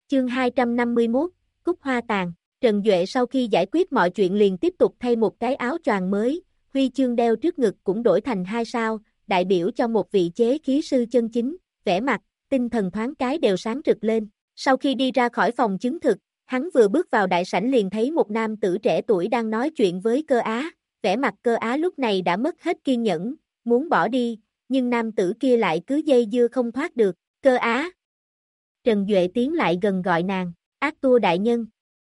Chương 251, Cúc Hoa Tàn. Trần Duệ sau khi giải quyết mọi chuyện liền tiếp tục thay một cái áo choàng mới, huy chương đeo trước ngực cũng đổi thành 2 sao, đại biểu cho một vị chế khí sư chân chính, vẻ mặt, tinh thần thoáng cái đều sáng rực lên. Sau khi đi ra khỏi phòng chứng thực, hắn vừa bước vào đại sảnh liền thấy một nam tử trẻ tuổi đang nói chuyện với Cơ Á, vẻ mặt Cơ Á lúc này đã mất hết kiên nhẫn, muốn bỏ đi, nhưng nam tử kia lại cứ dây dưa không thoát được. Cơ Á. Trần Duệ tiến lại gần gọi nàng, Ác Tua đại nhân.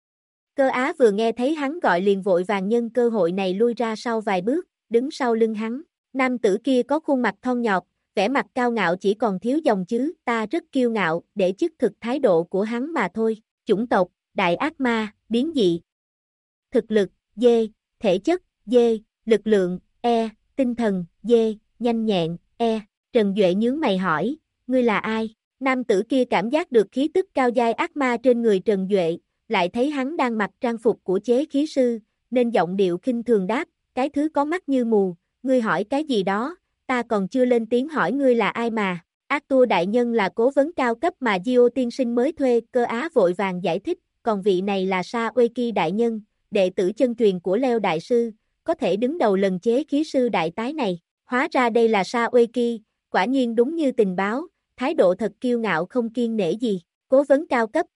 Cơ Á vừa nghe thấy hắn gọi liền vội vàng nhân cơ hội này lui ra sau vài bước, đứng sau lưng hắn. Nam tử kia có khuôn mặt thon nhọt, vẻ mặt cao ngạo chỉ còn thiếu dòng chứ, ta rất kiêu ngạo, để chứng thực thái độ của hắn mà thôi. Chủng tộc, đại ác ma, biến dị. Thực lực, D, thể chất, D, lực lượng, E, tinh thần, D, nhanh nhẹn, E. Trần Duệ nhướng mày hỏi, ngươi là ai? Nam tử kia cảm giác được khí tức cao giai ác ma trên người Trần Duệ, lại thấy hắn đang mặc trang phục của chế khí sư, nên giọng điệu khinh thường đáp, cái thứ có mắt như mù, ngươi hỏi cái gì đó, ta còn chưa lên tiếng hỏi ngươi là ai mà. Ác Tua đại nhân là cố vấn cao cấp mà Diêu tiên sinh mới thuê. Cơ Á vội vàng giải thích, còn vị này là Sa Uy Kỳ đại nhân, đệ tử chân truyền của Leo đại sư, có thể đứng đầu lần chế khí sư đại tái này. Hóa ra đây là Sa Uy Kỳ, quả nhiên đúng như tình báo, thái độ thật kiêu ngạo không kiêng nể gì. Cố vấn cao cấp.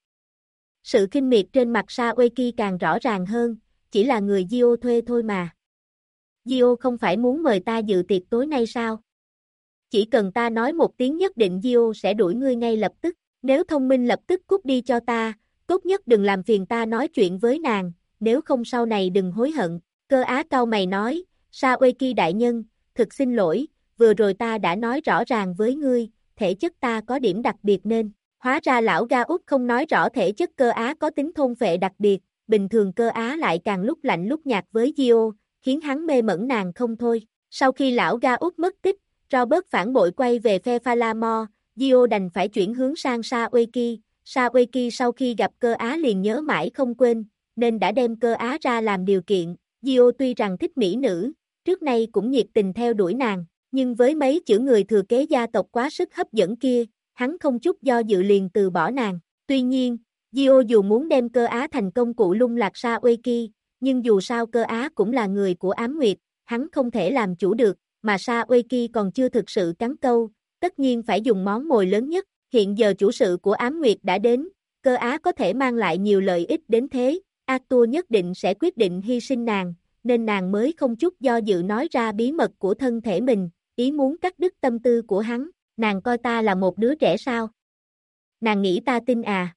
Sự khinh miệt trên mặt Sa Uy Kỳ càng rõ ràng hơn, chỉ là người Diêu thuê thôi mà. Diêu không phải muốn mời ta dự tiệc tối nay sao? Chỉ cần ta nói một tiếng nhất định Diêu sẽ đuổi ngươi ngay lập tức, nếu thông minh lập tức cút đi cho ta, tốt nhất đừng làm phiền ta nói chuyện với nàng, nếu không sau này đừng hối hận. Cơ Á cau mày nói, Sa Uy Kỳ đại nhân, thực xin lỗi, vừa rồi ta đã nói rõ ràng với ngươi, thể chất ta có điểm đặc biệt nên. Hóa ra lão ga út không nói rõ thể chất Cơ Á có tính thôn phệ đặc biệt, bình thường Cơ Á lại càng lúc lạnh lúc nhạt với Diêu, khiến hắn mê mẩn nàng không thôi. Sau khi lão ga út mất tích, Robert phản bội quay về phe Phalamore, Diêu đành phải chuyển hướng sang Sa Uy Kỳ. Sa Uy Kỳ sau khi gặp Cơ Á liền nhớ mãi không quên, nên đã đem Cơ Á ra làm điều kiện. Diêu tuy rằng thích mỹ nữ, trước nay cũng nhiệt tình theo đuổi nàng, nhưng với mấy chữ người thừa kế gia tộc quá sức hấp dẫn kia, hắn không chút do dự liền từ bỏ nàng. Tuy nhiên, Diêu dù muốn đem Cơ Á thành công cụ lung lạc Sa Uy Kỳ, nhưng dù sao Cơ Á cũng là người của Ám Nguyệt, hắn không thể làm chủ được, mà Sa Uy Kỳ còn chưa thực sự cắn câu, tất nhiên phải dùng món mồi lớn nhất. Hiện giờ chủ sự của Ám Nguyệt đã đến, Cơ Á có thể mang lại nhiều lợi ích đến thế, Arthur nhất định sẽ quyết định hy sinh nàng, nên nàng mới không chút do dự nói ra bí mật của thân thể mình, ý muốn cắt đứt tâm tư của hắn. Nàng coi ta là một đứa trẻ sao? Nàng nghĩ ta tin à?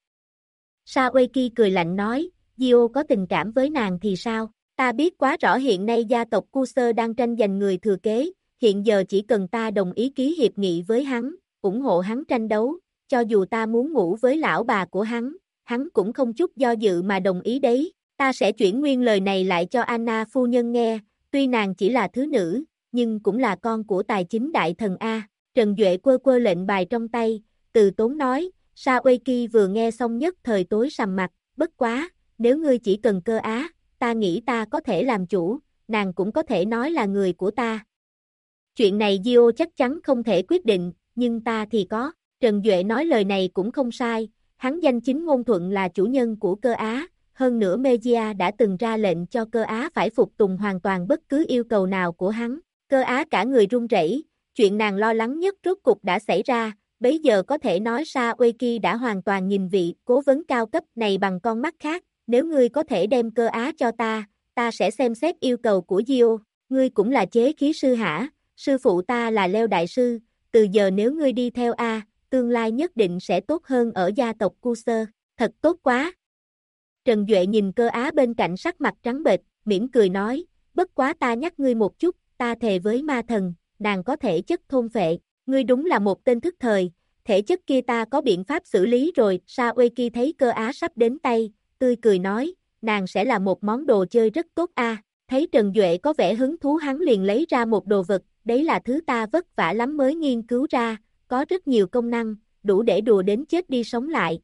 Sa Uy Kỳ cười lạnh nói, Diêu có tình cảm với nàng thì sao? Ta biết quá rõ hiện nay gia tộc Cuser đang tranh giành người thừa kế, hiện giờ chỉ cần ta đồng ý ký hiệp nghị với hắn, ủng hộ hắn tranh đấu, cho dù ta muốn ngủ với lão bà của hắn cũng không chút do dự mà đồng ý đấy. Ta sẽ chuyển nguyên lời này lại cho Anna phu nhân nghe, tuy nàng chỉ là thứ nữ, nhưng cũng là con của tài chính đại thần A. Trần Duệ quơ quơ lệnh bài trong tay, từ tốn nói, Sa Uy Kỳ vừa nghe xong nhất thời tối sầm mặt, bất quá, nếu ngươi chỉ cần Cơ Á, ta nghĩ ta có thể làm chủ, nàng cũng có thể nói là người của ta. Chuyện này Diêu chắc chắn không thể quyết định, nhưng ta thì có. Trần Duệ nói lời này cũng không sai, hắn danh chính ngôn thuận là chủ nhân của Cơ Á, hơn nữa Megia đã từng ra lệnh cho Cơ Á phải phục tùng hoàn toàn bất cứ yêu cầu nào của hắn. Cơ Á cả người run rẩy, chuyện nàng lo lắng nhất rốt cục đã xảy ra, bấy giờ có thể nói Sa Uy Kỳ đã hoàn toàn nhìn vị cố vấn cao cấp này bằng con mắt khác, nếu ngươi có thể đem Cơ Á cho ta sẽ xem xét yêu cầu của Diêu. Ngươi cũng là chế khí sư hả? Sư phụ ta là Leo đại sư, từ giờ nếu ngươi đi theo tương lai nhất định sẽ tốt hơn ở gia tộc Cuser, thật tốt quá. Trần Duệ nhìn Cơ Á bên cạnh sắc mặt trắng bệch, mỉm cười nói, bất quá ta nhắc ngươi một chút, ta thề với ma thần, nàng có thể chất thôn phệ, ngươi đúng là một tên thức thời, thể chất kia ta có biện pháp xử lý rồi. Sa Uy Kỳ thấy Cơ Á sắp đến tay, tươi cười nói, nàng sẽ là một món đồ chơi rất tốt a. Thấy Trần Duệ có vẻ hứng thú hắn liền lấy ra một đồ vật, đấy là thứ ta vất vả lắm mới nghiên cứu ra, có rất nhiều công năng, đủ để đùa đến chết đi sống lại.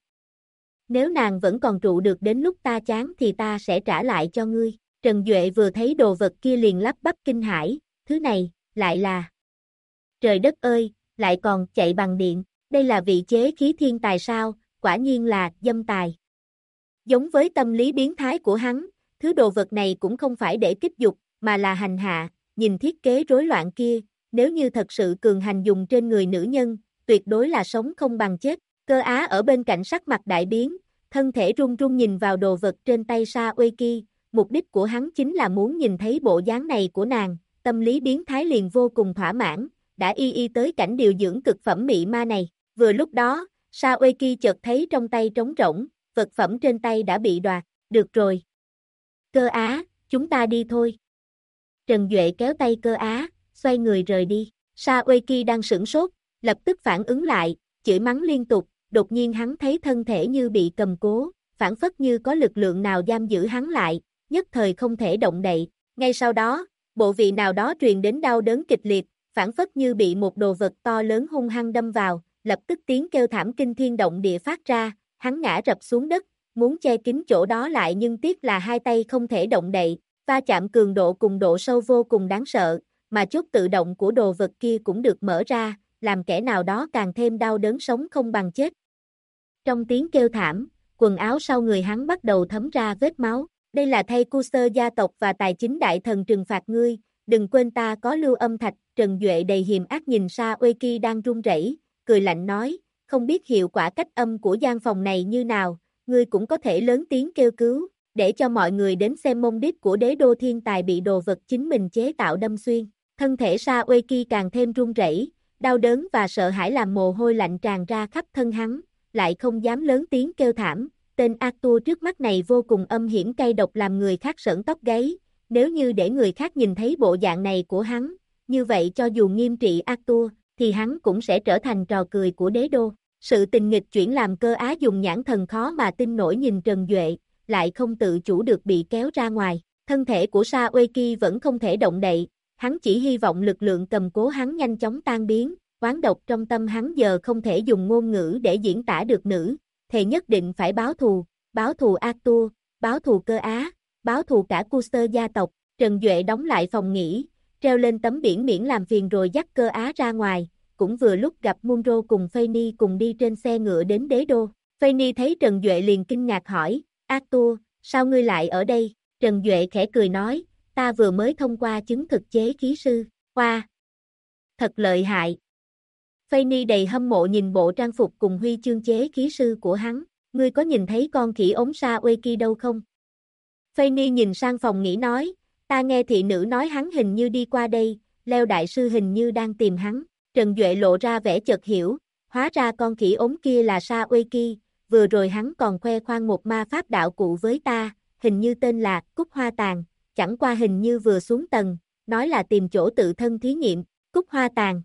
Nếu nàng vẫn còn trụ được đến lúc ta chán thì ta sẽ trả lại cho ngươi. Trần Duệ vừa thấy đồ vật kia liền lắp bắp kinh hãi, thứ này, lại là... Trời đất ơi, lại còn chạy bằng điện, đây là vị chế khí thiên tài sao? quả nhiên là dâm tài. Giống với tâm lý biến thái của hắn, thứ đồ vật này cũng không phải để kích dục, mà là hành hạ, nhìn thiết kế rối loạn kia, nếu như thật sự cường hành dùng trên người nữ nhân, tuyệt đối là sống không bằng chết. Cơ Á ở bên cạnh sắc mặt đại biến, thân thể run run nhìn vào đồ vật trên tay Sa Uy Kỳ, mục đích của hắn chính là muốn nhìn thấy bộ dáng này của nàng, tâm lý biến thái liền vô cùng thỏa mãn, đã y tới cảnh điều dưỡng cực phẩm mị ma này. Vừa lúc đó, Sa Uy Kỳ chợt thấy trong tay trống rỗng, vật phẩm trên tay đã bị đoạt, được rồi. Cơ Á, chúng ta đi thôi. Trần Duệ kéo tay Cơ Á, xoay người rời đi. Sa Uy Kỳ đang sửng sốt, lập tức phản ứng lại, chửi mắng liên tục, đột nhiên hắn thấy thân thể như bị cầm cố, phản phất như có lực lượng nào giam giữ hắn lại, nhất thời không thể động đậy. Ngay sau đó, bộ vị nào đó truyền đến đau đớn kịch liệt, phản phất như bị một đồ vật to lớn hung hăng đâm vào, lập tức tiếng kêu thảm kinh thiên động địa phát ra, hắn ngã rập xuống đất, muốn che kín chỗ đó lại nhưng tiếc là hai tay không thể động đậy, va chạm cường độ cùng độ sâu vô cùng đáng sợ, mà chốt tự động của đồ vật kia cũng được mở ra, làm kẻ nào đó càng thêm đau đớn sống không bằng chết. Trong tiếng kêu thảm, quần áo sau người hắn bắt đầu thấm ra vết máu, đây là thay Custer gia tộc và tài chính đại thần trừng phạt ngươi, đừng quên ta có lưu âm thạch. Trần Duệ đầy hiềm ác nhìn Sa Uy Kỳ đang run rẩy, cười lạnh nói, không biết hiệu quả cách âm của gian phòng này như nào, ngươi cũng có thể lớn tiếng kêu cứu, để cho mọi người đến xem mông đít của đế đô thiên tài bị đồ vật chính mình chế tạo đâm xuyên. Thân thể Sa Uy Kỳ càng thêm run rẩy, đau đớn và sợ hãi làm mồ hôi lạnh tràn ra khắp thân hắn, lại không dám lớn tiếng kêu thảm. Tên Arthur trước mắt này vô cùng âm hiểm cay độc làm người khác sởn tóc gáy, nếu như để người khác nhìn thấy bộ dạng này của hắn, như vậy cho dù nghiêm trị Arthur, thì hắn cũng sẽ trở thành trò cười của đế đô. Sự tình nghịch chuyển làm Cơ Á dùng nhãn thần khó mà tin nổi nhìn Trần Duệ, lại không tự chủ được bị kéo ra ngoài. Thân thể của Sa Uy Kỳ vẫn không thể động đậy, hắn chỉ hy vọng lực lượng cầm cố hắn nhanh chóng tan biến, oán độc trong tâm hắn giờ không thể dùng ngôn ngữ để diễn tả được nữa, thề nhất định phải báo thù Arthur, báo thù Cơ Á, báo thù cả Custer gia tộc. Trần Duệ đóng lại phòng nghỉ, treo lên tấm biển miễn làm phiền rồi dắt Cơ Á ra ngoài, cũng vừa lúc gặp Munro cùng Fanny cùng đi trên xe ngựa đến đế đô. Fanny thấy Trần Duệ liền kinh ngạc hỏi, Arthur, sao ngươi lại ở đây? Trần Duệ khẽ cười nói, ta vừa mới thông qua chứng thực chế khí sư, hoa. Thật lợi hại. Fanny đầy hâm mộ nhìn bộ trang phục cùng huy chương chế khí sư của hắn, ngươi có nhìn thấy con khỉ ống Sa Uy Kỳ đâu không? Fanny nhìn sang phòng nghỉ nói, ta nghe thị nữ nói hắn hình như đi qua đây, Leo đại sư hình như đang tìm hắn. Trần Duệ lộ ra vẻ chợt hiểu, hóa ra con khỉ ống kia là Sa Uy Kỳ, vừa rồi hắn còn khoe khoang một ma pháp đạo cụ với ta, hình như tên là Cúc Hoa Tàn, chẳng qua hình như vừa xuống tầng, nói là tìm chỗ tự thân thí nghiệm, Cúc Hoa Tàn.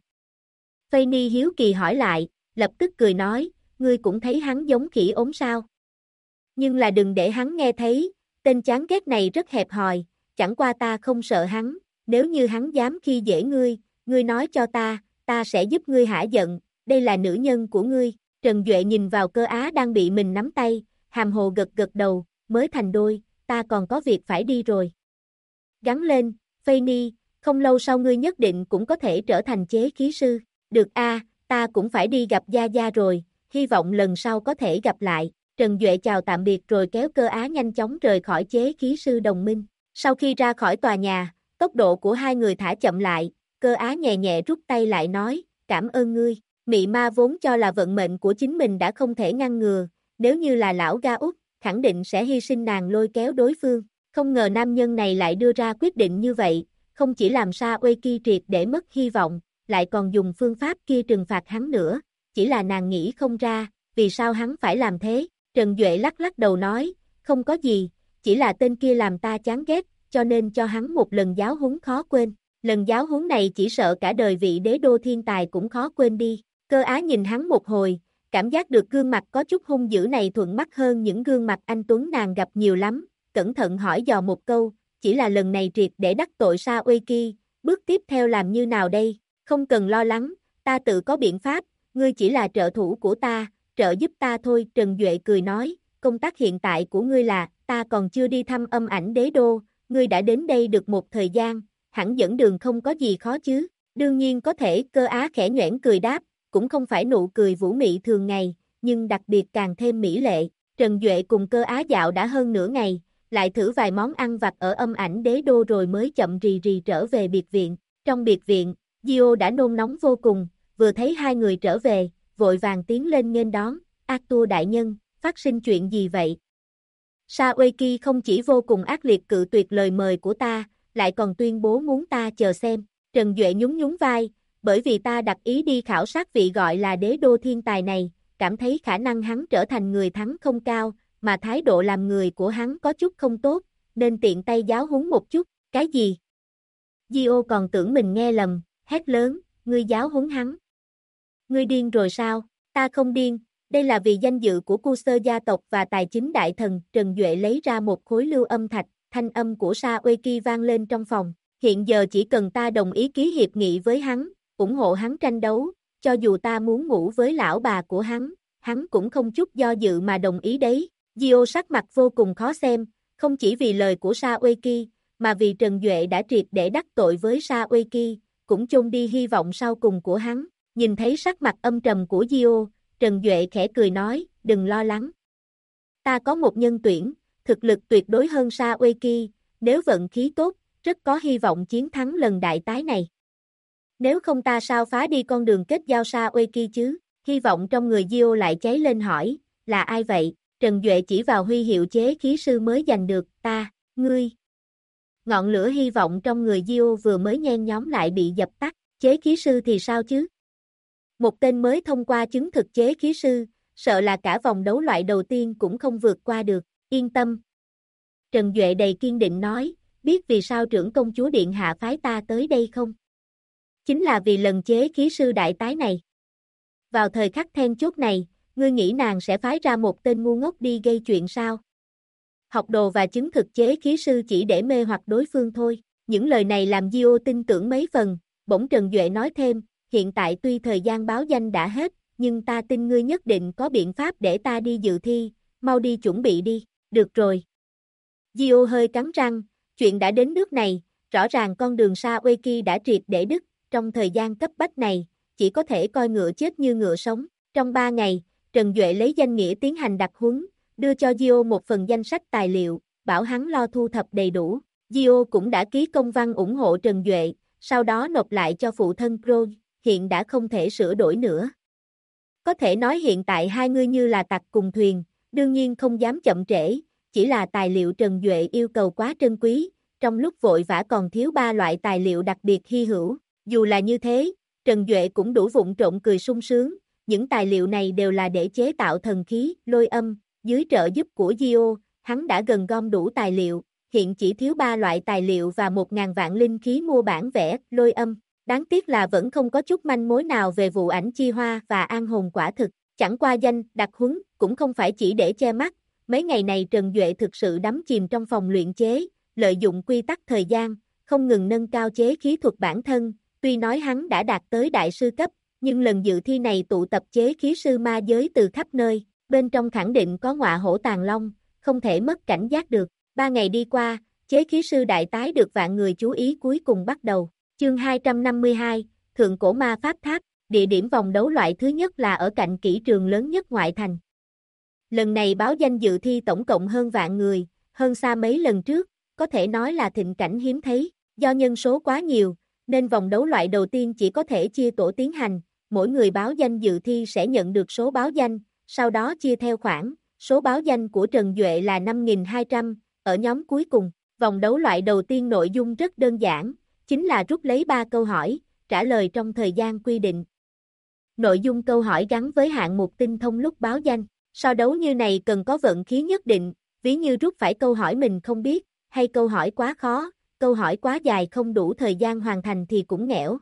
Fanny hiếu kỳ hỏi lại, lập tức cười nói, ngươi cũng thấy hắn giống khỉ ống sao? Nhưng là đừng để hắn nghe thấy, tên chán ghét này rất hẹp hòi, chẳng qua ta không sợ hắn, nếu như hắn dám khi dễ ngươi nói cho ta sẽ giúp ngươi hả giận, đây là nữ nhân của ngươi. Trần Duệ nhìn vào Cơ Á đang bị mình nắm tay, hàm hồ gật gật đầu, mới thành đôi, ta còn có việc phải đi rồi. Gắn lên, Fanny, không lâu sau ngươi nhất định cũng có thể trở thành chế khí sư. Được a, ta cũng phải đi gặp Gia Gia rồi, hy vọng lần sau có thể gặp lại. Trần Duệ chào tạm biệt rồi kéo Cơ Á nhanh chóng rời khỏi chế khí sư đồng minh. Sau khi ra khỏi tòa nhà, tốc độ của hai người thả chậm lại, Cơ Á nhẹ nhẹ rút tay lại nói, cảm ơn ngươi. Mị ma vốn cho là vận mệnh của chính mình đã không thể ngăn ngừa, nếu như là lão Ga Út, khẳng định sẽ hy sinh nàng lôi kéo đối phương. Không ngờ nam nhân này lại đưa ra quyết định như vậy, không chỉ làm Sa Uy Kỳ triệt để mất hy vọng, lại còn dùng phương pháp kia trừng phạt hắn nữa, chỉ là nàng nghĩ không ra, vì sao hắn phải làm thế. Trần Duệ lắc lắc đầu nói, không có gì, chỉ là tên kia làm ta chán ghét, cho nên cho hắn một lần giáo huấn khó quên. Lần giáo huấn này chỉ sợ cả đời vị đế đô thiên tài cũng khó quên đi. Cơ Á nhìn hắn một hồi, cảm giác được gương mặt có chút hung dữ này thuận mắt hơn những gương mặt anh tuấn nàng gặp nhiều lắm, cẩn thận hỏi dò một câu, chỉ là lần này triệt để đắc tội Sa Uy Kỳ, bước tiếp theo làm như nào đây? Không cần lo lắng, ta tự có biện pháp, ngươi chỉ là trợ thủ của ta, trợ giúp ta thôi. Trần Duệ cười nói, công tác hiện tại của ngươi là, ta còn chưa đi thăm âm ảnh đế đô, ngươi đã đến đây được một thời gian, hẳn dẫn đường không có gì khó chứ? Đương nhiên có thể. Cơ Á khẽ nhoẻn cười đáp, cũng không phải nụ cười vũ mị thường ngày, nhưng đặc biệt càng thêm mỹ lệ. Trần Duệ cùng Cơ Á dạo đã hơn nửa ngày, lại thử vài món ăn vặt ở Âm Ảnh Đế Đô rồi mới chậm rì rì trở về biệt viện. Trong biệt viện, Gio đã nôn nóng vô cùng, vừa thấy hai người trở về, vội vàng tiến lên nghênh đón. Arthur đại nhân, phát sinh chuyện gì vậy? Sa Uy Kỳ không chỉ vô cùng ác liệt cự tuyệt lời mời của ta, lại còn tuyên bố muốn ta chờ xem. Trần Duệ nhún nhún vai, bởi vì ta đặt ý đi khảo sát vị gọi là đế đô thiên tài này, cảm thấy khả năng hắn trở thành người thắng không cao, mà thái độ làm người của hắn có chút không tốt, nên tiện tay giáo huấn một chút. Cái gì? Gio còn tưởng mình nghe lầm, hét lớn, ngươi giáo huấn hắn. Ngươi điên rồi sao? Ta không điên, đây là vì danh dự của Cu-sơ gia tộc và tài chính đại thần. Trần Duệ lấy ra một khối lưu âm thạch, thanh âm của Sa Uy Kỳ vang lên trong phòng. Hiện giờ chỉ cần ta đồng ý ký hiệp nghị với hắn, ủng hộ hắn tranh đấu, cho dù ta muốn ngủ với lão bà của hắn cũng không chút do dự mà đồng ý đấy. Gio sắc mặt vô cùng khó xem, không chỉ vì lời của Sa Uy Kỳ, mà vì Trần Duệ đã triệt để đắc tội với Sa Uy Kỳ, cũng chôn đi hy vọng sau cùng của hắn. Nhìn thấy sắc mặt âm trầm của Gio, Trần Duệ khẽ cười nói, đừng lo lắng. Ta có một nhân tuyển, thực lực tuyệt đối hơn Sa Uy Kỳ, nếu vận khí tốt, rất có hy vọng chiến thắng lần đại tái này. Nếu không ta sao phá đi con đường kết giao Sa Uy Kỳ chứ? Hy vọng trong người Gio lại cháy lên hỏi, là ai vậy? Trần Duệ chỉ vào huy hiệu chế khí sư mới giành được, ta, ngươi. Ngọn lửa hy vọng trong người Gio vừa mới nhen nhóm lại bị dập tắt, chế khí sư thì sao chứ? Một tên mới thông qua chứng thực chế khí sư, sợ là cả vòng đấu loại đầu tiên cũng không vượt qua được, yên tâm. Trần Duệ đầy kiên định nói, biết vì sao trưởng công chúa điện hạ phái ta tới đây không? Chính là vì lần chế khí sư đại tái này. Vào thời khắc then chốt này, ngươi nghĩ nàng sẽ phái ra một tên ngu ngốc đi gây chuyện sao? Học đồ và chứng thực chế khí sư chỉ để mê hoặc đối phương thôi. Những lời này làm Gio tin tưởng mấy phần, bỗng Trần Duệ nói thêm, hiện tại tuy thời gian báo danh đã hết, nhưng ta tin ngươi nhất định có biện pháp để ta đi dự thi, mau đi chuẩn bị đi, được rồi. Gio hơi cắn răng, chuyện đã đến nước này, rõ ràng con đường Sa Uy Kỳ đã triệt để đứt, trong thời gian cấp bách này, chỉ có thể coi ngựa chết như ngựa sống. Trong 3 ngày, Trần Duệ lấy danh nghĩa tiến hành đặc huấn, đưa cho Gio một phần danh sách tài liệu, bảo hắn lo thu thập đầy đủ. Gio cũng đã ký công văn ủng hộ Trần Duệ, sau đó nộp lại cho phụ thân Pro, hiện đã không thể sửa đổi nữa. Có thể nói hiện tại hai người như là tặc cùng thuyền, đương nhiên không dám chậm trễ, chỉ là tài liệu Trần Duệ yêu cầu quá trân quý, trong lúc vội vã còn thiếu 3 loại tài liệu đặc biệt hy hữu. Dù là như thế, Trần Duệ cũng đủ vụng trộn cười sung sướng, những tài liệu này đều là để chế tạo thần khí, lôi âm, dưới trợ giúp của Gio, hắn đã gần gom đủ tài liệu, hiện chỉ thiếu 3 loại tài liệu và 1.000 vạn linh khí mua bản vẽ, lôi âm. Đáng tiếc là vẫn không có chút manh mối nào về vụ ảnh chi hoa và an hồn quả thực, chẳng qua danh, đặc huấn, cũng không phải chỉ để che mắt, mấy ngày này Trần Duệ thực sự đắm chìm trong phòng luyện chế, lợi dụng quy tắc thời gian, không ngừng nâng cao chế khí thuật bản thân, tuy nói hắn đã đạt tới đại sư cấp, nhưng lần dự thi này tụ tập chế khí sư ma giới từ khắp nơi, bên trong khẳng định có ngọa hổ tàng long, không thể mất cảnh giác được. 3 ngày đi qua, chế khí sư đại tái được vạn người chú ý cuối cùng bắt đầu. Chương 252, Thượng Cổ Ma Pháp Tháp, địa điểm vòng đấu loại thứ nhất là ở cạnh kỹ trường lớn nhất ngoại thành. Lần này báo danh dự thi tổng cộng hơn vạn người, hơn xa mấy lần trước, có thể nói là thịnh cảnh hiếm thấy. Do nhân số quá nhiều, nên vòng đấu loại đầu tiên chỉ có thể chia tổ tiến hành, mỗi người báo danh dự thi sẽ nhận được số báo danh, sau đó chia theo khoản, số báo danh của Trần Duệ là 5.200, ở nhóm cuối cùng. Vòng đấu loại đầu tiên nội dung rất đơn giản, chính là rút lấy 3 câu hỏi, trả lời trong thời gian quy định. Nội dung câu hỏi gắn với hạng mục tinh thông lúc báo danh. So đấu như này cần có vận khí nhất định, ví như rút phải câu hỏi mình không biết, hay câu hỏi quá khó, câu hỏi quá dài không đủ thời gian hoàn thành thì cũng nghẽo.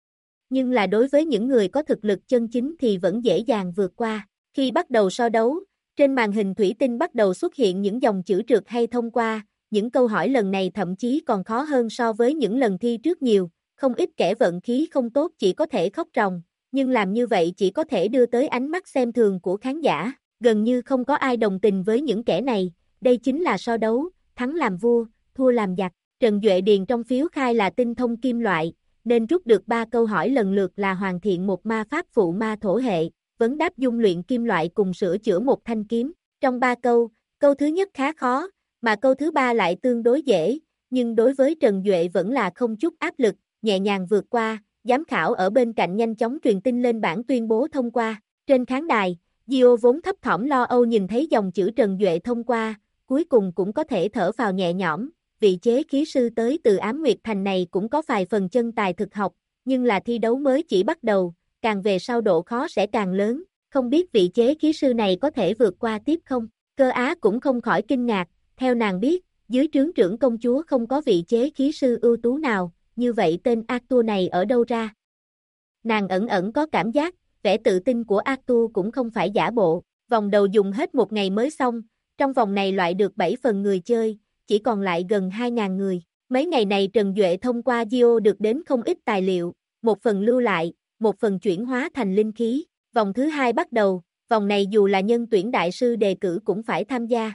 Nhưng là đối với những người có thực lực chân chính thì vẫn dễ dàng vượt qua. Khi bắt đầu so đấu, trên màn hình thủy tinh bắt đầu xuất hiện những dòng chữ trượt hay thông qua, những câu hỏi lần này thậm chí còn khó hơn so với những lần thi trước nhiều, không ít kẻ vận khí không tốt chỉ có thể khóc ròng, nhưng làm như vậy chỉ có thể đưa tới ánh mắt xem thường của khán giả, gần như không có ai đồng tình với những kẻ này, đây chính là so đấu, thắng làm vua, thua làm giặc. Trần Duệ điền trong phiếu khai là tinh thông kim loại, nên rút được 3 câu hỏi lần lượt là hoàn thiện một ma pháp phụ ma thổ hệ, vấn đáp dung luyện kim loại cùng sửa chữa một thanh kiếm. Trong 3 câu, câu thứ nhất khá khó, mà câu thứ 3 lại tương đối dễ, nhưng đối với Trần Duệ vẫn là không chút áp lực, nhẹ nhàng vượt qua, giám khảo ở bên cạnh nhanh chóng truyền tin lên bảng tuyên bố thông qua. Trên khán đài, Dio vốn thấp thỏm lo âu nhìn thấy dòng chữ Trần Duệ thông qua, cuối cùng cũng có thể thở phào nhẹ nhõm, vị chế khí sư tới từ Ám Nguyệt Thành này cũng có vài phần chân tài thực học, nhưng là thi đấu mới chỉ bắt đầu, càng về sau độ khó sẽ càng lớn, không biết vị chế khí sư này có thể vượt qua tiếp không? Cơ Á cũng không khỏi kinh ngạc, theo nàng biết, dưới trướng trưởng công chúa không có vị chế khí sư ưu tú nào, như vậy tên Arthur này ở đâu ra? Nàng ẩn ẩn có cảm giác, vẻ tự tin của Arthur cũng không phải giả bộ, vòng đầu dùng hết một ngày mới xong, trong vòng này loại được 7 phần người chơi, chỉ còn lại gần 2.000 người. Mấy ngày này Trần Duệ thông qua Dio được đến không ít tài liệu, một phần lưu lại, một phần chuyển hóa thành linh khí. Vòng thứ 2 bắt đầu, vòng này dù là nhân tuyển đại sư đề cử cũng phải tham gia.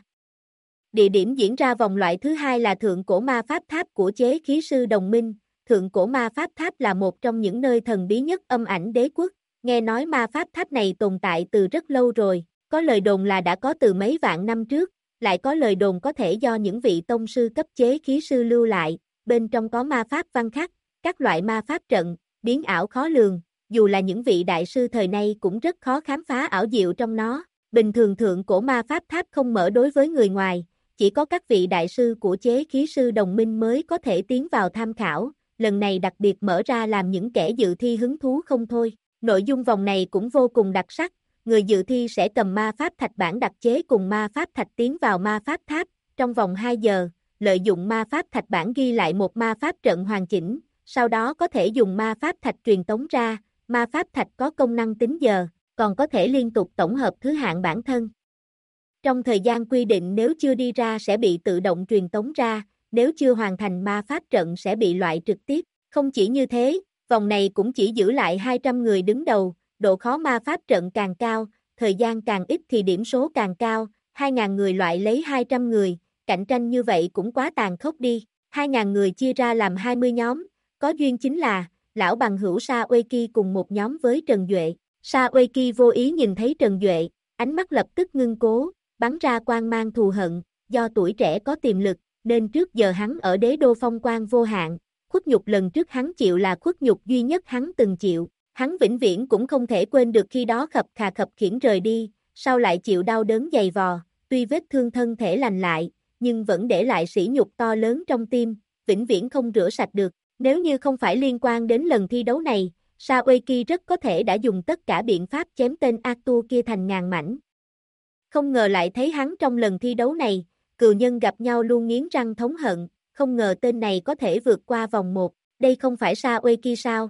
Địa điểm diễn ra vòng loại thứ 2 là Thượng Cổ Ma Pháp Tháp của chế khí sư Đồng Minh. Thượng Cổ Ma Pháp Tháp là một trong những nơi thần bí nhất Âm Ảnh Đế Quốc. Nghe nói Ma Pháp Tháp này tồn tại từ rất lâu rồi, có lời đồn là đã có từ mấy vạn năm trước, lại có lời đồn có thể do những vị tông sư cấp chế khí sư lưu lại, bên trong có ma pháp văn khắc, các loại ma pháp trận, biến ảo khó lường, dù là những vị đại sư thời nay cũng rất khó khám phá ảo diệu trong nó. Bình thường Thượng Cổ Ma Pháp Tháp không mở đối với người ngoài, chỉ có các vị đại sư của chế khí sư Đồng Minh mới có thể tiến vào tham khảo, lần này đặc biệt mở ra làm những kẻ dự thi hứng thú không thôi. Nội dung vòng này cũng vô cùng đặc sắc, người dự thi sẽ cầm ma pháp thạch bản đặc chế cùng ma pháp thạch tiến vào ma pháp tháp, trong vòng 2 giờ, lợi dụng ma pháp thạch bản ghi lại một ma pháp trận hoàn chỉnh, sau đó có thể dùng ma pháp thạch truyền tống ra, ma pháp thạch có công năng tính giờ, còn có thể liên tục tổng hợp thứ hạng bản thân. Trong thời gian quy định nếu chưa đi ra sẽ bị tự động truyền tống ra, nếu chưa hoàn thành ma pháp trận sẽ bị loại trực tiếp. Không chỉ như thế, vòng này cũng chỉ giữ lại 200 người đứng đầu, độ khó ma pháp trận càng cao, thời gian càng ít thì điểm số càng cao, 2.000 người loại lấy 200 người, cạnh tranh như vậy cũng quá tàn khốc đi. 2.000 người chia ra làm 20 nhóm, có duyên chính là, lão bằng hữu Sa Uy Ki cùng một nhóm với Trần Duệ. Sa Uy Ki vô ý nhìn thấy Trần Duệ, ánh mắt lập tức ngưng cố, bắn ra quang mang thù hận, do tuổi trẻ có tiềm lực, nên trước giờ hắn ở đế đô phong quang vô hạn, khuất nhục lần trước hắn chịu là khuất nhục duy nhất hắn từng chịu, hắn vĩnh viễn cũng không thể quên được khi đó khập khà khập khiễng rời đi, sau lại chịu đau đớn dày vò, tuy vết thương thân thể lành lại, nhưng vẫn để lại sỉ nhục to lớn trong tim, vĩnh viễn không rửa sạch được. Nếu như không phải liên quan đến lần thi đấu này, Sa Uy Ki rất có thể đã dùng tất cả biện pháp chém tên Arthur kia thành ngàn mảnh. Không ngờ lại thấy hắn trong lần thi đấu này, cừu nhân gặp nhau luôn nghiến răng thống hận, không ngờ tên này có thể vượt qua vòng 1, đây không phải Sa Uy Ki sao?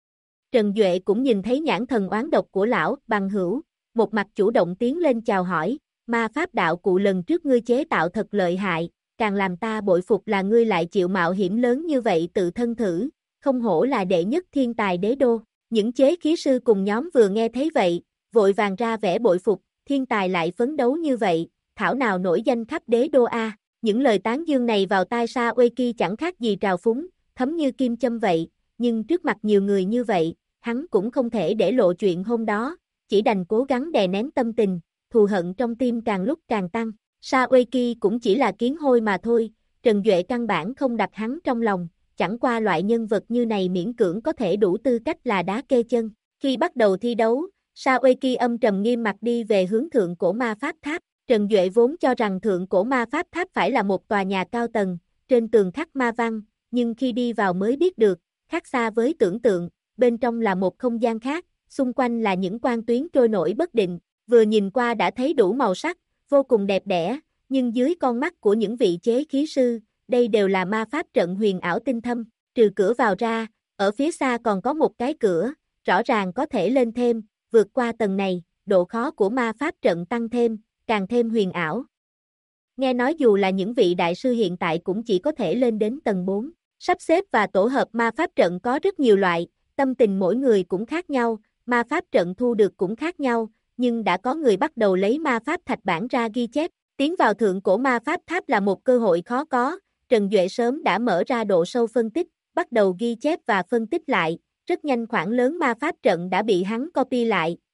Trần Duệ cũng nhìn thấy nhãn thần oán độc của lão bằng hữu, một mặt chủ động tiến lên chào hỏi, ma pháp đạo cụ lần trước ngươi chế tạo thật lợi hại, càng làm ta bội phục là ngươi lại chịu mạo hiểm lớn như vậy tự thân thử, không hổ là đệ nhất thiên tài đế đô. Những chế khí sư cùng nhóm vừa nghe thấy vậy, vội vàng ra vẻ bội phục, thiên tài lại phấn đấu như vậy, thảo nào nổi danh khắp đế đô a. Những lời tán dương này vào tai Sa Uy Ki chẳng khác gì trào phúng, thấm như kim châm vậy, nhưng trước mặt nhiều người như vậy, hắn cũng không thể để lộ chuyện hôm đó, chỉ đành cố gắng đè nén tâm tình, thù hận trong tim càng lúc càng tăng. Sa Uy Ki cũng chỉ là kiến hôi mà thôi, Trần Duệ căn bản không đặt hắn trong lòng, chẳng qua loại nhân vật như này miễn cưỡng có thể đủ tư cách là đá kê chân. Khi bắt đầu thi đấu, Sa Uy Ki âm trầm nghiêm mặt đi về hướng Thượng Cổ Ma Pháp Tháp. Trần Duệ vốn cho rằng Thượng Cổ Ma Pháp Tháp phải là một tòa nhà cao tầng, trên tường khắc ma văn, nhưng khi đi vào mới biết được, khác xa với tưởng tượng, bên trong là một không gian khác, xung quanh là những quang tuyến trôi nổi bất định, vừa nhìn qua đã thấy đủ màu sắc, vô cùng đẹp đẽ, nhưng dưới con mắt của những vị chế khí sư, đây đều là ma pháp trận huyền ảo tinh thâm, trừ cửa vào ra, ở phía xa còn có một cái cửa, rõ ràng có thể lên thêm, vượt qua tầng này, độ khó của ma pháp trận tăng thêm, càng thêm huyền ảo. Nghe nói dù là những vị đại sư hiện tại cũng chỉ có thể lên đến tầng 4, sắp xếp và tổ hợp ma pháp trận có rất nhiều loại, tâm tình mỗi người cũng khác nhau, ma pháp trận thu được cũng khác nhau, nhưng đã có người bắt đầu lấy ma pháp thạch bản ra ghi chép, tiến vào Thượng Cổ Ma Pháp Tháp là một cơ hội khó có, Trần Duệ sớm đã mở ra độ sâu phân tích, bắt đầu ghi chép và phân tích lại, rất nhanh khoảng lớn ma pháp trận đã bị hắn copy lại,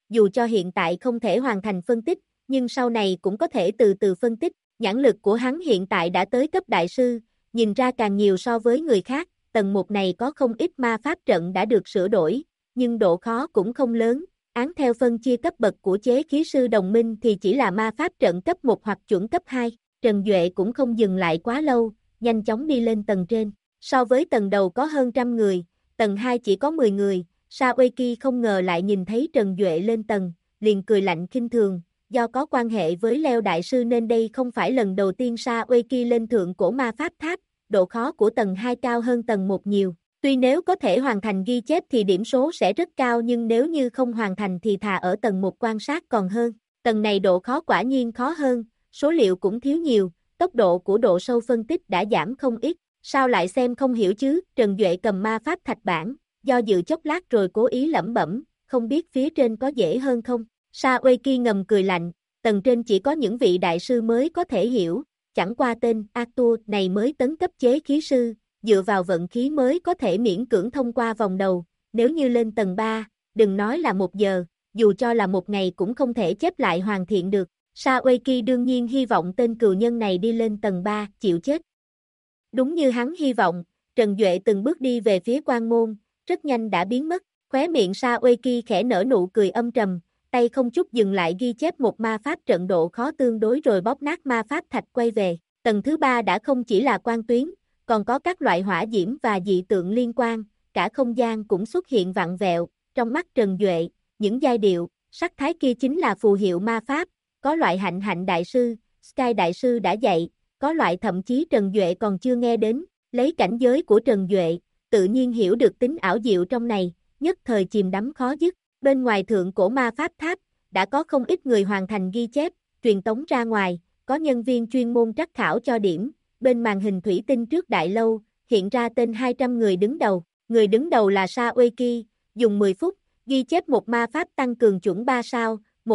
dù cho hiện tại không thể hoàn thành phân tích, nhưng sau này cũng có thể từ từ phân tích. Nhãn lực của hắn hiện tại đã tới cấp đại sư, nhìn ra càng nhiều so với người khác. Tầng 1 này có không ít ma pháp trận đã được sửa đổi, nhưng độ khó cũng không lớn. Án theo phân chia cấp bậc của chế khí sư đồng minh thì chỉ là ma pháp trận cấp 1 hoặc chuẩn cấp 2. Trần Duệ cũng không dừng lại quá lâu, nhanh chóng đi lên tầng trên. So với tầng đầu có hơn trăm người, tầng 2 chỉ có 10 người. Sa Ueki không ngờ lại nhìn thấy Trần Duệ lên tầng, liền cười lạnh khinh thường. Do có quan hệ với Leo Đại Sư nên đây không phải lần đầu tiên Sa Ueki lên thượng cổ ma pháp tháp, độ khó của tầng 2 cao hơn tầng 1 nhiều. Tuy nếu có thể hoàn thành ghi chép thì điểm số sẽ rất cao nhưng nếu như không hoàn thành thì thà ở tầng 1 quan sát còn hơn. Tầng này độ khó quả nhiên khó hơn, số liệu cũng thiếu nhiều, tốc độ của độ sâu phân tích đã giảm không ít. Sao lại xem không hiểu chứ? Trần Duệ cầm ma pháp thạch bản, do dự chốc lát rồi cố ý lẩm bẩm, không biết phía trên có dễ hơn không? Sa Ueki ngầm cười lạnh, tầng trên chỉ có những vị đại sư mới có thể hiểu, chẳng qua tên Arthur này mới tấn cấp chế khí sư, dựa vào vận khí mới có thể miễn cưỡng thông qua vòng đầu, nếu như lên tầng 3, đừng nói là 1 giờ, dù cho là 1 ngày cũng không thể chép lại hoàn thiện được. Sa Ueki đương nhiên hy vọng tên cừu nhân này đi lên tầng 3, chịu chết. Đúng như hắn hy vọng, Trần Duệ từng bước đi về phía quan môn, rất nhanh đã biến mất, khóe miệng Sa Ueki khẽ nở nụ cười âm trầm, tay không chút dừng lại ghi chép một ma pháp trận độ khó tương đối rồi bóp nát ma pháp thạch quay về. Tầng thứ 3 đã không chỉ là quan tuyến, còn có các loại hỏa diễm và dị tượng liên quan, cả không gian cũng xuất hiện vặn vẹo, trong mắt Trần Duệ, những giai điệu, sắc thái kia chính là phù hiệu ma pháp, có loại hạnh hạnh đại sư, Sky đại sư đã dạy, có loại thậm chí Trần Duệ còn chưa nghe đến, lấy cảnh giới của Trần Duệ, tự nhiên hiểu được tính ảo diệu trong này, nhất thời chìm đắm khó dứt. Bên ngoài thượng cổ ma pháp tháp, đã có không ít người hoàn thành ghi chép, truyền tống ra ngoài, có nhân viên chuyên môn trắc khảo cho điểm, bên màn hình thủy tinh trước đại lâu, hiện ra tên 200 người đứng đầu. Người đứng đầu là Sa Ueki, dùng 10 phút, ghi chép một ma pháp tăng cường chuẩn 3 sao,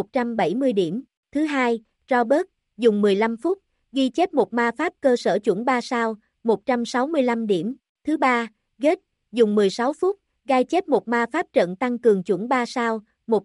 170 điểm. Thứ hai, Robert, dùng 15 phút, ghi chép một ma pháp cơ sở chuẩn 3 sao, 165 điểm. Thứ ba, Gate, dùng 16 phút, ghi chép một ma pháp trận tăng cường chuẩn 3 sao,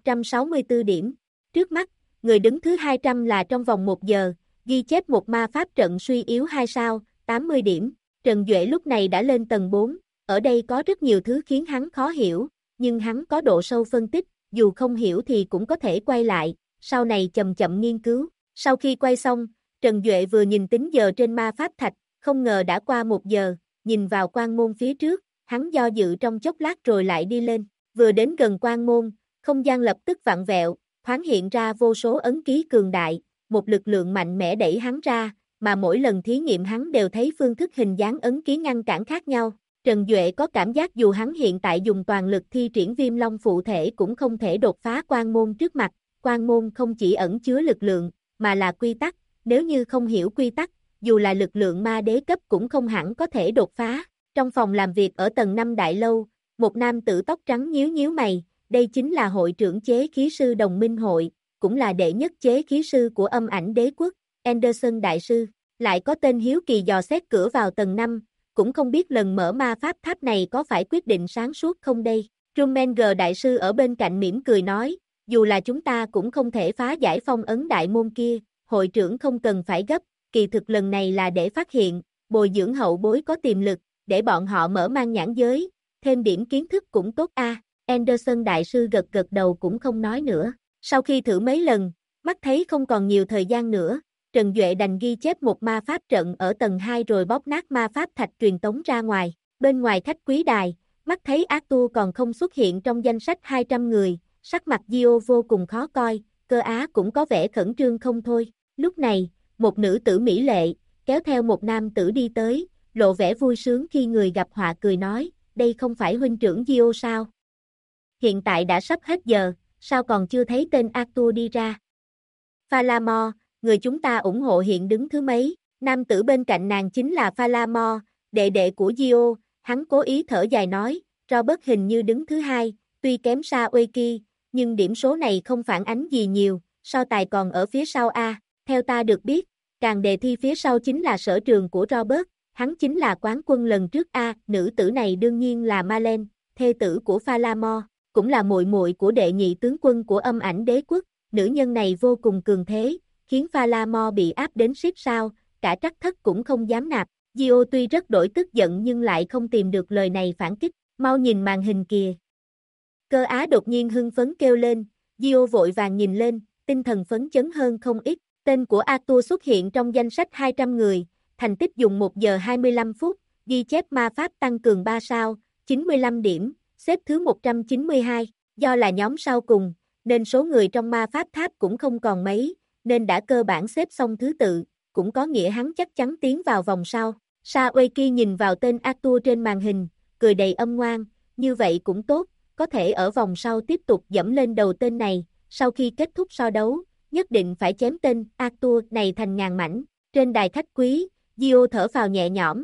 164 điểm. Trước mắt, người đứng thứ 200 là trong vòng 1 giờ, ghi chép một ma pháp trận suy yếu 2 sao, 80 điểm. Trần Duệ lúc này đã lên tầng 4, ở đây có rất nhiều thứ khiến hắn khó hiểu, nhưng hắn có độ sâu phân tích, dù không hiểu thì cũng có thể quay lại, sau này chậm chậm nghiên cứu. Sau khi quay xong, Trần Duệ vừa nhìn tính giờ trên ma pháp thạch, không ngờ đã qua 1 giờ, nhìn vào quan môn phía trước, hắn do dự trong chốc lát rồi lại đi lên, vừa đến gần quan môn, không gian lập tức vặn vẹo, thoáng hiện ra vô số ấn ký cường đại, một lực lượng mạnh mẽ đẩy hắn ra, mà mỗi lần thí nghiệm hắn đều thấy phương thức hình dáng ấn ký ngăn cản khác nhau. Trần Duệ có cảm giác dù hắn hiện tại dùng toàn lực thi triển viêm long phụ thể cũng không thể đột phá quan môn trước mặt, quan môn không chỉ ẩn chứa lực lượng, mà là quy tắc, nếu như không hiểu quy tắc, dù là lực lượng ma đế cấp cũng không hẳn có thể đột phá. Trong phòng làm việc ở tầng 5 đại lâu, một nam tử tóc trắng nhíu nhíu mày, đây chính là hội trưởng chế khí sư đồng minh hội, cũng là đệ nhất chế khí sư của âm ảnh đế quốc, Anderson đại sư, lại có tên hiếu kỳ dò xét cửa vào tầng 5, cũng không biết lần mở ma pháp tháp này có phải quyết định sáng suốt không đây. Rummenger đại sư ở bên cạnh mỉm cười nói, dù là chúng ta cũng không thể phá giải phong ấn đại môn kia, hội trưởng không cần phải gấp, kỳ thực lần này là để phát hiện, bồi dưỡng hậu bối có tiềm lực, để bọn họ mở mang nhãn giới, thêm điểm kiến thức cũng tốt a. Anderson đại sư gật gật đầu cũng không nói nữa. Sau khi thử mấy lần, mắt thấy không còn nhiều thời gian nữa, Trần Duệ đành ghi chép một ma pháp trận ở tầng 2 rồi bóp nát ma pháp thạch truyền tống ra ngoài. Bên ngoài khách quý đài, mắt thấy Arthur còn không xuất hiện trong danh sách 200 người, sắc mặt Gio vô cùng khó coi, Cơ Á cũng có vẻ khẩn trương không thôi. Lúc này, một nữ tử mỹ lệ, kéo theo một nam tử đi tới, lộ vẻ vui sướng khi người gặp họa cười nói, đây không phải huynh trưởng Gio sao? Hiện tại đã sắp hết giờ, sao còn chưa thấy tên Arthur đi ra? Phalamore, người chúng ta ủng hộ hiện đứng thứ mấy? Nam tử bên cạnh nàng chính là Phalamore, đệ đệ của Gio, hắn cố ý thở dài nói, Robert hình như đứng thứ 2, tuy kém Sa Ueki, nhưng điểm số này không phản ánh gì nhiều, so tài còn ở phía sau a. Theo ta được biết, càng đề thi phía sau chính là sở trường của Robert, hắn chính là quán quân lần trước a. Nữ tử này đương nhiên là Marlene, thê tử của Phalamore. cũng là muội muội của đệ nhị tướng quân của Âm Ảnh Đế quốc, nữ nhân này vô cùng cường thế, khiến Phalamon bị áp đến xít sao, cả Trắc Thất cũng không dám nạp. Dio tuy rất đổi tức giận nhưng lại không tìm được lời này phản kích, mau nhìn màn hình kìa. Cơ Á đột nhiên hưng phấn kêu lên, Dio vội vàng nhìn lên, tinh thần phấn chấn hơn không ít, tên của Arthur xuất hiện trong danh sách 200 người, thành tích dùng 1 giờ 25 phút, ghi chép ma pháp tăng cường 3 sao, 95 điểm, xếp thứ 192, do là nhóm sau cùng, nên số người trong ma pháp tháp cũng không còn mấy, nên đã cơ bản xếp xong thứ tự, cũng có nghĩa hắn chắc chắn tiến vào vòng sau. Sa Ueki nhìn vào tên Arthur trên màn hình, cười đầy âm ngoan, như vậy cũng tốt, có thể ở vòng sau tiếp tục dẫm lên đầu tên này, sau khi kết thúc so đấu, nhất định phải chém tên Arthur này thành ngàn mảnh. Trên đài khách quý, Dio thở phào nhẹ nhõm,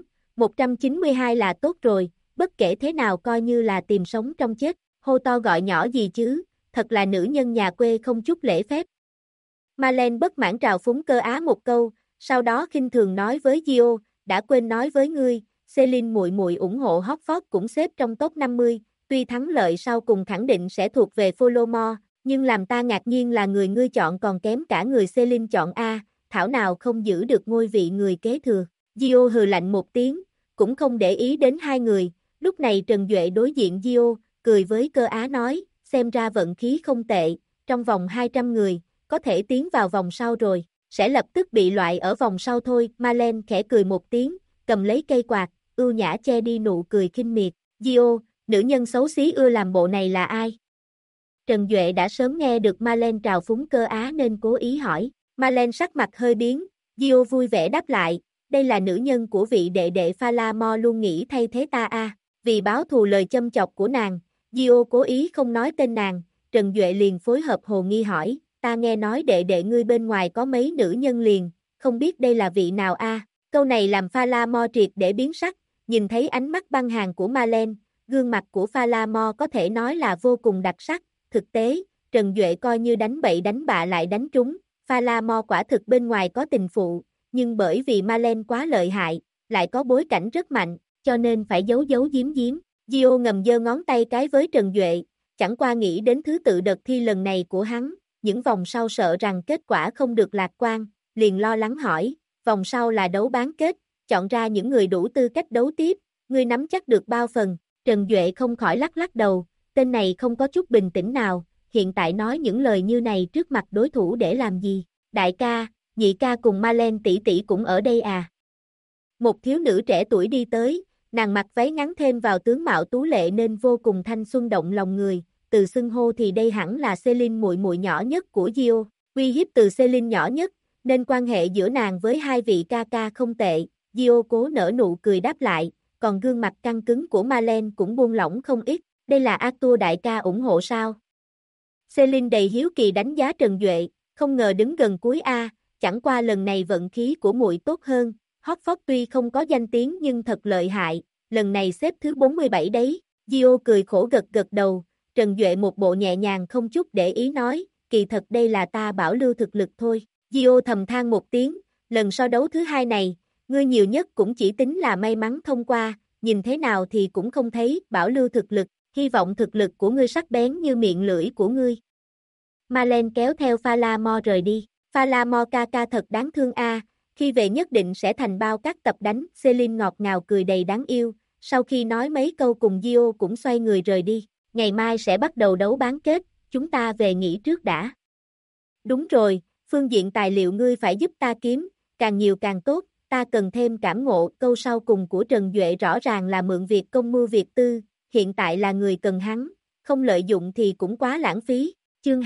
192 là tốt rồi, bất kể thế nào coi như là tìm sống trong chết, hô to gọi nhỏ gì chứ, thật là nữ nhân nhà quê không chút lễ phép. Marlene bất mãn trào phúng Cơ Á một câu, sau đó khinh thường nói với Dio, đã quên nói với ngươi, Celine muội muội ủng hộ Hogwarts cũng xếp trong top 50, tuy thắng lợi sau cùng khẳng định sẽ thuộc về Voldemort, nhưng làm ta ngạc nhiên là người ngươi chọn còn kém cả người Celine chọn A, thảo nào không giữ được ngôi vị người kế thừa. Dio hừ lạnh một tiếng, cũng không để ý đến hai người, lúc này Trần Duệ đối diện Dio, cười với Cơ Á nói, xem ra vận khí không tệ, trong vòng 200 người, có thể tiến vào vòng sau rồi, sẽ lập tức bị loại ở vòng sau thôi. Marlene khẽ cười một tiếng, cầm lấy cây quạt, ưu nhã che đi nụ cười khinh miệt. Dio, nữ nhân xấu xí ưa làm bộ này là ai? Trần Duệ đã sớm nghe được Marlene trào phúng Cơ Á nên cố ý hỏi. Marlene sắc mặt hơi biến, Dio vui vẻ đáp lại, đây là nữ nhân của vị đệ đệ Phalamon luôn nghĩ thay thế ta a. Vì báo thù lời châm chọc của nàng, Dio cố ý không nói tên nàng, Trần Duệ liền phối hợp hồ nghi hỏi, ta nghe nói đệ đệ ngươi bên ngoài có mấy nữ nhân liền, không biết đây là vị nào a? Câu này làm Phalamon triệt để biến sắc, nhìn thấy ánh mắt băng hàn của Marlene, gương mặt của Phalamon có thể nói là vô cùng đặc sắc, thực tế, Trần Duệ coi như đánh bậy đánh bạ lại đánh trúng, Phalamon quả thực bên ngoài có tình phụ, nhưng bởi vì Marlene quá lợi hại, lại có bối cảnh rất mạnh, cho nên phải giấu giấu giếm giếm. Dio ngầm giơ ngón tay cái với Trần Duệ, chẳng qua nghĩ đến thứ tự đợt thi lần này của hắn, những vòng sau sợ rằng kết quả không được lạc quan, liền lo lắng hỏi, vòng sau là đấu bán kết, chọn ra những người đủ tư cách đấu tiếp, ngươi nắm chắc được bao phần? Trần Duệ không khỏi lắc lắc đầu, tên này không có chút bình tĩnh nào, hiện tại nói những lời như này trước mặt đối thủ để làm gì? Đại ca, nhị ca cùng Marlene tỷ tỷ cũng ở đây à? Một thiếu nữ trẻ tuổi đi tới, nàng mặc váy ngắn thêm vào tướng mạo tú lệ nên vô cùng thanh xuân động lòng người, từ xưng hô thì đây hẳn là Celine muội muội nhỏ nhất của Dio, uy hiếp từ Celine nhỏ nhất, nên quan hệ giữa nàng với hai vị ca ca không tệ, Dio cố nở nụ cười đáp lại, còn gương mặt căng cứng của Marlene cũng buông lỏng không ít, đây là Arthur đại ca ủng hộ sao? Celine đầy hiếu kỳ đánh giá Trần Duệ, không ngờ đứng gần cuối A, chẳng qua lần này vận khí của muội tốt hơn, Hogwarts tuy không có danh tiếng nhưng thật lợi hại, lần này xếp thứ 47 đấy, Dio cười khổ gật gật đầu, Trần Duệ một bộ nhẹ nhàng không chút để ý nói, kỳ thật đây là ta bảo lưu thực lực thôi, Dio thầm than một tiếng, lần so đấu thứ hai này, ngươi nhiều nhất cũng chỉ tính là may mắn thông qua, nhìn thế nào thì cũng không thấy bảo lưu thực lực, hy vọng thực lực của ngươi sắc bén như miệng lưỡi của ngươi. Marlene kéo theo Phalamon rời đi, Phalamon ca ca thật đáng thương a, khi về nhất định sẽ thành bao các tập đánh, Celine ngọt ngào cười đầy đáng yêu, sau khi nói mấy câu cùng Dio cũng xoay người rời đi, ngày mai sẽ bắt đầu đấu bán kết, chúng ta về nghỉ trước đã. Đúng rồi, phương diện tài liệu ngươi phải giúp ta kiếm, càng nhiều càng tốt, ta cần thêm cảm ngộ, câu sau cùng của Trần Duệ rõ ràng là mượn việc công mưu việc tư, hiện tại là người cần hắn, không lợi dụng thì cũng quá lãng phí. Chương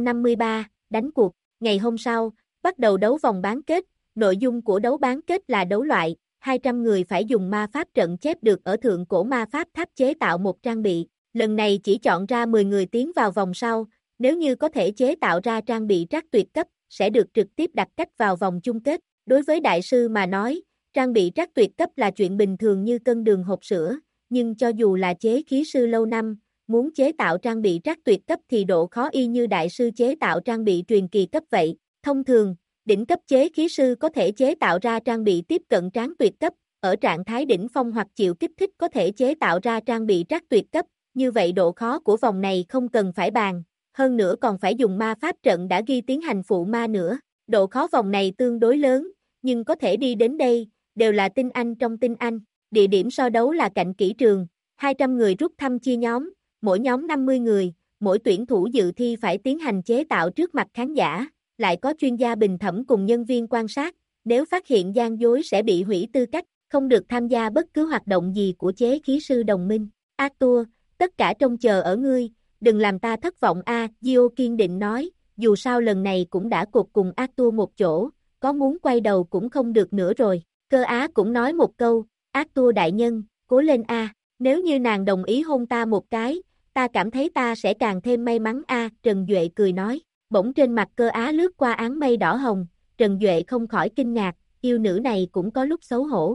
253, đánh cuộc, ngày hôm sau, bắt đầu đấu vòng bán kết, nội dung của đấu bán kết là đấu loại, 200 người phải dùng ma pháp trận chép được ở thượng cổ ma pháp tháp chế tạo một trang bị, lần này chỉ chọn ra 10 người tiến vào vòng sau, nếu như có thể chế tạo ra trang bị trác tuyệt cấp, sẽ được trực tiếp đặt cách vào vòng chung kết, đối với đại sư mà nói, trang bị trác tuyệt cấp là chuyện bình thường như cân đường hộp sữa, nhưng cho dù là chế khí sư lâu năm, muốn chế tạo trang bị trác tuyệt cấp thì độ khó y như đại sư chế tạo trang bị truyền kỳ cấp vậy. Thông thường, đỉnh cấp chế khí sư có thể chế tạo ra trang bị tiếp cận trác tuyệt cấp, ở trạng thái đỉnh phong hoặc chịu kích thích có thể chế tạo ra trang bị trác tuyệt cấp, như vậy độ khó của vòng này không cần phải bàn, hơn nữa còn phải dùng ma pháp trận đã ghi tiến hành phụ ma nữa. Độ khó vòng này tương đối lớn, nhưng có thể đi đến đây, đều là tinh anh trong tinh anh. Địa điểm so đấu là cạnh kỹ trường, 200 người rút thăm chia nhóm, mỗi nhóm 50 người, mỗi tuyển thủ dự thi phải tiến hành chế tạo trước mặt khán giả, lại có chuyên gia bình thẩm cùng nhân viên quan sát, nếu phát hiện gian dối sẽ bị hủy tư cách, không được tham gia bất cứ hoạt động gì của chế khí sư đồng minh. Arthur, tất cả trông chờ ở ngươi, đừng làm ta thất vọng Gio kiên định nói, dù sao lần này cũng đã cột cùng Arthur một chỗ, có muốn quay đầu cũng không được nữa rồi. Cơ Á cũng nói một câu, Arthur đại nhân, cố lên nếu như nàng đồng ý hôn ta một cái, ta cảm thấy ta sẽ càng thêm may mắn Trần Duệ cười nói, bỗng trên mặt Cơ Á lướt qua áng mây đỏ hồng, Trần Duệ không khỏi kinh ngạc, yêu nữ này cũng có lúc xấu hổ.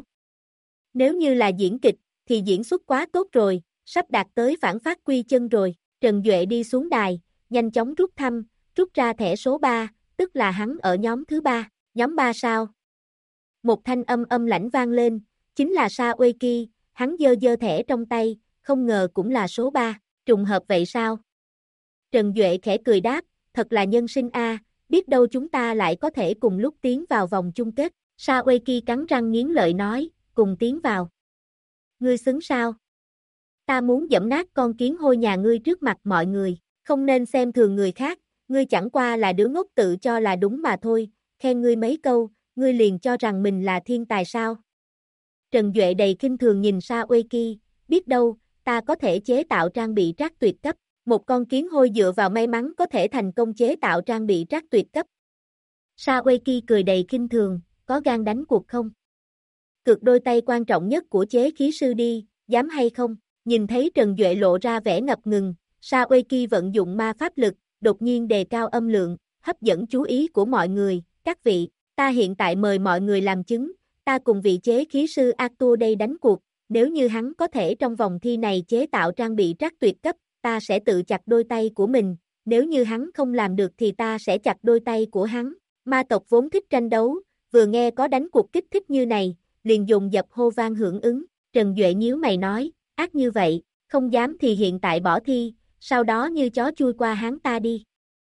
Nếu như là diễn kịch, thì diễn xuất quá tốt rồi, sắp đạt tới phản phát quy chân rồi. Trần Duệ đi xuống đài, nhanh chóng rút thăm, rút ra thẻ số 3, tức là hắn ở nhóm thứ 3, nhóm 3 sao? Một thanh âm lãnh vang lên, chính là Sa Uy Kỳ, hắn giơ thẻ trong tay, không ngờ cũng là số 3, trùng hợp vậy sao? Trần Duệ khẽ cười đáp, thật là nhân sinh biết đâu chúng ta lại có thể cùng lúc tiến vào vòng chung kết. Sa Uy Kỳ cắn răng nghiến lợi nói, cùng tiến vào. Ngươi xứng sao? Ta muốn giẫm nát con kiến hôi nhà ngươi trước mặt mọi người, không nên xem thường người khác, ngươi chẳng qua là đứa ngốc tự cho là đúng mà thôi, khen ngươi mấy câu, ngươi liền cho rằng mình là thiên tài sao? Trần Duệ đầy khinh thường nhìn Sa Uy Kỳ, biết đâu, ta có thể chế tạo trang bị trác tuyệt cấp, một con kiến hôi dựa vào may mắn có thể thành công chế tạo trang bị trác tuyệt cấp. Sa Uy Kỳ cười đầy khinh thường, có gan đánh cuộc không? Cược đôi tay quan trọng nhất của chế khí sư đi, dám hay không? Nhìn thấy Trần Duệ lộ ra vẻ ngập ngừng, Sa Uy Kỳ vận dụng ma pháp lực, đột nhiên đề cao âm lượng, hấp dẫn chú ý của mọi người, các vị, ta hiện tại mời mọi người làm chứng, ta cùng vị chế khí sư Arthur đây đánh cuộc, nếu như hắn có thể trong vòng thi này chế tạo trang bị trác tuyệt cấp, ta sẽ tự chặt đôi tay của mình, nếu như hắn không làm được thì ta sẽ chặt đôi tay của hắn. Ma tộc vốn thích tranh đấu, vừa nghe có đánh cuộc kích thích như này, liền dồn dập hô vang hưởng ứng, Trần Duệ nhíu mày nói, ác như vậy, không dám thì hiện tại bỏ thi, sau đó như chó chui qua hắn ta đi.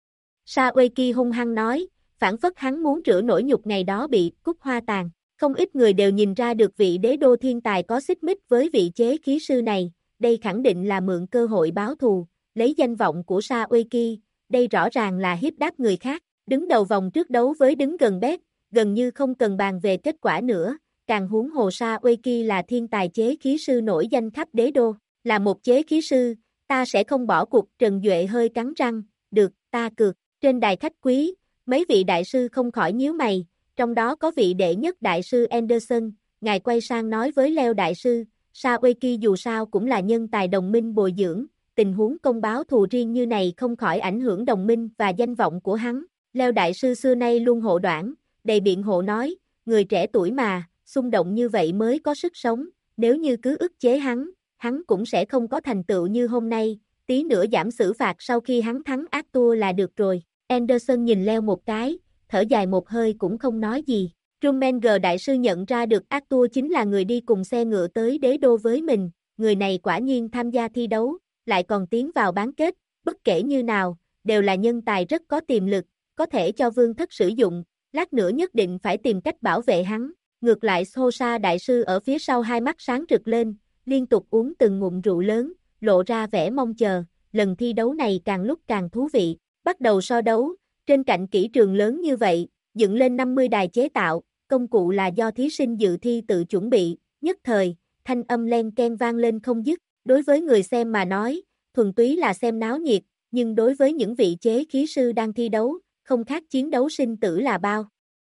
Sa Uy Kỳ hung hăng nói, phản phất hắn muốn rửa nỗi nhục ngày đó bị Cúc Hoa tàn. Không ít người đều nhìn ra được vị đế đô thiên tài có xích mích với vị chế khí sư này, đây khẳng định là mượn cơ hội báo thù, lấy danh vọng của Sa Uy Kỳ, đây rõ ràng là hiếp đáp người khác, đứng đầu vòng trước đấu với đứng gần bét, gần như không cần bàn về kết quả nữa, càng huống hồ Sa Uy Kỳ là thiên tài chế khí sư nổi danh khắp đế đô, là một chế khí sư, ta sẽ không bỏ cuộc. Trần Duệ hơi cắn răng, được, ta cược. Trên đài khách quý, mấy vị đại sư không khỏi nhíu mày, trong đó có vị đệ nhất đại sư Anderson, ngài quay sang nói với Leo đại sư, Sa Uy Kỳ dù sao cũng là nhân tài đồng minh bồi dưỡng, tình huống công báo thù riêng như này không khỏi ảnh hưởng đồng minh và danh vọng của hắn. Leo đại sư xưa nay luôn hộ đoản, đầy biện hộ nói, người trẻ tuổi mà, xung động như vậy mới có sức sống, nếu như cứ ức chế hắn cũng sẽ không có thành tựu như hôm nay, tí nữa giảm xử phạt sau khi hắn thắng Arthur là được rồi. Anderson nhìn Leo một cái, thở dài một hơi cũng không nói gì. Rummenger đại sư nhận ra được Arthur chính là người đi cùng xe ngựa tới đế đô với mình, người này quả nhiên tham gia thi đấu, lại còn tiến vào bán kết, bất kể như nào, đều là nhân tài rất có tiềm lực, có thể cho vương thất sử dụng, lát nữa nhất định phải tìm cách bảo vệ hắn. Ngược lại Sosa đại sư ở phía sau hai mắt sáng rực lên, liên tục uống từng ngụm rượu lớn, lộ ra vẻ mong chờ, lần thi đấu này càng lúc càng thú vị. Bắt đầu so đấu, trên cạnh kỹ trường lớn như vậy, dựng lên 50 đài chế tạo, công cụ là do thí sinh dự thi tự chuẩn bị, nhất thời, thanh âm len ken vang lên không dứt, đối với người xem mà nói, thuần túy là xem náo nhiệt, nhưng đối với những vị chế khí sư đang thi đấu, không khác chiến đấu sinh tử là bao.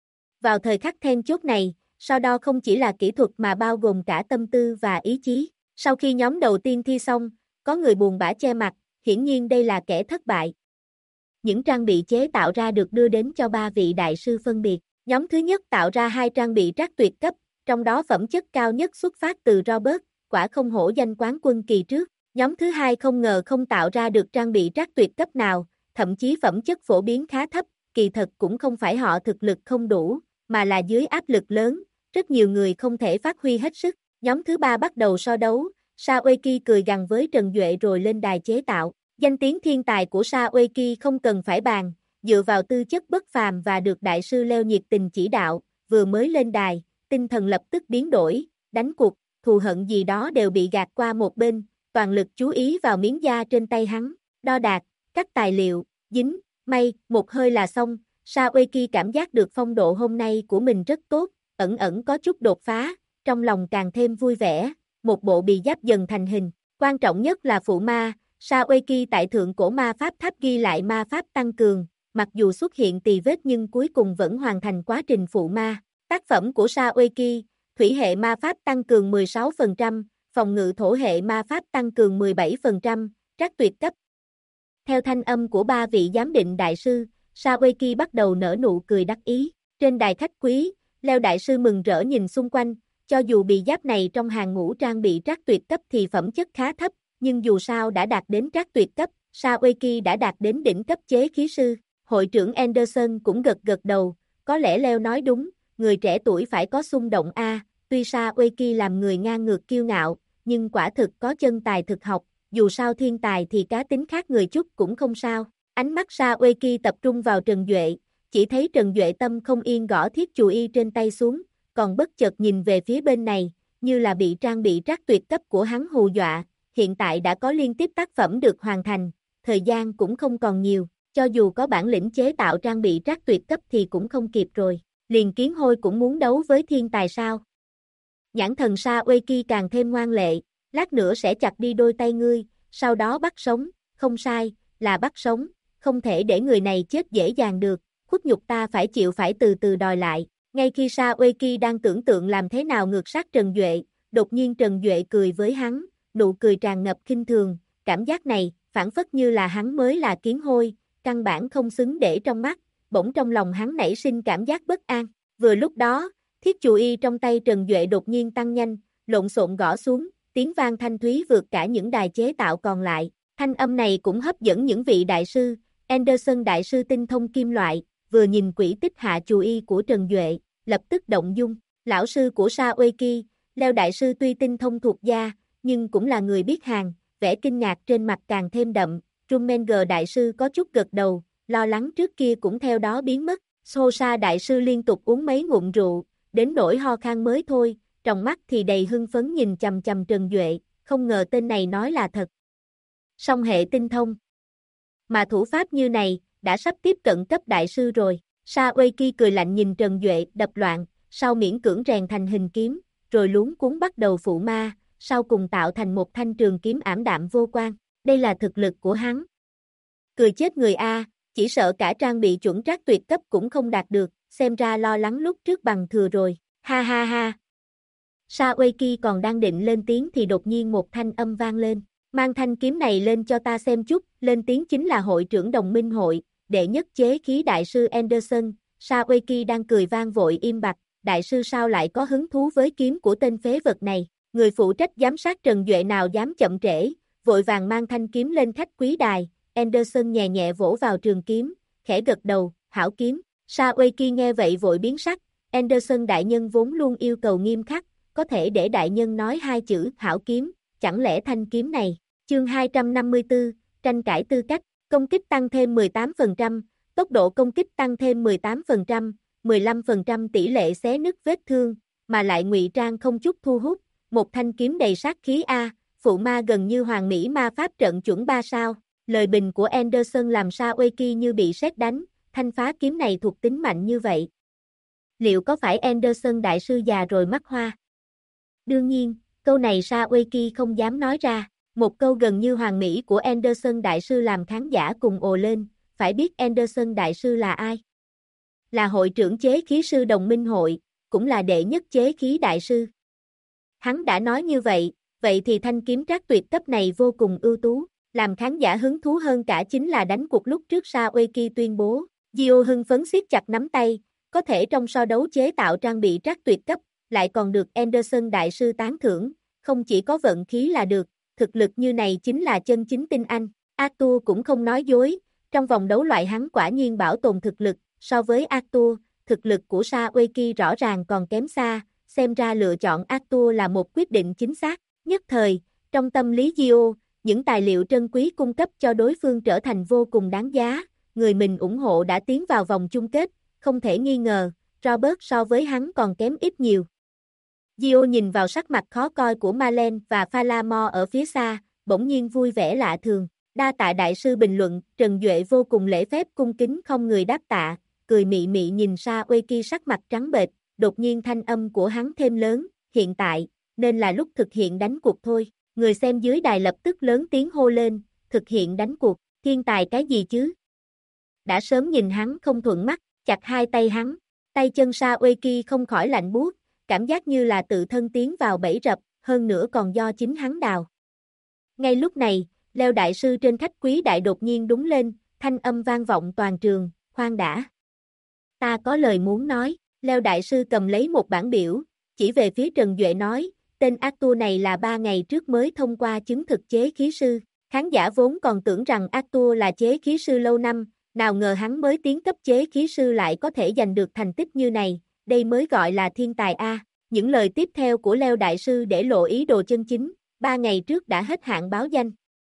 Vào thời khắc then chốt này, so đo không chỉ là kỹ thuật mà bao gồm cả tâm tư và ý chí. Sau khi nhóm đầu tiên thi xong, có người buồn bã che mặt, hiển nhiên đây là kẻ thất bại. Những trang bị chế tạo ra được đưa đến cho 3 vị đại sư phân biệt. Nhóm thứ nhất tạo ra 2 trang bị trác tuyệt cấp, trong đó phẩm chất cao nhất xuất phát từ Robert, quả không hổ danh quán quân kỳ trước. Nhóm thứ hai không ngờ không tạo ra được trang bị trác tuyệt cấp nào, thậm chí phẩm chất phổ biến khá thấp, kỳ thật cũng không phải họ thực lực không đủ, mà là dưới áp lực lớn, rất nhiều người không thể phát huy hết sức. Nhóm thứ ba bắt đầu so đấu, Sa Ueki cười gằn với Trần Duệ rồi lên đài chế tạo. Danh tiếng thiên tài của Sa Ueki không cần phải bàn, dựa vào tư chất bất phàm và được đại sư Leo nhiệt tình chỉ đạo, vừa mới lên đài, tinh thần lập tức biến đổi, đánh cuộc, thù hận gì đó đều bị gạt qua một bên, toàn lực chú ý vào miếng da trên tay hắn, đo đạc, cắt tài liệu, dính, may, một hơi là xong. Sa Ueki cảm giác được phong độ hôm nay của mình rất tốt, ẩn ẩn có chút đột phá, trong lòng càng thêm vui vẻ, một bộ bì giáp dần thành hình. Quan trọng nhất là phụ ma, Sa Ueki tại thượng cổ ma pháp tháp ghi lại ma pháp tăng cường, mặc dù xuất hiện tì vết nhưng cuối cùng vẫn hoàn thành quá trình phụ ma. Tác phẩm của Sa Ueki, thủy hệ ma pháp tăng cường 16%, phòng ngự thổ hệ ma pháp tăng cường 17%, trác tuyệt cấp. Theo thanh âm của ba vị giám định đại sư, Sa Ueki bắt đầu nở nụ cười đắc ý. Trên đài khách quý, Leo đại sư mừng rỡ nhìn xung quanh, cho dù bì giáp này trong hàng ngũ trang bị trác tuyệt cấp thì phẩm chất khá thấp, nhưng dù sao đã đạt đến trác tuyệt cấp, Sa Ueki đã đạt đến đỉnh cấp chế khí sư. Hội trưởng Anderson cũng gật gật đầu, có lẽ Leo nói đúng, người trẻ tuổi phải có xung động a. Tuy Sa Ueki làm người ngang ngược kiêu ngạo, nhưng quả thực có chân tài thực học, dù sao thiên tài thì cá tính khác người chút cũng không sao. Ánh mắt Sa Ueki tập trung vào Trần Duệ, chỉ thấy Trần Duệ tâm không yên gõ thiết chù y trên tay xuống, còn bất chợt nhìn về phía bên này, như là bị trang bị trác tuyệt cấp của hắn hù dọa, hiện tại đã có liên tiếp tác phẩm được hoàn thành, thời gian cũng không còn nhiều, cho dù có bản lĩnh chế tạo trang bị trác tuyệt cấp thì cũng không kịp rồi. Liền Kiến Hôi cũng muốn đấu với thiên tài sao? Nhãn thần Sa Ueki càng thêm ngoan lệ, lát nữa sẽ chặt đi đôi tay ngươi, sau đó bắt sống, không sai, là bắt sống, không thể để người này chết dễ dàng được, khuất nhục ta phải chịu, phải từ từ đòi lại. Ngay khi Sa Ueki đang tưởng tượng làm thế nào ngược sát Trần Duệ, đột nhiên Trần Duệ cười với hắn, nụ cười tràn ngập khinh thường, cảm giác này, phản phất như là hắn mới là Kiến Hôi, căn bản không xứng để trong mắt, bỗng trong lòng hắn nảy sinh cảm giác bất an. Vừa lúc đó, thiết chù y trong tay Trần Duệ đột nhiên tăng nhanh, lộn xộn gõ xuống, tiếng vang thanh thúy vượt cả những đài chế tạo còn lại. Thanh âm này cũng hấp dẫn những vị đại sư, Anderson đại sư tinh thông kim loại, vừa nhìn quỹ tích hạ chù y của Trần Duệ, lập tức động dung. Lão sư của Sa Ueki, Leo đại sư tuy tinh thông thuộc gia, nhưng cũng là người biết hàng, vẻ kinh ngạc trên mặt càng thêm đậm. Rummenger đại sư có chút gật đầu, lo lắng trước kia cũng theo đó biến mất. Sosa đại sư liên tục uống mấy ngụm rượu, đến nỗi ho khan mới thôi, trong mắt thì đầy hưng phấn nhìn chằm chằm Trần Duệ, không ngờ tên này nói là thật. Song hệ tinh thông. Mà thủ pháp như này, đã sắp tiếp cận cấp đại sư rồi. Sa Ueki cười lạnh nhìn Trần Duệ đập loạn, sau miễn cưỡng rèn thành hình kiếm, rồi luống cuống bắt đầu phụ ma, sau cùng tạo thành một thanh trường kiếm ảm đạm vô quang. Đây là thực lực của hắn. Cười chết người a, chỉ sợ cả trang bị chuẩn trác tuyệt cấp cũng không đạt được, xem ra lo lắng lúc trước bằng thừa rồi. Ha ha ha. Sa Ueki còn đang định lên tiếng thì đột nhiên một thanh âm vang lên. Mang thanh kiếm này lên cho ta xem chút, lên tiếng chính là hội trưởng đồng minh hội, đệ nhất chế khí đại sư Anderson. Sa Ueki đang cười vang vội im bặt, đại sư sao lại có hứng thú với kiếm của tên phế vật này. Người phụ trách giám sát Trần Duệ nào dám chậm trễ, vội vàng mang thanh kiếm lên khách quý đài. Anderson nhẹ nhẹ vỗ vào trường kiếm, khẽ gật đầu, hảo kiếm. Sa Ueki nghe vậy vội biến sắc, Anderson đại nhân vốn luôn yêu cầu nghiêm khắc, có thể để đại nhân nói hai chữ hảo kiếm, chẳng lẽ thanh kiếm này. Chương 254, tranh cãi tư cách, công kích tăng thêm 18%, tốc độ công kích tăng thêm 18%, 15% tỷ lệ xé nứt vết thương, mà lại ngụy trang không chút thu hút, một thanh kiếm đầy sát khí a, phụ ma gần như hoàn mỹ ma pháp trận chuẩn 3 sao. Lời bình của Anderson làm Sa Ueki như bị sét đánh, thanh phá kiếm này thuộc tính mạnh như vậy. Liệu có phải Anderson đại sư già rồi mắc hoa? Đương nhiên, câu này Sa Ueki không dám nói ra, một câu gần như hoàn mỹ của Anderson đại sư làm khán giả cùng ồ lên, phải biết Anderson đại sư là ai? Là hội trưởng chế khí sư đồng minh hội, cũng là đệ nhất chế khí đại sư. Hắn đã nói như vậy, vậy thì thanh kiếm trác tuyệt cấp này vô cùng ưu tú. Làm khán giả hứng thú hơn cả chính là đánh cuộc lúc trước Sa Ueki tuyên bố. Gio hưng phấn siết chặt nắm tay, có thể trong so đấu chế tạo trang bị trác tuyệt cấp, lại còn được Anderson đại sư tán thưởng, không chỉ có vận khí là được, thực lực như này chính là chân chính tinh anh. Arthur cũng không nói dối, trong vòng đấu loại hắn quả nhiên bảo tồn thực lực, so với Arthur, thực lực của Sa Ueki rõ ràng còn kém xa, xem ra lựa chọn Arthur là một quyết định chính xác. Nhất thời, Trong tâm lý Gio, những tài liệu trân quý cung cấp cho đối phương trở thành vô cùng đáng giá, người mình ủng hộ đã tiến vào vòng chung kết, không thể nghi ngờ, Robert so với hắn còn kém ít nhiều. Gio nhìn vào sắc mặt khó coi của Malen và Phalamore ở phía xa, bỗng nhiên vui vẻ lạ thường. Đa tạ đại sư bình luận, Trần Duệ vô cùng lễ phép cung kính không người đáp tạ, cười mị mị nhìn Sa Ueki sắc mặt trắng bệch, đột nhiên thanh âm của hắn thêm lớn, hiện tại, nên là lúc thực hiện đánh cuộc thôi. Người xem dưới đài lập tức lớn tiếng hô lên, thực hiện đánh cuộc, thiên tài cái gì chứ? Đã sớm nhìn hắn không thuận mắt, chặt hai tay hắn, tay chân Sa Ueki không khỏi lạnh buốt, cảm giác như là tự thân tiến vào bẫy rập, hơn nữa còn do chính hắn đào. Ngay lúc này, Leo đại sư trên khách quý đại đột nhiên đúng lên, thanh âm vang vọng toàn trường, khoan đã. Ta có lời muốn nói, Leo đại sư cầm lấy một bản biểu, chỉ về phía Trần Duệ nói, tên Arthur này là 3 ngày trước mới thông qua chứng thực chế khí sư. Khán giả vốn còn tưởng rằng Arthur là chế khí sư lâu năm, nào ngờ hắn mới tiến cấp chế khí sư lại có thể giành được thành tích như này, đây mới gọi là thiên tài A. Những lời tiếp theo của Leo đại sư để lộ ý đồ chân chính, 3 ngày trước đã hết hạn báo danh.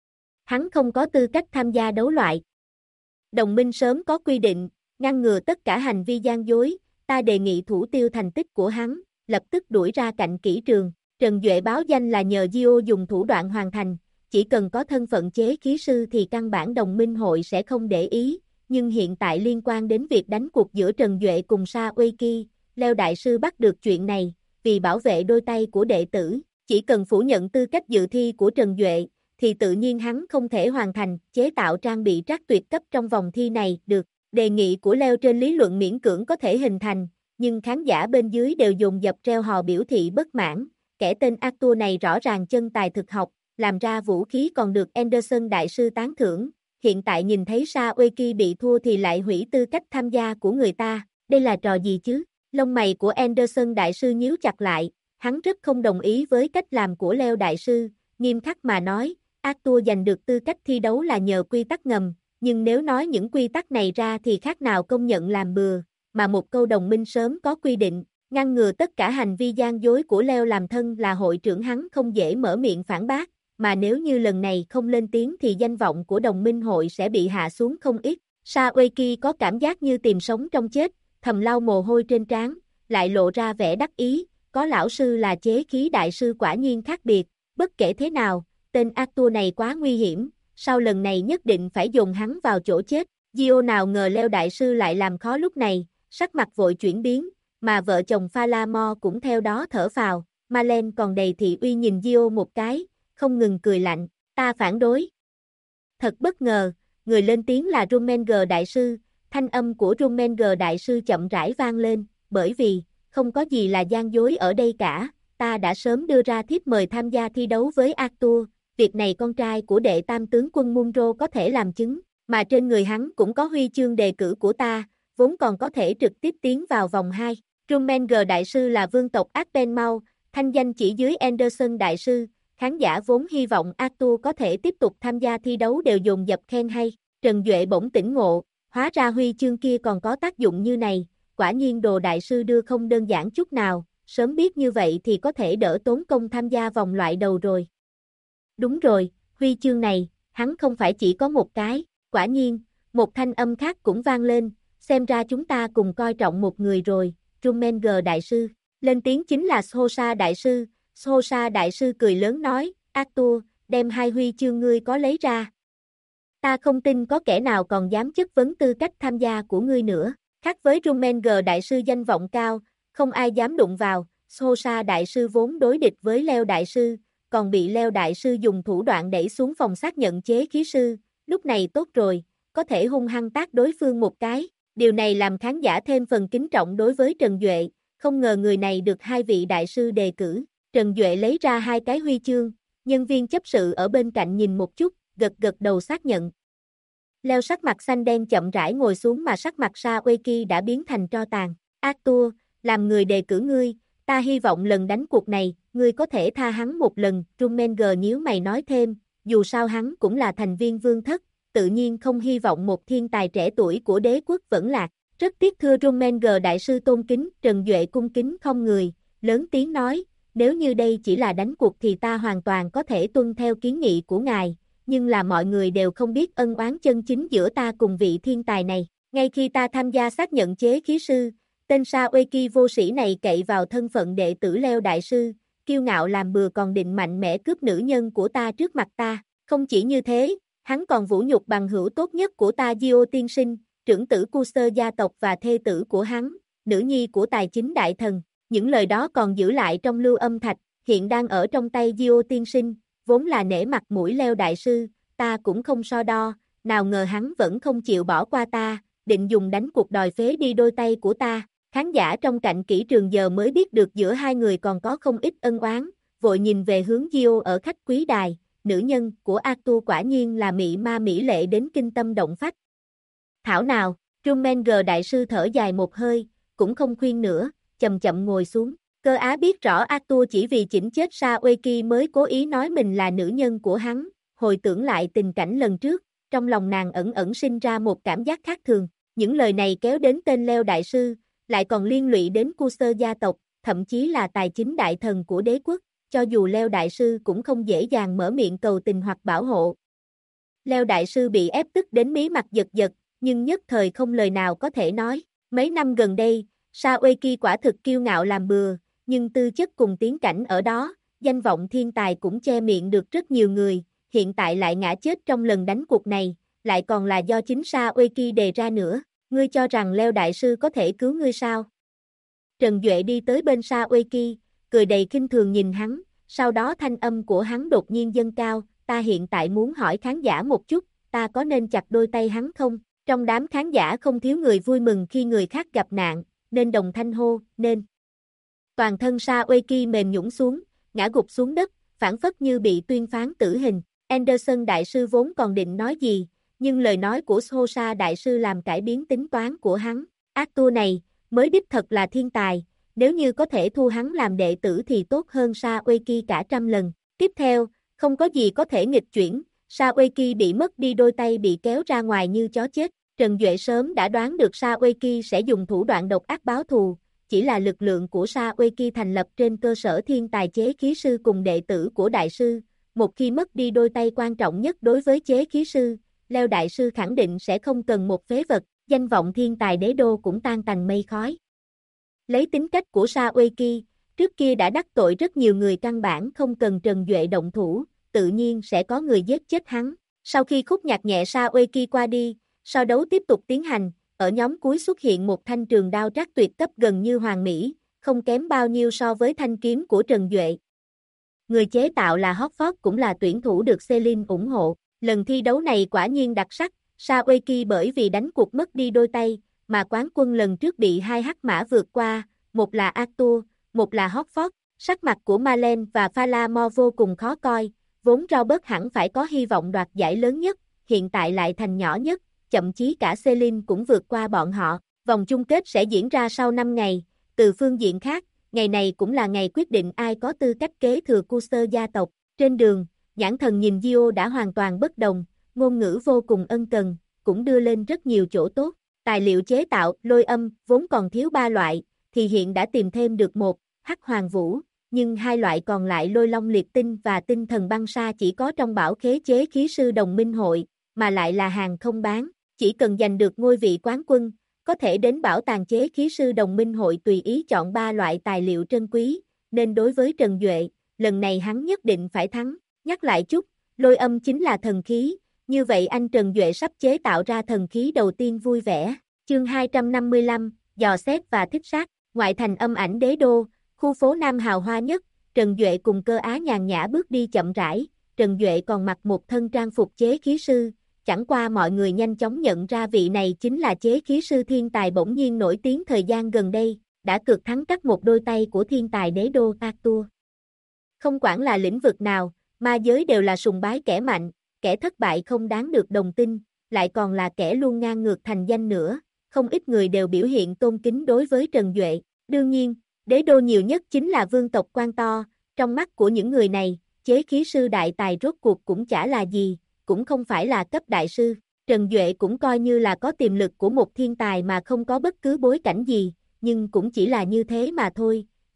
Hắn không có tư cách tham gia đấu loại. Đồng minh sớm có quy định, ngăn ngừa tất cả hành vi gian dối, ta đề nghị thủ tiêu thành tích của hắn, lập tức đuổi ra cạnh kỹ trường. Trần Duệ báo danh là nhờ Gio dùng thủ đoạn hoàn thành, chỉ cần có thân phận chế khí sư thì căn bản đồng minh hội sẽ không để ý, nhưng hiện tại liên quan đến việc đánh cuộc giữa Trần Duệ cùng Sa Ueki, Leo đại sư bắt được chuyện này, vì bảo vệ đôi tay của đệ tử, chỉ cần phủ nhận tư cách dự thi của Trần Duệ, thì tự nhiên hắn không thể hoàn thành chế tạo trang bị trác tuyệt cấp trong vòng thi này được. Đề nghị của Leo trên lý luận miễn cưỡng có thể hình thành, nhưng khán giả bên dưới đều dồn dập reo hò biểu thị bất mãn, kẻ tên Arthur này rõ ràng chân tài thực học, làm ra vũ khí còn được Anderson đại sư tán thưởng, hiện tại nhìn thấy Sa Ueki bị thua thì lại hủy tư cách tham gia của người ta, đây là trò gì chứ? Lông mày của Anderson đại sư nhíu chặt lại, hắn rất không đồng ý với cách làm của Leo đại sư, nghiêm khắc mà nói, Arthur giành được tư cách thi đấu là nhờ quy tắc ngầm, nhưng nếu nói những quy tắc này ra thì khác nào công nhận làm bừa, mà một câu đồng minh sớm có quy định, ngăn ngừa tất cả hành vi gian dối của Leo làm thân là hội trưởng hắn không dễ mở miệng phản bác, mà nếu như lần này không lên tiếng thì danh vọng của đồng minh hội sẽ bị hạ xuống không ít. Sa Ueki có cảm giác như tìm sống trong chết, thầm lau mồ hôi trên trán, lại lộ ra vẻ đắc ý, có lão sư là chế khí đại sư quả nhiên khác biệt, bất kể thế nào, tên Arthur này quá nguy hiểm, sau lần này nhất định phải dồn hắn vào chỗ chết. Gio nào ngờ Leo đại sư lại làm khó lúc này, sắc mặt vội chuyển biến, mà vợ chồng Phalamore cũng theo đó thở phào, Malen còn đầy thị uy nhìn Gio một cái, không ngừng cười lạnh, ta phản đối. Thật bất ngờ, người lên tiếng là Rumenger đại sư, thanh âm của Rumenger đại sư chậm rãi vang lên, bởi vì, không có gì là gian dối ở đây cả, ta đã sớm đưa ra thiếp mời tham gia thi đấu với Arthur, việc này con trai của đệ tam tướng quân Munro có thể làm chứng, mà trên người hắn cũng có huy chương đề cử của ta, vốn còn có thể trực tiếp tiến vào vòng 2. Rumenger đại sư là vương tộc Arpenmau, thanh danh chỉ dưới Anderson đại sư, khán giả vốn hy vọng Arthur có thể tiếp tục tham gia thi đấu đều dồn dập khen hay. Trần Duệ bỗng tỉnh ngộ, hóa ra huy chương kia còn có tác dụng như này, quả nhiên đồ đại sư đưa không đơn giản chút nào, sớm biết như vậy thì có thể đỡ tốn công tham gia vòng loại đầu rồi. Đúng rồi, huy chương này, hắn không phải chỉ có một cái, quả nhiên, một thanh âm khác cũng vang lên, xem ra chúng ta cùng coi trọng một người rồi, Rumenger đại sư, lên tiếng chính là Shosa đại sư, Shosa đại sư cười lớn nói, Arthur, đem 2 huy chương ngươi có lấy ra. Ta không tin có kẻ nào còn dám chất vấn tư cách tham gia của ngươi nữa, khác với Rumenger đại sư danh vọng cao, không ai dám đụng vào, Shosa đại sư vốn đối địch với Leo đại sư, còn bị Leo đại sư dùng thủ đoạn đẩy xuống phòng xác nhận chế khí sư, lúc này tốt rồi, có thể hung hăng tát đối phương một cái, điều này làm khán giả thêm phần kính trọng đối với Trần Duệ, không ngờ người này được 2 vị đại sư đề cử. Trần Duệ lấy ra 2 cái huy chương, nhân viên chấp sự ở bên cạnh nhìn một chút, gật gật đầu xác nhận. Leo sắc mặt xanh đen chậm rãi ngồi xuống mà sắc mặt Sa Ueki đã biến thành tro tàn. Arthur, làm người đề cử ngươi, ta hy vọng lần đánh cuộc này, ngươi có thể tha hắn một lần. Rumenger nhíu mày nói thêm, dù sao hắn cũng là thành viên vương thất, tự nhiên không hy vọng một thiên tài trẻ tuổi của đế quốc vẫn lạc. Rất tiếc thưa Rumenger đại sư tôn kính, Trần Duệ cung kính không người, lớn tiếng nói, nếu như đây chỉ là đánh cuộc thì ta hoàn toàn có thể tuân theo kiến nghị của ngài, nhưng là mọi người đều không biết ân oán chân chính giữa ta cùng vị thiên tài này. Ngay khi ta tham gia xác nhận chế khí sư, tên Sa Ueki vô sĩ này cậy vào thân phận đệ tử Leo Đại Sư, kiêu ngạo làm bừa còn định mạnh mẽ cướp nữ nhân của ta trước mặt ta. Không chỉ như thế, hắn còn vũ nhục bằng hữu tốt nhất của ta Dio tiên sinh, trưởng tử Cuser gia tộc và thê tử của hắn, nữ nhi của tài chính đại thần. Những lời đó còn giữ lại trong lưu âm thạch, hiện đang ở trong tay Dio tiên sinh, vốn là nể mặt mũi Leo Đại Sư, ta cũng không so đo, nào ngờ hắn vẫn không chịu bỏ qua ta, định dùng đánh cuộc đòi phế đi đôi tay của ta. Khán giả trong cạnh kỹ trường giờ mới biết được giữa hai người còn có không ít ân oán, vội nhìn về hướng Dio ở khách quý đài, nữ nhân của Arthur quả nhiên là mỹ ma mỹ lệ đến kinh tâm động phách. Thảo nào, Rumenger đại sư thở dài một hơi, cũng không khuyên nữa, chậm chậm ngồi xuống. Cơ Á biết rõ Arthur chỉ vì chỉnh chết Sa Ueki mới cố ý nói mình là nữ nhân của hắn, hồi tưởng lại tình cảnh lần trước, trong lòng nàng ẩn ẩn sinh ra một cảm giác khác thường. Những lời này kéo đến tên Leo đại sư, lại còn liên lụy đến Cuser gia tộc, thậm chí là tài chính đại thần của đế quốc, cho dù Leo đại sư cũng không dễ dàng mở miệng cầu tình hoặc bảo hộ. Leo đại sư bị ép tức đến mí mặt giật giật, nhưng nhất thời không lời nào có thể nói. Mấy năm gần đây, Sa Ueki quả thực kiêu ngạo làm bừa, nhưng tư chất cùng tiến cảnh ở đó, danh vọng thiên tài cũng che miệng được rất nhiều người, hiện tại lại ngã chết trong lần đánh cuộc này, lại còn là do chính Sa Ueki đề ra nữa. Ngươi cho rằng Leo đại sư có thể cứu ngươi sao? Trần Duệ đi tới bên Sa Ueki, cười đầy khinh thường nhìn hắn, sau đó thanh âm của hắn đột nhiên dâng cao, ta hiện tại muốn hỏi khán giả một chút, ta có nên chặt đôi tay hắn không? Trong đám khán giả không thiếu người vui mừng khi người khác gặp nạn, nên đồng thanh hô, nên. Toàn thân Sa Ueki mềm nhũn xuống, ngã gục xuống đất, phảng phất như bị tuyên phán tử hình. Anderson đại sư vốn còn định nói gì, nhưng lời nói của Sosa đại sư làm cải biến tính toán của hắn. Arthur này, mới đích thật là thiên tài, nếu như có thể thu hắn làm đệ tử thì tốt hơn Sa Ueki cả trăm lần. Tiếp theo, không có gì có thể nghịch chuyển, Sa Ueki bị mất đi đôi tay bị kéo ra ngoài như chó chết. Trần Duệ sớm đã đoán được Sa Ueki sẽ dùng thủ đoạn độc ác báo thù, chỉ là lực lượng của Sa Ueki thành lập trên cơ sở thiên tài chế khí sư cùng đệ tử của đại sư, một khi mất đi đôi tay quan trọng nhất đối với chế khí sư, Leo đại sư khẳng định sẽ không cần một phế vật, danh vọng thiên tài đế đô cũng tan tành mây khói. Lấy tính cách của Sa Ueki, trước kia đã đắc tội rất nhiều người căn bản không cần Trần Duệ động thủ, tự nhiên sẽ có người giết chết hắn. Sau khi khúc nhạc nhẹ Sa Ueki qua đi, so đấu tiếp tục tiến hành, ở nhóm cuối xuất hiện một thanh trường đao trác tuyệt cấp gần như hoàn mỹ, không kém bao nhiêu so với thanh kiếm của Trần Duệ. Người chế tạo là Hotford cũng là tuyển thủ được Celine ủng hộ. Lần thi đấu này quả nhiên đặc sắc, Sa Ueki bởi vì đánh cuộc mất đi đôi tay, mà quán quân lần trước bị hai hắc mã vượt qua, một là Arthur, một là Hotford. Sắc mặt của Malen và Falamo vô cùng khó coi, vốn Robert hẳn phải có hy vọng đoạt giải lớn nhất, hiện tại lại thành nhỏ nhất, thậm chí cả Celine cũng vượt qua bọn họ. Vòng chung kết sẽ diễn ra sau 5 ngày, từ phương diện khác, ngày này cũng là ngày quyết định ai có tư cách kế thừa Cuser gia tộc. Trên đường, nhãn thần nhìn Dio đã hoàn toàn bất đồng, ngôn ngữ vô cùng ân cần, cũng đưa lên rất nhiều chỗ tốt. Tài liệu chế tạo, lôi âm, vốn còn thiếu 3 loại, thì hiện đã tìm thêm được một, hắc hoàng vũ, nhưng hai loại còn lại lôi long liệt tinh và tinh thần băng sa chỉ có trong bảo khế chế khí sư đồng minh hội, mà lại là hàng không bán, chỉ cần giành được ngôi vị quán quân, có thể đến bảo tàng chế khí sư đồng minh hội tùy ý chọn 3 loại tài liệu trân quý, nên đối với Trần Duệ, lần này hắn nhất định phải thắng. Nhắc lại chút, lôi âm chính là thần khí, như vậy anh Trần Duệ sắp chế tạo ra thần khí đầu tiên vui vẻ. Chương 255, dò xét và thích sát, ngoại thành âm ảnh đế đô, khu phố Nam hào hoa nhất, Trần Duệ cùng Cơ Á nhàn nhã bước đi chậm rãi, Trần Duệ còn mặc một thân trang phục chế khí sư, chẳng qua mọi người nhanh chóng nhận ra vị này chính là chế khí sư thiên tài bỗng nhiên nổi tiếng thời gian gần đây, đã cược thắng cắt một đôi tay của thiên tài đế đô Arthur. Không quản là lĩnh vực nào, ma giới đều là sùng bái kẻ mạnh, kẻ thất bại không đáng được đồng tin, lại còn là kẻ luôn ngang ngược thành danh nữa, không ít người đều biểu hiện tôn kính đối với Trần Duệ. Đương nhiên, đế đô nhiều nhất chính là vương tộc quan to, trong mắt của những người này, chế khí sư đại tài rốt cuộc cũng chả là gì, cũng không phải là cấp đại sư. Trần Duệ cũng coi như là có tiềm lực của một thiên tài mà không có bất cứ bối cảnh gì, nhưng cũng chỉ là như thế mà thôi,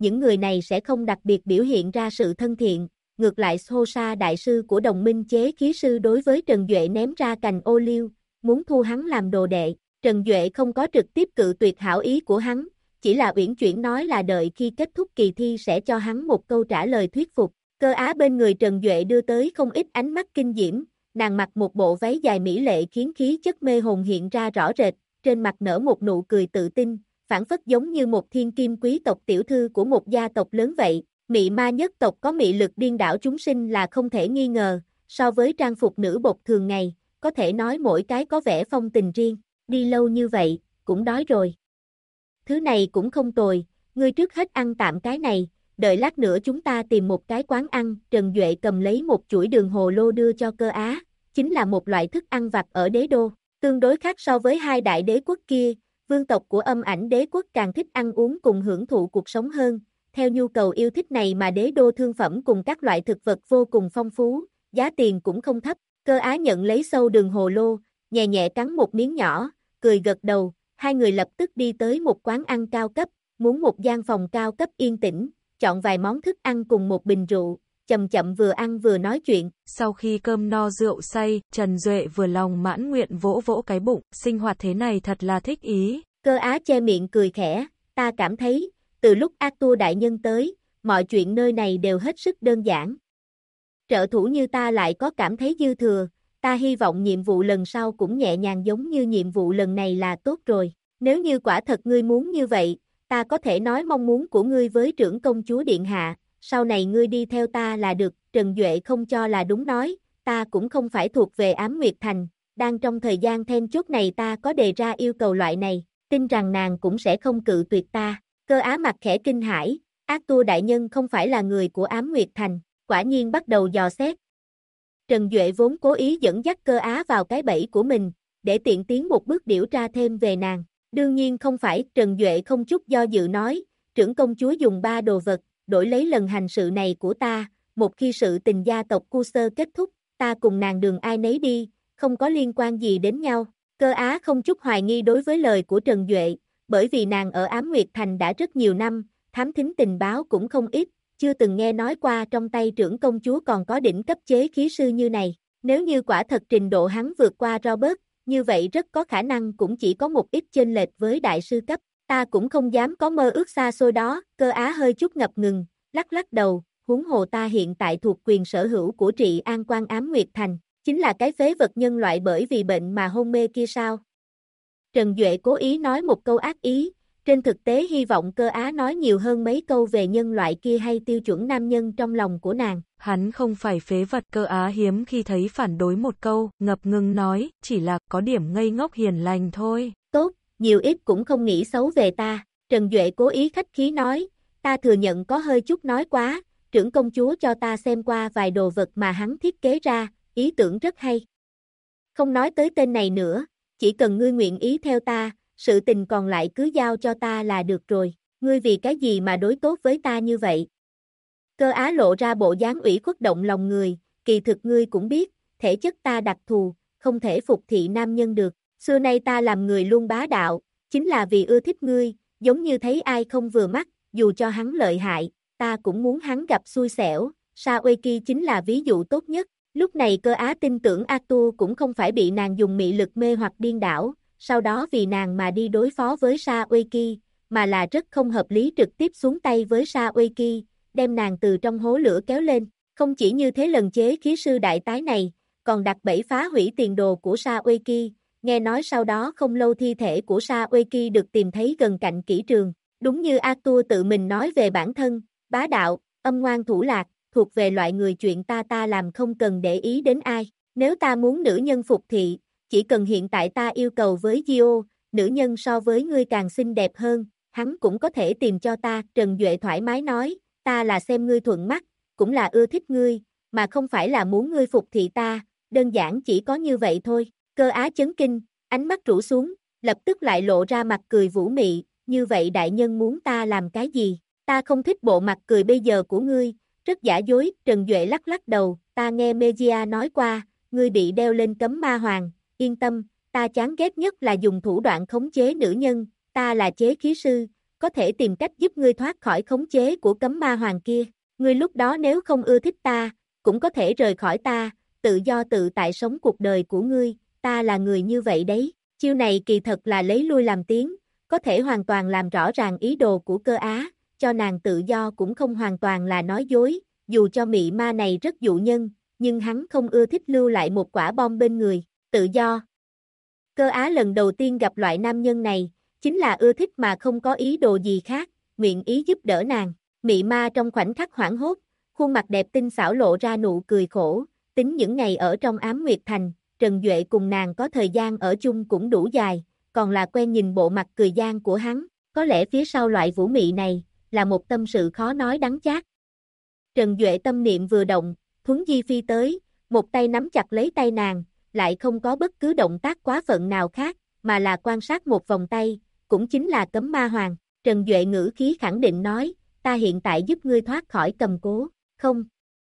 những người này sẽ không đặc biệt biểu hiện ra sự thân thiện. Ngược lại Hosa đại sư của đồng minh chế khí sư đối với Trần Duệ ném ra cành ô liu, muốn thu hắn làm đồ đệ. Trần Duệ không có trực tiếp cự tuyệt hảo ý của hắn, chỉ là uyển chuyển nói là đợi khi kết thúc kỳ thi sẽ cho hắn một câu trả lời thuyết phục. Cơ Á bên người Trần Duệ đưa tới không ít ánh mắt kinh diễm, nàng mặc một bộ váy dài mỹ lệ khiến khí chất mê hồn hiện ra rõ rệt, trên mặt nở một nụ cười tự tin, phảng phất giống như một thiên kim quý tộc tiểu thư của một gia tộc lớn vậy. Mị ma nhất tộc có mị lực điên đảo chúng sinh là không thể nghi ngờ, so với trang phục nữ bộc thường ngày, có thể nói mỗi cái có vẻ phong tình riêng. Đi lâu như vậy, cũng đói rồi. Thứ này cũng không tồi, ngươi trước hết ăn tạm cái này, đợi lát nữa chúng ta tìm một cái quán ăn. Trần Duệ cầm lấy một chuỗi đường hồ lô đưa cho Cơ Á, chính là một loại thức ăn vặt ở đế đô, tương đối khác so với hai đại đế quốc kia. Vương tộc của Âm Ảnh đế quốc càng thích ăn uống cùng hưởng thụ cuộc sống hơn. Theo nhu cầu yêu thích này mà đế đô thương phẩm cùng các loại thực vật vô cùng phong phú, giá tiền cũng không thấp. Cơ Á nhận lấy sâu đường hồ lô, nhẹ nhẹ cắn một miếng nhỏ, cười gật đầu. Hai người lập tức đi tới một quán ăn cao cấp, muốn một gian phòng cao cấp yên tĩnh, chọn vài món thức ăn cùng một bình rượu, chậm chậm vừa ăn vừa nói chuyện. Sau khi cơm no rượu say, Trần Duệ vừa lòng mãn nguyện vỗ vỗ cái bụng, sinh hoạt thế này thật là thích ý. Cơ Á che miệng cười khẽ, ta cảm thấy, từ lúc Arthur đại nhân tới, mọi chuyện nơi này đều hết sức đơn giản. Trợ thủ như ta lại có cảm thấy dư thừa, ta hy vọng nhiệm vụ lần sau cũng nhẹ nhàng giống như nhiệm vụ lần này là tốt rồi. Nếu như quả thật ngươi muốn như vậy, ta có thể nói mong muốn của ngươi với trưởng công chúa điện hạ, sau này ngươi đi theo ta là được. Trần Duệ không cho là đúng nói, ta cũng không phải thuộc về Ám Nguyệt Thành, đang trong thời gian then chốt này ta có đề ra yêu cầu loại này, tin rằng nàng cũng sẽ không cự tuyệt ta. Cơ Á mặt khẽ kinh hãi, Arthur đại nhân không phải là người của Ám Nguyệt Thành, quả nhiên bắt đầu dò xét. Trần Duệ vốn cố ý dẫn dắt Cơ Á vào cái bẫy của mình, để tiện tiến một bước điều tra thêm về nàng. Đương nhiên không phải, Trần Duệ không chút do dự nói, trưởng công chúa dùng 3 đồ vật, đổi lấy lần hành sự này của ta, một khi sự tình gia tộc Cursor kết thúc, ta cùng nàng đường ai nấy đi, không có liên quan gì đến nhau. Cơ Á không chút hoài nghi đối với lời của Trần Duệ, bởi vì nàng ở Ám Nguyệt Thành đã rất nhiều năm, thám thính tình báo cũng không ít, chưa từng nghe nói qua trong tay trưởng công chúa còn có đỉnh cấp chế khí sư như này. Nếu như quả thật trình độ hắn vượt qua Robert, như vậy rất có khả năng cũng chỉ có một ít chênh lệch với đại sư cấp. Ta cũng không dám có mơ ước xa xôi đó. Cơ Á hơi chút ngập ngừng, lắc lắc đầu, huống hồ ta hiện tại thuộc quyền sở hữu của Trị An Quan Ám Nguyệt Thành, chính là cái phế vật nhân loại bởi vì bệnh mà hôn mê kia sao? Trần Duệ cố ý nói một câu ác ý, trên thực tế hy vọng Cơ Á nói nhiều hơn mấy câu về nhân loại kia hay tiêu chuẩn nam nhân trong lòng của nàng. Hắn không phải phế vật. Cơ Á hiếm khi thấy phản đối một câu, ngập ngừng nói, chỉ là có điểm ngây ngốc hiền lành thôi. Tốt, nhiều ít cũng không nghĩ xấu về ta. Trần Duệ cố ý khách khí nói, ta thừa nhận có hơi chút nói quá, trưởng công chúa cho ta xem qua vài đồ vật mà hắn thiết kế ra, ý tưởng rất hay. Không nói tới tên này nữa, chỉ cần ngươi nguyện ý theo ta, sự tình còn lại cứ giao cho ta là được rồi, ngươi vì cái gì mà đối tốt với ta như vậy? Cơ Á lộ ra bộ dáng ủy khuất động lòng người, kỳ thực ngươi cũng biết, thể chất ta đặc thù, không thể phục thị nam nhân được, xưa nay ta làm người luôn bá đạo, chính là vì ưa thích ngươi, giống như thấy ai không vừa mắt, dù cho hắn lợi hại, ta cũng muốn hắn gặp xui xẻo, Sa Ueki chính là ví dụ tốt nhất. Lúc này Cơ Á tin tưởng Arthur cũng không phải bị nàng dùng mị lực mê hoặc điên đảo, sau đó vì nàng mà đi đối phó với Sa Ueki, mà là rất không hợp lý trực tiếp xuống tay với Sa Ueki, đem nàng từ trong hố lửa kéo lên. Không chỉ như thế, lần chế khí sư đại tái này, còn đặt bẫy phá hủy tiền đồ của Sa Ueki, nghe nói sau đó không lâu thi thể của Sa Ueki được tìm thấy gần cạnh kỹ trường. Đúng như Arthur tự mình nói về bản thân, bá đạo, âm ngoan thủ lạc, thuộc về loại người chuyện ta làm không cần để ý đến ai. Nếu ta muốn nữ nhân phục thị, chỉ cần hiện tại ta yêu cầu với Gio, nữ nhân so với ngươi càng xinh đẹp hơn, hắn cũng có thể tìm cho ta. Trần Duệ thoải mái nói, ta là xem ngươi thuận mắt, cũng là ưa thích ngươi, mà không phải là muốn ngươi phục thị ta, đơn giản chỉ có như vậy thôi. Cơ Á chấn kinh, ánh mắt rũ xuống, lập tức lại lộ ra mặt cười vũ mị, như vậy đại nhân muốn ta làm cái gì? Ta không thích bộ mặt cười bây giờ của ngươi, rất giả dối. Trần Duệ lắc lắc đầu, ta nghe Megia nói qua, ngươi bị đeo lên cấm ma hoàng, yên tâm, ta chán ghét nhất là dùng thủ đoạn khống chế nữ nhân, ta là chế khí sư, có thể tìm cách giúp ngươi thoát khỏi khống chế của cấm ma hoàng kia. Ngươi lúc đó nếu không ưa thích ta, cũng có thể rời khỏi ta, tự do tự tại sống cuộc đời của ngươi, ta là người như vậy đấy. Chiêu này kỳ thật là lấy lui làm tiến, có thể hoàn toàn làm rõ ràng ý đồ của Cơ Á, cho nàng tự do cũng không hoàn toàn là nói dối, dù cho mị ma này rất dụ nhân, nhưng hắn không ưa thích lưu lại một quả bom bên người, tự do. Cơ Á lần đầu tiên gặp loại nam nhân này, chính là ưa thích mà không có ý đồ gì khác, nguyện ý giúp đỡ nàng. Mị ma trong khoảnh khắc hoảng hốt, khuôn mặt đẹp tinh xảo lộ ra nụ cười khổ, tính những ngày ở trong Ám Nguyệt Thành, Trần Duệ cùng nàng có thời gian ở chung cũng đủ dài, còn là quen nhìn bộ mặt cười gian của hắn, có lẽ phía sau loại vũ mị này, là một tâm sự khó nói đắng chát. Trần Duệ tâm niệm vừa động, Thuấn Di phi tới, một tay nắm chặt lấy tay nàng, lại không có bất cứ động tác quá phận nào khác, mà là quan sát một vòng tay, cũng chính là cấm ma hoàng. Trần Duệ ngữ khí khẳng định nói, ta hiện tại giúp ngươi thoát khỏi cầm cố, không.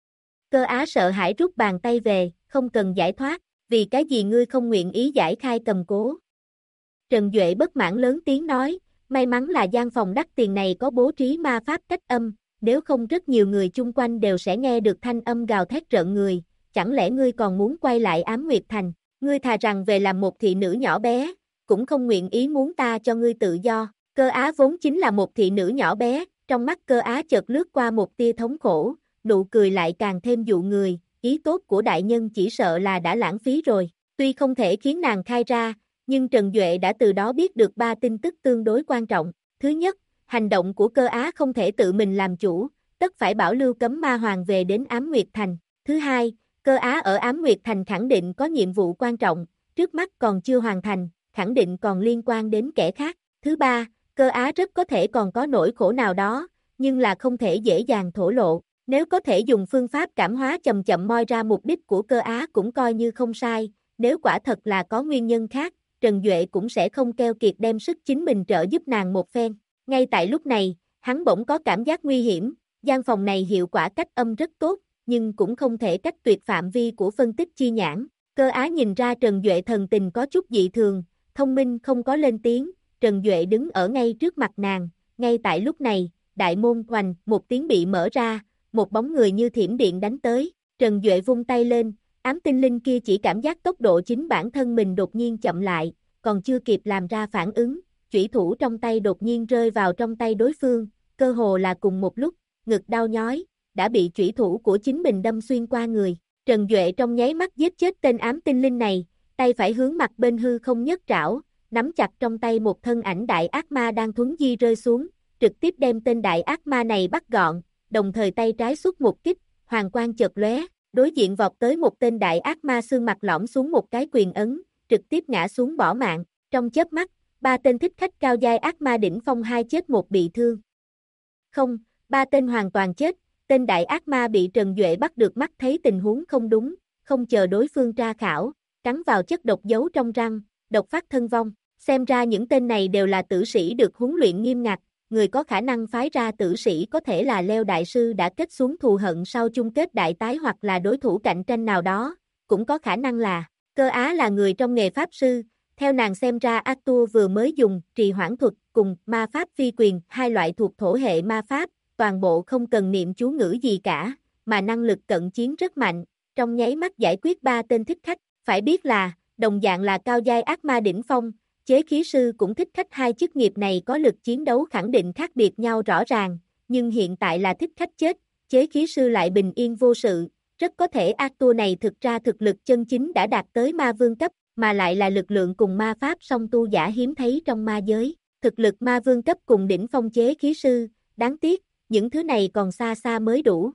Cơ Á sợ hãi rút bàn tay về, không cần giải thoát, vì cái gì ngươi không nguyện ý giải khai cầm cố. Trần Duệ bất mãn lớn tiếng nói, may mắn là gian phòng đắt tiền này có bố trí ma pháp cách âm, nếu không rất nhiều người chung quanh đều sẽ nghe được thanh âm gào thét rợn người, chẳng lẽ ngươi còn muốn quay lại Ám Nguyệt Thành, ngươi thà rằng về làm một thị nữ nhỏ bé, cũng không nguyện ý muốn ta cho ngươi tự do. Cơ Á vốn chính là một thị nữ nhỏ bé, trong mắt Cơ Á chợt lướt qua một tia thống khổ, nụ cười lại càng thêm dụ người, ý tốt của đại nhân chỉ sợ là đã lãng phí rồi. Tuy không thể khiến nàng khai ra, nhưng Trần Duệ đã từ đó biết được 3 tin tức tương đối quan trọng. Thứ nhất, hành động của Cơ Á không thể tự mình làm chủ, tất phải bảo lưu cấm ma hoàng về đến Ám Nguyệt Thành. Thứ hai, Cơ Á ở Ám Nguyệt Thành khẳng định có nhiệm vụ quan trọng, trước mắt còn chưa hoàn thành, khẳng định còn liên quan đến kẻ khác. Thứ ba, Cơ Á rất có thể còn có nỗi khổ nào đó, nhưng là không thể dễ dàng thổ lộ. Nếu có thể dùng phương pháp cảm hóa chậm chậm moi ra mục đích của Cơ Á cũng coi như không sai, nếu quả thật là có nguyên nhân khác, Trần Duệ cũng sẽ không keo kiệt đem sức chính mình trợ giúp nàng một phen. Ngay tại lúc này, hắn bỗng có cảm giác nguy hiểm, gian phòng này hiệu quả cách âm rất tốt, nhưng cũng không thể cách tuyệt phạm vi của phân tích chi nhãn. Cơ Á nhìn ra Trần Duệ thần tình có chút dị thường, thông minh không có lên tiếng, Trần Duệ đứng ở ngay trước mặt nàng, ngay tại lúc này, đại môn hoành, một tiếng bị mở ra, một bóng người như thiểm điện đánh tới, Trần Duệ vung tay lên, ám tinh linh kia chỉ cảm giác tốc độ chính bản thân mình đột nhiên chậm lại, còn chưa kịp làm ra phản ứng, chủy thủ trong tay đột nhiên rơi vào trong tay đối phương, cơ hồ là cùng một lúc, ngực đau nhói, đã bị chủy thủ của chính mình đâm xuyên qua người. Trần Duệ trong nháy mắt giết chết tên ám tinh linh này, tay phải hướng mặt bên hư không nhất trảo, nắm chặt trong tay một thân ảnh đại ác ma đang thuấn di rơi xuống, trực tiếp đem tên đại ác ma này bắt gọn, đồng thời tay trái xuất một kích, hoàng quang chợt lóe, đối diện vọt tới một tên đại ác ma xương mặt lõm xuống một cái quyền ấn, trực tiếp ngã xuống bỏ mạng, trong chớp mắt, 3 tên thích khách cao giai ác ma đỉnh phong 2 chết 1 bị thương. Không, 3 tên hoàn toàn chết, tên đại ác ma bị Trần Duệ bắt được mắt thấy tình huống không đúng, không chờ đối phương tra khảo, cắn vào chất độc giấu trong răng, độc phát thân vong, xem ra những tên này đều là tử sĩ được huấn luyện nghiêm ngặt, người có khả năng phái ra tử sĩ có thể là Leo Đại Sư đã kết xuống thù hận sau chung kết đại tái hoặc là đối thủ cạnh tranh nào đó, cũng có khả năng là Cơ Á là người trong nghề pháp sư, theo nàng xem ra Arthur vừa mới dùng trì hoãn thuật cùng ma pháp phi quyền, 2 loại thuộc thổ hệ ma pháp, toàn bộ không cần niệm chú ngữ gì cả, mà năng lực cận chiến rất mạnh, trong nháy mắt giải quyết 3 tên thích khách, phải biết là, đồng dạng là cao giai ác ma đỉnh phong, chế khí sư cũng thích khách, 2 chức nghiệp này có lực chiến đấu khẳng định khác biệt nhau rõ ràng, nhưng hiện tại là thích khách chết, chế khí sư lại bình yên vô sự, rất có thể Arthur này thực ra thực lực chân chính đã đạt tới ma vương cấp, mà lại là lực lượng cùng ma pháp song tu giả hiếm thấy trong ma giới, thực lực ma vương cấp cùng đỉnh phong chế khí sư, đáng tiếc, những thứ này còn xa xa mới đủ.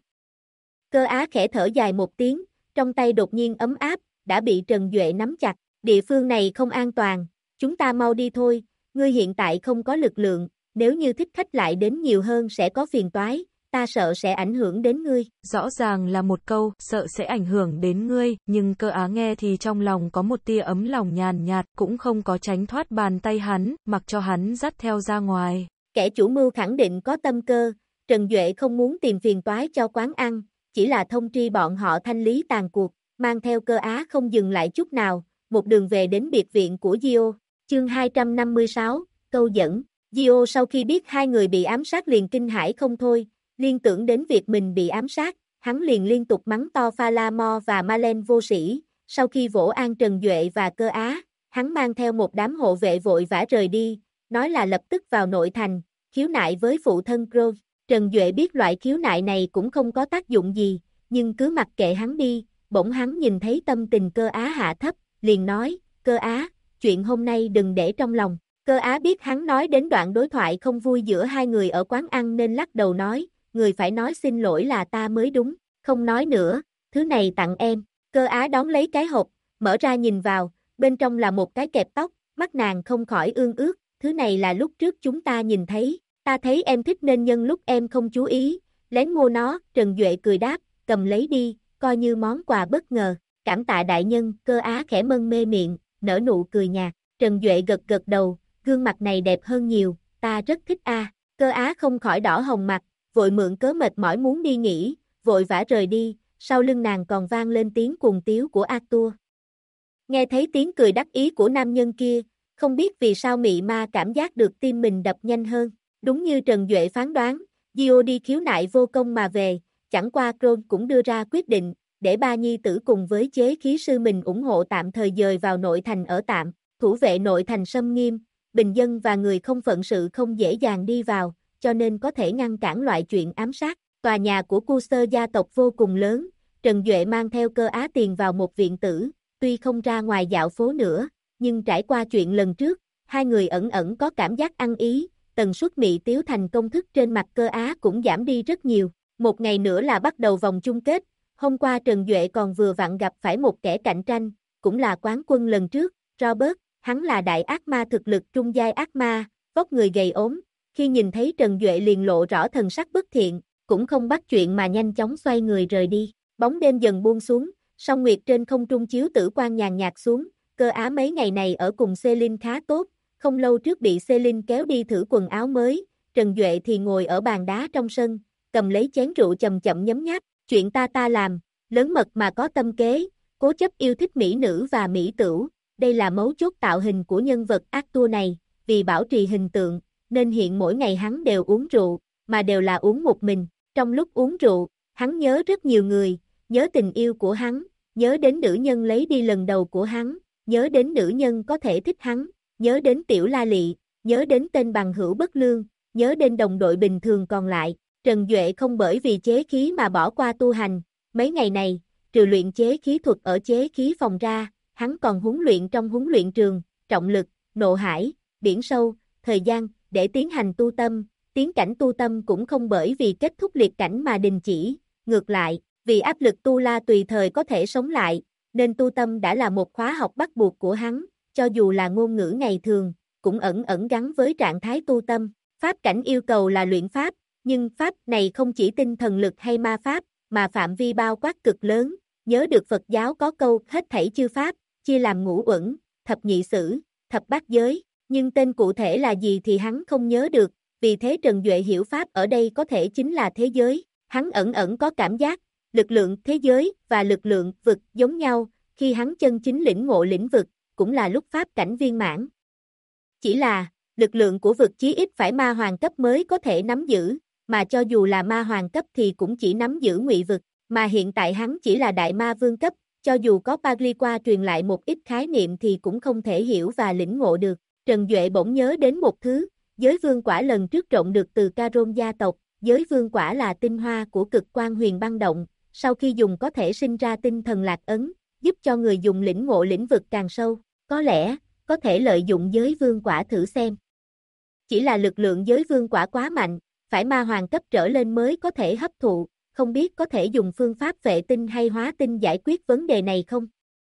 Cơ Á khẽ thở dài một tiếng, trong tay đột nhiên ấm áp, đã bị Trần Duệ nắm chặt, địa phương này không an toàn, chúng ta mau đi thôi, ngươi hiện tại không có lực lượng, nếu như thích khách lại đến nhiều hơn sẽ có phiền toái, ta sợ sẽ ảnh hưởng đến ngươi. Rõ ràng là một câu, sợ sẽ ảnh hưởng đến ngươi, nhưng Cơ Á nghe thì trong lòng có một tia ấm lòng nhàn nhạt, cũng không có tránh thoát bàn tay hắn, mặc cho hắn dắt theo ra ngoài. Kẻ chủ mưu khẳng định có tâm cơ, Trần Duệ không muốn tìm phiền toái cho quán ăn, chỉ là thông tri bọn họ thanh lý tàn cuộc, mang theo Cơ Á không dừng lại chút nào, một đường về đến biệt viện của Gio, chương 256, câu dẫn. Gio sau khi biết hai người bị ám sát liền kinh hãi không thôi, liên tưởng đến việc mình bị ám sát, hắn liền liên tục mắng to Phalamo và Malen vô sĩ, sau khi vỗ an Trần Duệ và Cơ Á, hắn mang theo một đám hộ vệ vội vã rời đi, nói là lập tức vào nội thành, khiếu nại với phụ thân Grove. Trần Duệ biết loại khiếu nại này cũng không có tác dụng gì, nhưng cứ mặc kệ hắn đi, bỗng hắn nhìn thấy tâm tình Cơ Á hạ thấp, liền nói, Cơ Á, chuyện hôm nay đừng để trong lòng. Cơ Á biết hắn nói đến đoạn đối thoại không vui giữa hai người ở quán ăn nên lắc đầu nói, người phải nói xin lỗi là ta mới đúng, không nói nữa, thứ này tặng em. Cơ Á đón lấy cái hộp, mở ra nhìn vào, bên trong là một cái kẹp tóc, mắt nàng không khỏi ương ướt, thứ này là lúc trước chúng ta nhìn thấy, ta thấy em thích nên nhân lúc em không chú ý, lén mua nó. Trần Duệ cười đáp, cầm lấy đi, coi như món quà bất ngờ, cảm tạ đại nhân. Cơ Á khẽ mân mê miệng, nở nụ cười nhạt. Trần Duệ gật gật đầu, gương mặt này đẹp hơn nhiều, ta rất thích a. Cơ Á không khỏi đỏ hồng mặt, vội mượn cớ mệt mỏi muốn đi nghỉ, vội vã rời đi, sau lưng nàng còn vang lên tiếng cuồng tiếu của Arthur. Nghe thấy tiếng cười đắc ý của nam nhân kia, không biết vì sao mị ma cảm giác được tim mình đập nhanh hơn. Đúng như Trần Duệ phán đoán, Gio đi khiếu nại vô công mà về, chẳng qua Krone cũng đưa ra quyết định, để ba nhi tử cùng với chế khí sư mình ủng hộ tạm thời dời vào nội thành ở tạm, thủ vệ nội thành xâm nghiêm, bình dân và người không phận sự không dễ dàng đi vào, cho nên có thể ngăn cản loại chuyện ám sát. Tòa nhà của Cursor gia tộc vô cùng lớn, Trần Duệ mang theo Cơ Á tiền vào một viện tử, tuy không ra ngoài dạo phố nữa, nhưng trải qua chuyện lần trước, hai người ẩn ẩn có cảm giác ăn ý, tần suất mị tiếu thành công thức trên mặt Cơ Á cũng giảm đi rất nhiều. Một ngày nữa là bắt đầu vòng chung kết, hôm qua Trần Duệ còn vừa vặn gặp phải một kẻ cạnh tranh, cũng là quán quân lần trước, Robert, hắn là đại ác ma thực lực trung giai ác ma, vóc người gầy ốm, khi nhìn thấy Trần Duệ liền lộ rõ thần sắc bất thiện, cũng không bắt chuyện mà nhanh chóng xoay người rời đi. Bóng đêm dần buông xuống, song nguyệt trên không trung chiếu tử quang nhàn nhạt xuống, Cơ Á mấy ngày này ở cùng Celine khá tốt, không lâu trước bị Celine kéo đi thử quần áo mới, Trần Duệ thì ngồi ở bàn đá trong sân, cầm lấy chén rượu chậm chậm nhấm nháp, chuyện ta làm, lớn mật mà có tâm kế, cố chấp yêu thích mỹ nữ và mỹ tửu, đây là mấu chốt tạo hình của nhân vật Arthur này, vì bảo trì hình tượng, nên hiện mỗi ngày hắn đều uống rượu, mà đều là uống một mình, trong lúc uống rượu, hắn nhớ rất nhiều người, nhớ tình yêu của hắn, nhớ đến nữ nhân lấy đi lần đầu của hắn, nhớ đến nữ nhân có thể thích hắn, nhớ đến Tiểu La Lị, nhớ đến tên bằng hữu bất lương, nhớ đến đồng đội bình thường còn lại. Trần Duệ không bởi vì chế khí mà bỏ qua tu hành, mấy ngày này, trừ luyện chế khí thuật ở chế khí phòng ra, hắn còn huấn luyện trong huấn luyện trường, trọng lực, nộ hải, biển sâu, thời gian, để tiến hành tu tâm, tiến cảnh tu tâm cũng không bởi vì kết thúc liệt cảnh mà đình chỉ, ngược lại, vì áp lực tu la tùy thời có thể sống lại, nên tu tâm đã là một khóa học bắt buộc của hắn, cho dù là ngôn ngữ ngày thường, cũng ẩn ẩn gắn với trạng thái tu tâm. Pháp cảnh yêu cầu là luyện pháp, nhưng pháp này không chỉ tinh thần lực hay ma pháp, mà phạm vi bao quát cực lớn, nhớ được Phật giáo có câu hết thảy chư pháp, chia làm ngũ uẩn, thập nhị sử, thập bát giới, nhưng tên cụ thể là gì thì hắn không nhớ được, vì thế Trần Duệ hiểu pháp ở đây có thể chính là thế giới, hắn ẩn ẩn có cảm giác, lực lượng thế giới và lực lượng vực giống nhau, khi hắn chân chính lĩnh ngộ lĩnh vực, cũng là lúc pháp cảnh viên mãn. Chỉ là, lực lượng của vực chí ít phải ma hoàng cấp mới có thể nắm giữ, mà cho dù là ma hoàng cấp thì cũng chỉ nắm giữ ngụy vực, mà hiện tại hắn chỉ là đại ma vương cấp, cho dù có Pagliqua truyền lại một ít khái niệm thì cũng không thể hiểu và lĩnh ngộ được. Trần Duệ bỗng nhớ đến một thứ, giới vương quả lần trước trộn được từ Caron gia tộc, giới vương quả là tinh hoa của cực quan huyền băng động, sau khi dùng có thể sinh ra tinh thần lạc ấn, giúp cho người dùng lĩnh ngộ lĩnh vực càng sâu, có lẽ, có thể lợi dụng giới vương quả thử xem. Chỉ là lực lượng giới vương quả quá mạnh, phải ma hoàng cấp trở lên mới có thể hấp thụ, không biết có thể dùng phương pháp vệ tinh hay hóa tinh giải quyết vấn đề này không?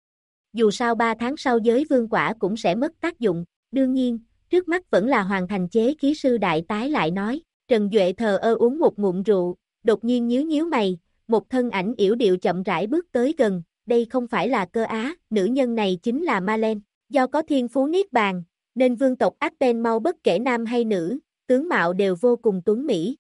Dù sao 3 tháng sau giới vương quả cũng sẽ mất tác dụng, đương nhiên, trước mắt vẫn là hoàn thành chế khí sư đại tái lại nói, Trần Duệ thờ ơ uống một ngụm rượu, đột nhiên nhíu nhíu mày, một thân ảnh yểu điệu chậm rãi bước tới gần, đây không phải là Cơ Á, nữ nhân này chính là Malen, do có thiên phú niết bàn, nên vương tộc Aspen mau bất kể nam hay nữ, tướng mạo đều vô cùng tuấn mỹ.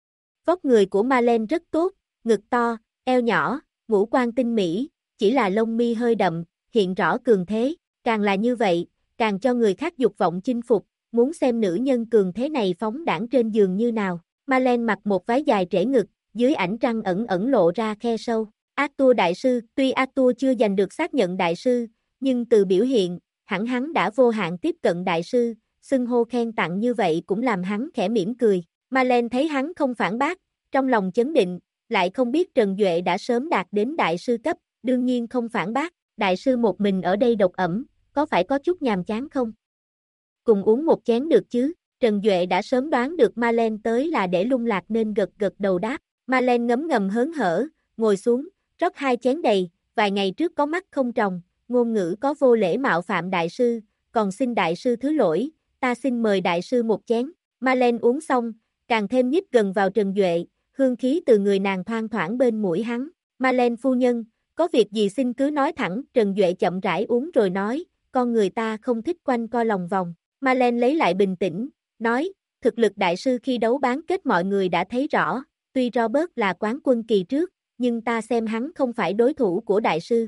Vóc người của Malen rất tốt, ngực to, eo nhỏ, ngũ quan tinh mỹ, chỉ là lông mi hơi đậm, hiện rõ cường thế, càng là như vậy, càng cho người khác dục vọng chinh phục, muốn xem nữ nhân cường thế này phóng đãng trên giường như nào. Marlene mặc một váy dài trễ ngực, dưới ánh trăng ẩn ẩn lộ ra khe sâu. Arthur đại sư, tuy Arthur chưa giành được xác nhận đại sư, nhưng từ biểu hiện, hẳn hắn đã vô hạn tiếp cận đại sư, xưng hô khen tặng như vậy cũng làm hắn khẽ mỉm cười. Marlene thấy hắn không phản bác, trong lòng chấn định, lại không biết Trần Duệ đã sớm đạt đến đại sư cấp, đương nhiên không phản bác, đại sư một mình ở đây độc ẩm, có phải có chút nhàm chán không? Cùng uống một chén được chứ? Trần Duệ đã sớm đoán được Marlene tới là để lung lạc nên gật gật đầu đáp. Marlene ngấm ngầm hớn hở, ngồi xuống, rót 2 chén đầy, vài ngày trước có mắt không tròng, ngôn ngữ có vô lễ mạo phạm đại sư, còn xin đại sư thứ lỗi, ta xin mời đại sư một chén. Marlene uống xong, càng thêm nhích gần vào Trần Duệ, hương khí từ người nàng thoang thoảng bên mũi hắn. Marlene phu nhân, có việc gì xin cứ nói thẳng. Trần Duệ chậm rãi uống rồi nói, con người ta không thích quanh co lòng vòng. Marlene lấy lại bình tĩnh, nói, thực lực đại sư khi đấu bán kết mọi người đã thấy rõ, tuy Robert là quán quân kỳ trước, nhưng ta xem hắn không phải đối thủ của đại sư.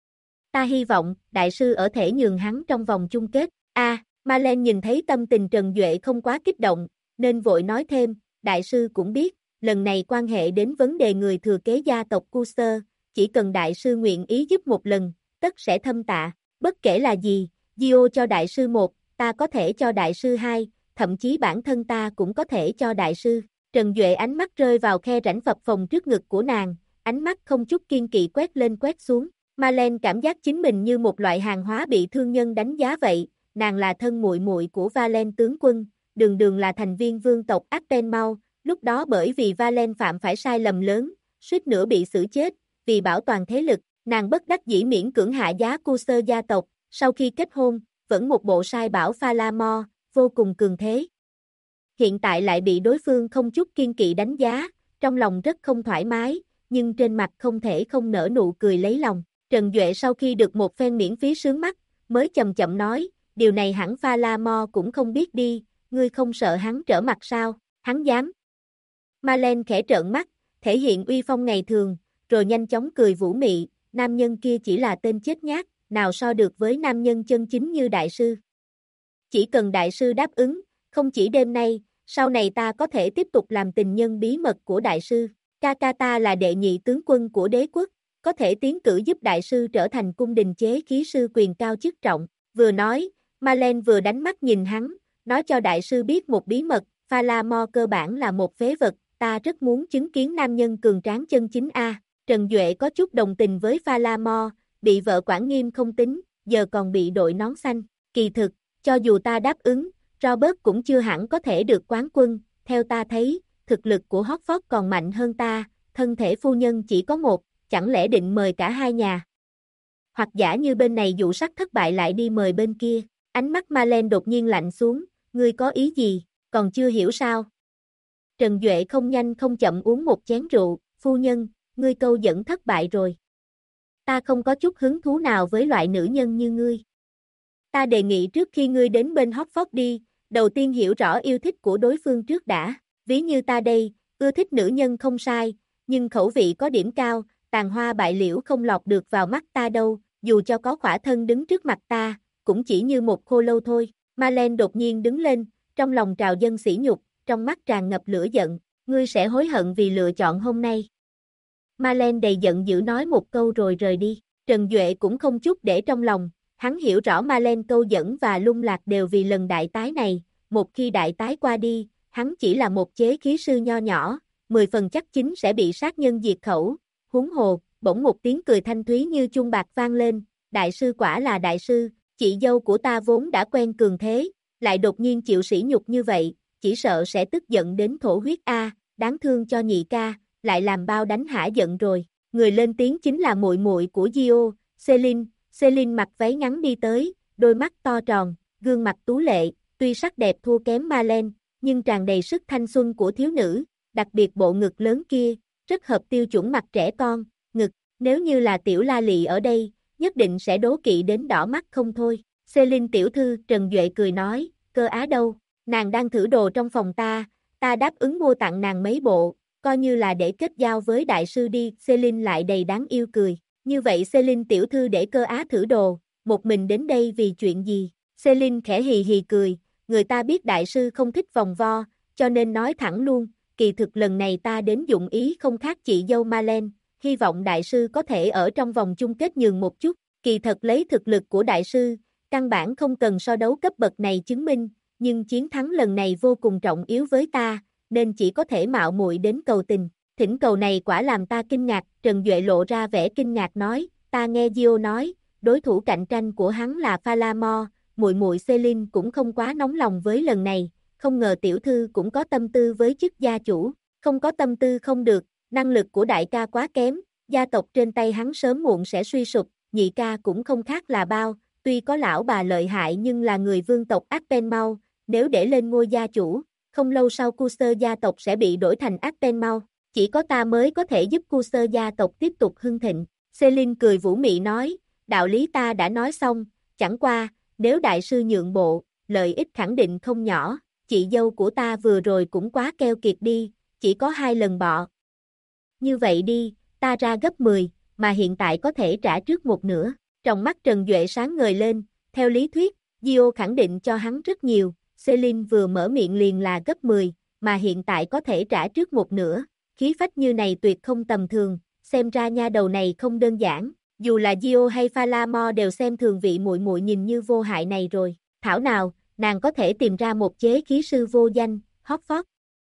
Ta hy vọng, đại sư ở thể nhường hắn trong vòng chung kết. Marlene nhìn thấy tâm tình Trần Duệ không quá kích động, nên vội nói thêm, đại sư cũng biết, lần này quan hệ đến vấn đề người thừa kế gia tộc Custer, chỉ cần đại sư nguyện ý giúp một lần, tất sẽ thâm tạ, bất kể là gì, Gio cho đại sư 1, ta có thể cho đại sư 2, thậm chí bản thân ta cũng có thể cho đại sư. Trần Duệ ánh mắt rơi vào khe rãnh phập phồng trước ngực của nàng, ánh mắt không chút kiên kỵ quét lên quét xuống. Marlene cảm giác chính mình như một loại hàng hóa bị thương nhân đánh giá vậy, nàng là thân muội muội của Valen tướng quân, đường đường là thành viên vương tộc Attenmouth, lúc đó bởi vì Valen phạm phải sai lầm lớn, suýt nữa bị xử chết, vì bảo toàn thế lực, nàng bất đắc dĩ miễn cưỡng hạ giá Custer gia tộc, sau khi kết hôn, vẫn một bộ sai bảo Phalamore, vô cùng cường thế. Hiện tại lại bị đối phương không chút kiên kỵ đánh giá, trong lòng rất không thoải mái, nhưng trên mặt không thể không nở nụ cười lấy lòng. Trần Duệ sau khi được một phen miễn phí sướng mắt, mới chậm chậm nói, điều này hẳn Phalamore cũng không biết đi, ngươi không sợ hắn trở mặt sao, hắn dám. Marlene khẽ trợn mắt, thể hiện uy phong ngày thường, rồi nhanh chóng cười vũ mị, nam nhân kia chỉ là tên chết nhát, nào so được với nam nhân chân chính như đại sư. Chỉ cần đại sư đáp ứng, không chỉ đêm nay, sau này ta có thể tiếp tục làm tình nhân bí mật của đại sư. Ca ta là đệ nhị tướng quân của đế quốc, có thể tiến cử giúp đại sư trở thành cung đình chế khí sư quyền cao chức trọng. Vừa nói, Marlene vừa đánh mắt nhìn hắn, nói cho đại sư biết một bí mật, Phalamore cơ bản là một phế vật, ta rất muốn chứng kiến nam nhân cường tráng chân chính a. Trần Duệ có chút đồng tình với Phalamore, bị vợ quản nghiêm không tính, giờ còn bị đội nón xanh. Kỳ thực, cho dù ta đáp ứng, Robert cũng chưa hẳn có thể được quán quân, theo ta thấy, thực lực của Hotford còn mạnh hơn ta, thân thể phu nhân chỉ có một, chẳng lẽ định mời cả hai nhà? Hoặc giả như bên này dụ sắc thất bại lại đi mời bên kia, ánh mắt Marlene đột nhiên lạnh xuống, ngươi có ý gì, còn chưa hiểu sao? Trần Duệ không nhanh không chậm uống một chén rượu, phu nhân, ngươi câu dẫn thất bại rồi. Ta không có chút hứng thú nào với loại nữ nhân như ngươi. Ta đề nghị trước khi ngươi đến bên Hotford đi, đầu tiên hiểu rõ yêu thích của đối phương trước đã. Ví như ta đây, ưa thích nữ nhân không sai, nhưng khẩu vị có điểm cao, tàn hoa bại liễu không lọt được vào mắt ta đâu, dù cho có khỏa thân đứng trước mặt ta, cũng chỉ như một khô lâu thôi. Marlene đột nhiên đứng lên, trong lòng trào dâng sỉ nhục, trong mắt tràn ngập lửa giận, ngươi sẽ hối hận vì lựa chọn hôm nay. Marlene đầy giận dữ nói một câu rồi rời đi. Trần Duệ cũng không chút để trong lòng, hắn hiểu rõ Marlene câu dẫn và lung lạc đều vì lần đại tái này, một khi đại tái qua đi, hắn chỉ là một chế khí sư nho nhỏ, 10 phần chắc chính sẽ bị sát nhân diệt khẩu. Huống hồ, bỗng một tiếng cười thanh thúy như chuông bạc vang lên, đại sư quả là đại sư, chị dâu của ta vốn đã quen cường thế, lại đột nhiên chịu sỉ nhục như vậy, chỉ sợ sẽ tức giận đến thổ huyết a, đáng thương cho nhị ca, lại làm bao đánh hả giận rồi. Người lên tiếng chính là muội muội của Gio, Celine. Celine mặc váy ngắn đi tới, đôi mắt to tròn, gương mặt tú lệ, tuy sắc đẹp thua kém Marlene, nhưng tràn đầy sức thanh xuân của thiếu nữ, đặc biệt bộ ngực lớn kia, rất hợp tiêu chuẩn mặt trẻ con, ngực, nếu như là tiểu la lị ở đây, nhất định sẽ đố kỵ đến đỏ mắt không thôi. Celine tiểu thư, Trần Duệ cười nói, Cơ Á đâu, nàng đang thử đồ trong phòng ta đáp ứng mua tặng nàng mấy bộ, coi như là để kết giao với đại sư đi. Celine lại đầy đáng yêu cười, như vậy Celine tiểu thư để Cơ Á thử đồ, một mình đến đây vì chuyện gì? Celine khẽ hì hì cười, người ta biết đại sư không thích vòng vo, cho nên nói thẳng luôn, kỳ thực lần này ta đến dụng ý không khác chị dâu Malen, hy vọng đại sư có thể ở trong vòng chung kết nhường một chút, kỳ thật lấy thực lực của đại sư, căn bản không cần so đấu cấp bậc này chứng minh, nhưng chiến thắng lần này vô cùng trọng yếu với ta, nên chỉ có thể mạo muội đến cầu tình. Thỉnh cầu này quả làm ta kinh ngạc, Trần Duệ lộ ra vẻ kinh ngạc nói, ta nghe Gio nói, đối thủ cạnh tranh của hắn là Phalamo, muội muội Celine cũng không quá nóng lòng với lần này, không ngờ tiểu thư cũng có tâm tư với chức gia chủ, không có tâm tư không được, năng lực của đại ca quá kém, gia tộc trên tay hắn sớm muộn sẽ suy sụp, nhị ca cũng không khác là bao, tuy có lão bà lợi hại nhưng là người vương tộc Arpenmau, nếu để lên ngôi gia chủ, không lâu sau Cursor gia tộc sẽ bị đổi thành Arpenmau, chỉ có ta mới có thể giúp Cursor gia tộc tiếp tục hưng thịnh. Celine cười vũ mị nói, đạo lý ta đã nói xong, chẳng qua, nếu đại sư nhượng bộ, lợi ích khẳng định không nhỏ, chị dâu của ta vừa rồi cũng quá keo kiệt đi, chỉ có 2 lần bọ. Như vậy đi, ta ra gấp 10, mà hiện tại có thể trả trước một nửa. Trong mắt Trần Duệ sáng ngời lên, theo lý thuyết, Gio khẳng định cho hắn rất nhiều, Celine vừa mở miệng liền là gấp 10, mà hiện tại có thể trả trước một nửa, khí phách như này tuyệt không tầm thường, xem ra nha đầu này không đơn giản, dù là Gio hay Phalamo đều xem thường vị muội muội nhìn như vô hại này rồi, thảo nào, nàng có thể tìm ra một chế khí sư vô danh, Hotford.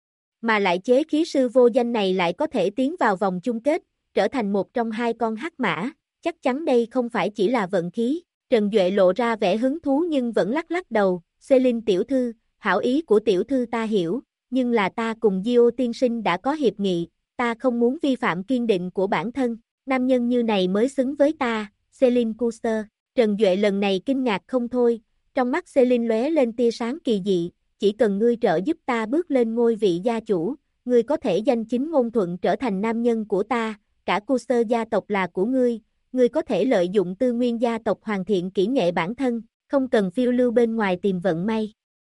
Mà lại chế khí sư vô danh này lại có thể tiến vào vòng chung kết, trở thành một trong 2 con hắc mã, chắc chắn đây không phải chỉ là vận khí. Trần Duệ lộ ra vẻ hứng thú nhưng vẫn lắc lắc đầu, Celine tiểu thư, hảo ý của tiểu thư ta hiểu, nhưng là ta cùng Gio tiên sinh đã có hiệp nghị, ta không muốn vi phạm kiên định của bản thân, nam nhân như này mới xứng với ta, Celine Cursor. Trần Duệ lần này kinh ngạc không thôi, trong mắt Celine lóe lên tia sáng kỳ dị, chỉ cần ngươi trợ giúp ta bước lên ngôi vị gia chủ, ngươi có thể danh chính ngôn thuận trở thành nam nhân của ta, cả Cursor gia tộc là của ngươi có thể lợi dụng tư nguyên gia tộc hoàn thiện kỹ nghệ bản thân, không cần phiêu lưu bên ngoài tìm vận may.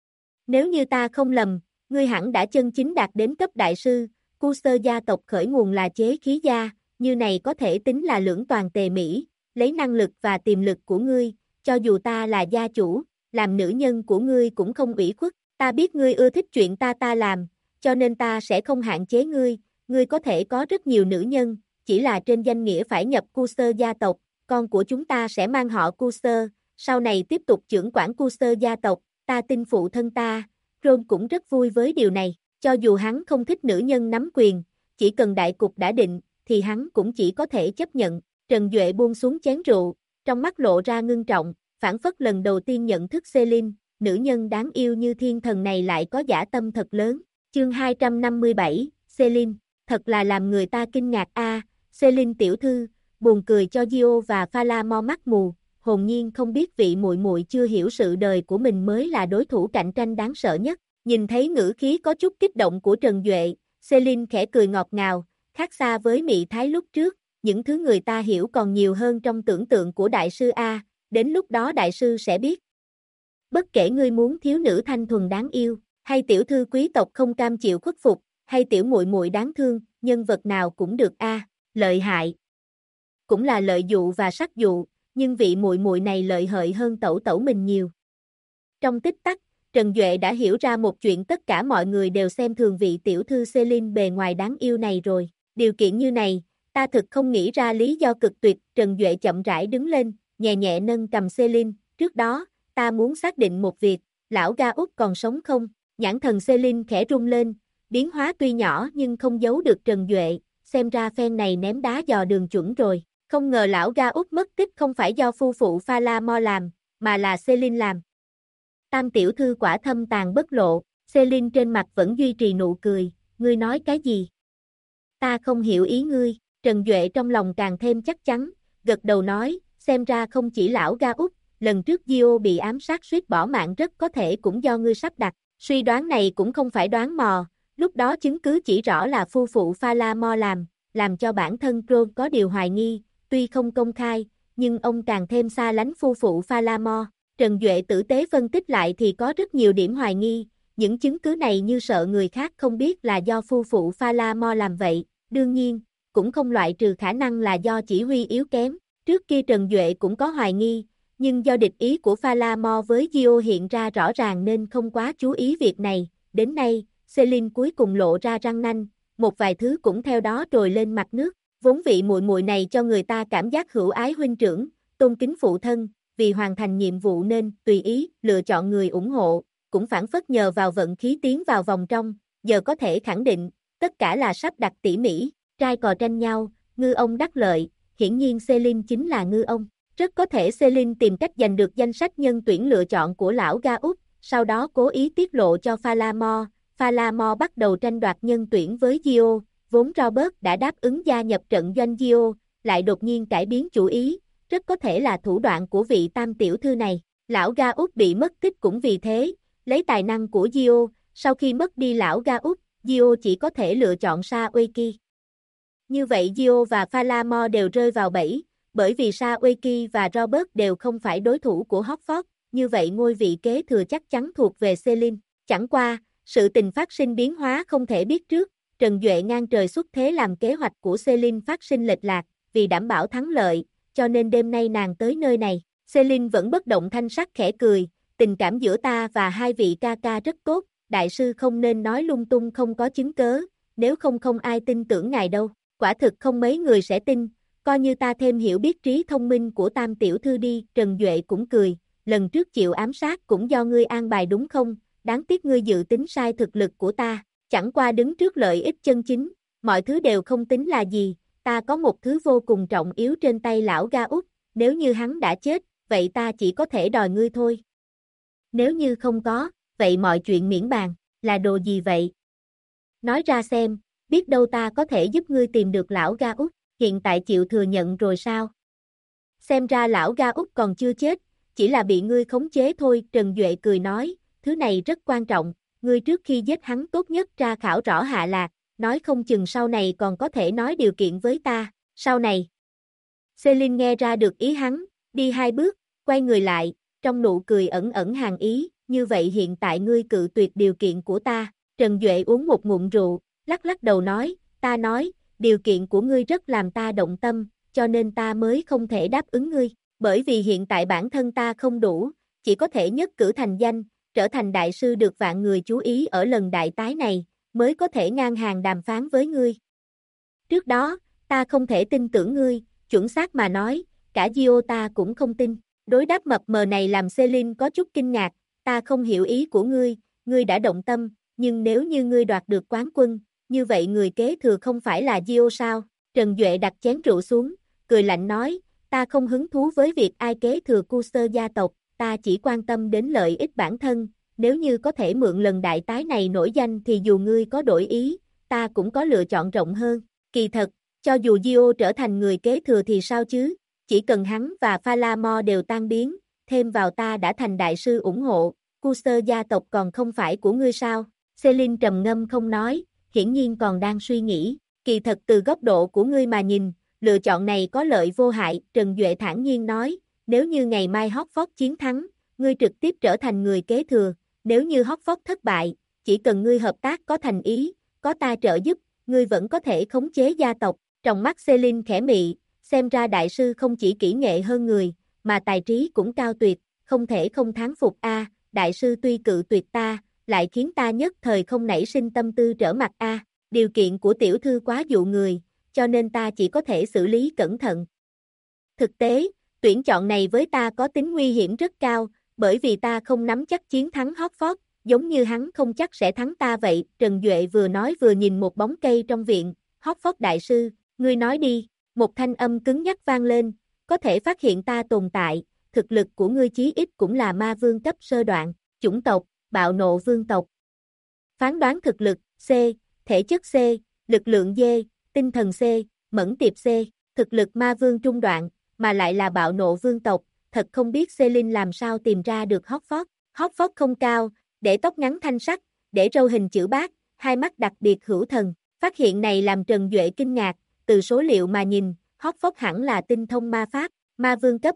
Nếu như ta không lầm, ngươi hẳn đã chân chính đạt đến cấp đại sư, Cursor gia tộc khởi nguồn là chế khí gia, như này có thể tính là lưỡng toàn tề mỹ, lấy năng lực và tiềm lực của ngươi, cho dù ta là gia chủ, làm nữ nhân của ngươi cũng không ủy khuất, ta biết ngươi ưa thích chuyện ta làm, cho nên ta sẽ không hạn chế ngươi có thể có rất nhiều nữ nhân, chỉ là trên danh nghĩa phải nhập Cursor gia tộc, con của chúng ta sẽ mang họ Cursor, sau này tiếp tục trưởng quản Cursor gia tộc, ta tin phụ thân ta, Ron cũng rất vui với điều này, cho dù hắn không thích nữ nhân nắm quyền, chỉ cần đại cục đã định, thì hắn cũng chỉ có thể chấp nhận. Trần Duệ buông xuống chén rượu, trong mắt lộ ra ngưng trọng, phảng phất lần đầu tiên nhận thức Celine, nữ nhân đáng yêu như thiên thần này lại có dã tâm thật lớn. Chương 257, Celine, thật là làm người ta kinh ngạc a. Celine tiểu thư, buồn cười cho Gio và Phalamo mắt mù, hồn nhiên không biết vị muội muội chưa hiểu sự đời của mình mới là đối thủ cạnh tranh đáng sợ nhất. Nhìn thấy ngữ khí có chút kích động của Trần Duệ, Celine khẽ cười ngọt ngào, khác xa với mị thái lúc trước, những thứ người ta hiểu còn nhiều hơn trong tưởng tượng của đại sư A, đến lúc đó đại sư sẽ biết. Bất kể ngươi muốn thiếu nữ thanh thuần đáng yêu, hay tiểu thư quý tộc không cam chịu khuất phục, hay tiểu muội muội đáng thương, nhân vật nào cũng được a. Lợi hại. Cũng là lợi dụ và sắc dụ, nhưng vị muội muội này lợi hại hơn tẩu tẩu mình nhiều. Trong tích tắc, Trần Duệ đã hiểu ra một chuyện tất cả mọi người đều xem thường vị tiểu thư Celine bề ngoài đáng yêu này rồi. Điều kiện như này, ta thực không nghĩ ra lý do cực tuyệt. Trần Duệ chậm rãi đứng lên, nhẹ nhẹ nâng cầm Celine. Trước đó, ta muốn xác định một việc, lão Ga Út còn sống không? Nhãn thần Celine khẽ rung lên, biến hóa tuy nhỏ nhưng không giấu được Trần Duệ, xem ra phen này ném đá dò đường chuẩn rồi. Không ngờ lão Ga Út mất tích không phải do phu phụ Phalamo làm, mà là Celine làm. Tam tiểu thư quả thâm tàn bất lộ, Celine trên mặt vẫn duy trì nụ cười, ngươi nói cái gì? Ta không hiểu ý ngươi, Trần Duệ trong lòng càng thêm chắc chắn, gật đầu nói, xem ra không chỉ lão Ga Út, lần trước Gio bị ám sát suýt bỏ mạng rất có thể cũng do ngươi sắp đặt, suy đoán này cũng không phải đoán mò, lúc đó chứng cứ chỉ rõ là phu phụ Phalamo làm cho bản thân Ron có điều hoài nghi, tuy không công khai, nhưng ông càng thêm xa lánh phu phụ Phalamo. Trần Duệ tử tế phân tích lại thì có rất nhiều điểm hoài nghi, những chứng cứ này như sợ người khác không biết là do phu phụ Phalamo làm vậy, đương nhiên, cũng không loại trừ khả năng là do chỉ huy yếu kém, trước kia Trần Duệ cũng có hoài nghi, Nhưng do địch ý của Falamo với Gio hiện ra rõ ràng nên không quá chú ý việc này, đến nay, Celine cuối cùng lộ ra răng nanh, một vài thứ cũng theo đó trồi lên mặt nước, vốn vị muội muội này cho người ta cảm giác hữu ái huynh trưởng, tôn kính phụ thân, vì hoàn thành nhiệm vụ nên tùy ý lựa chọn người ủng hộ, cũng phản phất nhờ vào vận khí tiến vào vòng trong, giờ có thể khẳng định, tất cả là sắp đặt tỉ mỉ, trai cò tranh nhau, ngư ông đắc lợi, hiển nhiên Celine chính là ngư ông. Rất có thể Celine tìm cách giành được danh sách nhân tuyển lựa chọn của lão Ga Úc, sau đó cố ý tiết lộ cho Falamo. Falamo bắt đầu tranh đoạt nhân tuyển với Gio, vốn Robert đã đáp ứng gia nhập trận doanh Gio, lại đột nhiên cải biến chủ ý, rất có thể là thủ đoạn của vị tam tiểu thư này. Lão Ga Úc bị mất tích cũng vì thế, lấy tài năng của Gio, sau khi mất đi lão Ga Úc, Gio chỉ có thể lựa chọn Sa Ueki. Như vậy Gio và Falamo đều rơi vào bẫy, bởi vì Sa Ueki và Robert đều không phải đối thủ của Hockford, như vậy ngôi vị kế thừa chắc chắn thuộc về Celine. Chẳng qua, sự tình phát sinh biến hóa không thể biết trước, Trần Duệ ngang trời xuất thế làm kế hoạch của Celine phát sinh lệch lạc, vì đảm bảo thắng lợi, cho nên đêm nay nàng tới nơi này. Celine vẫn bất động thanh sắc khẽ cười, tình cảm giữa ta và hai vị ca ca rất tốt, đại sư không nên nói lung tung không có chứng cớ, nếu không không ai tin tưởng ngài đâu, quả thực không mấy người sẽ tin, coi như ta thêm hiểu biết trí thông minh của tam tiểu thư đi, Trần Duệ cũng cười, lần trước chịu ám sát cũng do ngươi an bài đúng không, đáng tiếc ngươi dự tính sai thực lực của ta, chẳng qua đứng trước lợi ích chân chính, mọi thứ đều không tính là gì, ta có một thứ vô cùng trọng yếu trên tay lão Ga Úc, nếu như hắn đã chết, vậy ta chỉ có thể đòi ngươi thôi. Nếu như không có, vậy mọi chuyện miễn bàn, là đồ gì vậy? Nói ra xem, biết đâu ta có thể giúp ngươi tìm được lão Ga Úc, hiện tại chịu thừa nhận rồi sao? Xem ra lão Ga Úc còn chưa chết, chỉ là bị ngươi khống chế thôi, Trần Duệ cười nói, thứ này rất quan trọng, ngươi trước khi giết hắn tốt nhất tra khảo rõ hạ lạc, nói không chừng sau này còn có thể nói điều kiện với ta, sau này. Celine nghe ra được ý hắn, đi hai bước, quay người lại, trong nụ cười ẩn ẩn hàn ý, như vậy hiện tại ngươi cự tuyệt điều kiện của ta, Trần Duệ uống một ngụm rượu, lắc lắc đầu nói, ta nói, điều kiện của ngươi rất làm ta động tâm, cho nên ta mới không thể đáp ứng ngươi, bởi vì hiện tại bản thân ta không đủ, chỉ có thể nhất cử thành danh, trở thành đại sư được vạn người chú ý ở lần đại tái này, mới có thể ngang hàng đàm phán với ngươi. Trước đó, ta không thể tin tưởng ngươi, chuẩn xác mà nói, cả Gio ta cũng không tin. Đối đáp mập mờ này làm Celine có chút kinh ngạc, ta không hiểu ý của ngươi đã động tâm, nhưng nếu như ngươi đoạt được quán quân, như vậy người kế thừa không phải là Gio sao? Trần Duệ đặt chén rượu xuống, cười lạnh nói, ta không hứng thú với việc ai kế thừa Cursor gia tộc, ta chỉ quan tâm đến lợi ích bản thân, nếu như có thể mượn lần đại tái này nổi danh thì dù ngươi có đổi ý, ta cũng có lựa chọn rộng hơn. Kỳ thật, cho dù Gio trở thành người kế thừa thì sao chứ, chỉ cần hắn và Falamo đều tan biến, thêm vào ta đã thành đại sư ủng hộ, Cursor gia tộc còn không phải của ngươi sao? Celine trầm ngâm không nói, hiển nhiên còn đang suy nghĩ, kỳ thật từ góc độ của ngươi mà nhìn, lựa chọn này có lợi vô hại, Trần Duệ thản nhiên nói, nếu như ngày mai Hockford chiến thắng, ngươi trực tiếp trở thành người kế thừa, nếu như Hockford thất bại, chỉ cần ngươi hợp tác có thành ý, có ta trợ giúp, ngươi vẫn có thể khống chế gia tộc, trong mắt Celine khẽ mị, xem ra đại sư không chỉ kỹ nghệ hơn người, mà tài trí cũng cao tuyệt, không thể không thán phục a. Đại sư tuy cự tuyệt ta, lại khiến ta nhất thời không nảy sinh tâm tư trở mặt a. Điều kiện của tiểu thư quá dụ người, cho nên ta chỉ có thể xử lý cẩn thận. Thực tế, tuyển chọn này với ta có tính nguy hiểm rất cao, bởi vì ta không nắm chắc chiến thắng Hockford, giống như hắn không chắc sẽ thắng ta vậy. Trần Duệ vừa nói vừa nhìn một bóng cây trong viện, Hockford đại sư, ngươi nói đi, một thanh âm cứng nhắc vang lên, có thể phát hiện ta tồn tại, thực lực của ngươi chí ít cũng là ma vương cấp sơ đoạn, chủng tộc, bạo nộ vương tộc. Phán đoán thực lực, C, thể chất C, lực lượng D, tinh thần C, mẫn tiệp C, thực lực ma vương trung đoạn, mà lại là bạo nộ vương tộc, thật không biết Celine làm sao tìm ra được Hockford. Hockford không cao, để tóc ngắn thanh sắc, để râu hình chữ bát, hai mắt đặc biệt hữu thần. Phát hiện này làm Trần Duệ kinh ngạc, từ số liệu mà nhìn, Hockford hẳn là tinh thông ma pháp, ma vương cấp.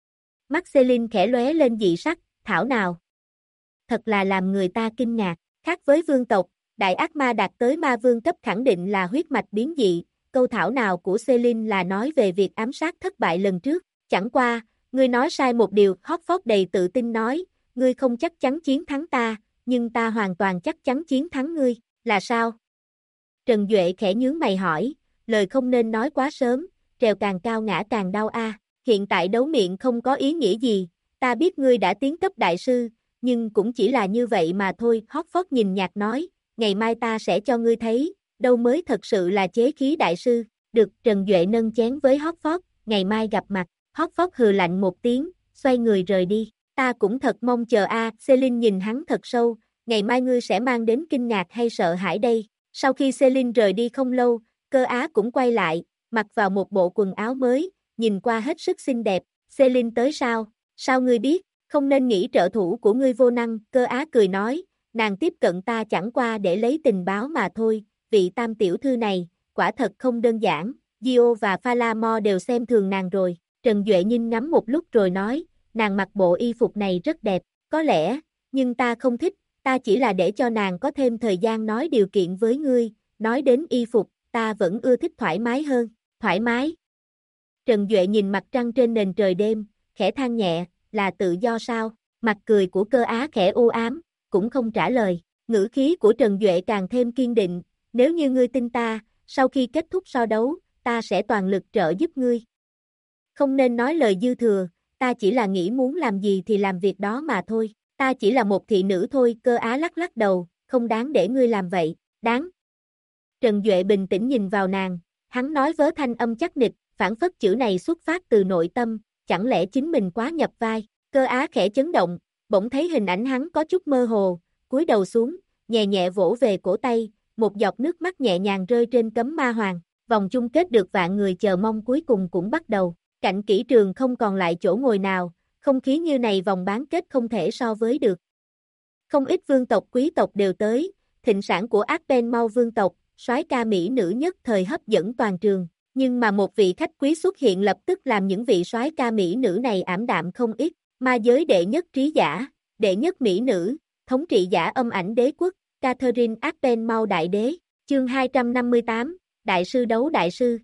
Mắt Celine khẽ lóe lên dị sắc, thảo nào. Thật là làm người ta kinh ngạc, khác với vương tộc, đại ác ma đạt tới ma vương cấp khẳng định là huyết mạch biến dị, câu thảo nào của Celine là nói về việc ám sát thất bại lần trước, chẳng qua, Ngươi nói sai một điều, Hockford đầy tự tin nói, ngươi không chắc chắn chiến thắng ta, nhưng ta hoàn toàn chắc chắn chiến thắng ngươi, là sao? Trần Duệ khẽ nhướng mày hỏi, lời không nên nói quá sớm, trèo càng cao ngã càng đau a. Hiện tại đấu miệng không có ý nghĩa gì, ta biết ngươi đã tiến cấp đại sư, nhưng cũng chỉ là như vậy mà thôi. Hockford nhìn nhạt nói, ngày mai ta sẽ cho ngươi thấy, đâu mới thật sự là chế khí đại sư. Được, Trần Duệ nâng chén với Hockford, ngày mai gặp mặt. Hockford hừ lạnh một tiếng, xoay người rời đi. Ta cũng thật mong chờ a. Celine nhìn hắn thật sâu, ngày mai ngươi sẽ mang đến kinh ngạc hay sợ hãi đây? Sau khi Celine rời đi không lâu, Cơ Á cũng quay lại, mặc vào một bộ quần áo mới, nhìn qua hết sức xinh đẹp. Celine tới sao? Sao ngươi biết? Không nên nghĩ trợ thủ của ngươi vô năng. Cơ Á cười nói, nàng tiếp cận ta chẳng qua để lấy tình báo mà thôi, vị tam tiểu thư này, quả thật không đơn giản, Gio và Falamo đều xem thường nàng rồi. Trần Duệ nhìn ngắm một lúc rồi nói, nàng mặc bộ y phục này rất đẹp, có lẽ, nhưng ta không thích, ta chỉ là để cho nàng có thêm thời gian nói điều kiện với ngươi, nói đến y phục, ta vẫn ưa thích thoải mái hơn, thoải mái. Trần Duệ nhìn mặt trăng trên nền trời đêm, khẽ than nhẹ, là tự do sao? Mặt cười của Cơ Á khẽ u ám, cũng không trả lời. Ngữ khí của Trần Duệ càng thêm kiên định, nếu như ngươi tin ta, sau khi kết thúc so đấu, ta sẽ toàn lực trợ giúp ngươi. Không nên nói lời dư thừa, ta chỉ là nghĩ muốn làm gì thì làm việc đó mà thôi, ta chỉ là một thị nữ thôi. Cơ Á lắc lắc đầu, không đáng để ngươi làm vậy, đáng. Trần Duệ bình tĩnh nhìn vào nàng, hắn nói với thanh âm chắc nịch, phảng phất chữ này xuất phát từ nội tâm, chẳng lẽ chính mình quá nhập vai. Cơ Á khẽ chấn động, bỗng thấy hình ảnh hắn có chút mơ hồ, cúi đầu xuống, nhẹ nhẹ vỗ về cổ tay, một giọt nước mắt nhẹ nhàng rơi trên cấm ma hoàng. Vòng chung kết được vạn người chờ mong cuối cùng cũng bắt đầu. Cạnh kỹ trường không còn lại chỗ ngồi nào, không khí như này vòng bán kết không thể so với được. Không ít vương tộc quý tộc đều tới, thịnh sản của Arpen Mau vương tộc, soái ca mỹ nữ nhất thời hấp dẫn toàn trường, nhưng mà một vị khách quý xuất hiện lập tức làm những vị soái ca mỹ nữ này ảm đạm không ít. Ma giới đệ nhất trí giả, đệ nhất mỹ nữ, thống trị giả âm ảnh đế quốc, Catherine Arpen Mau đại đế, chương 258, đại sư đấu đại sư.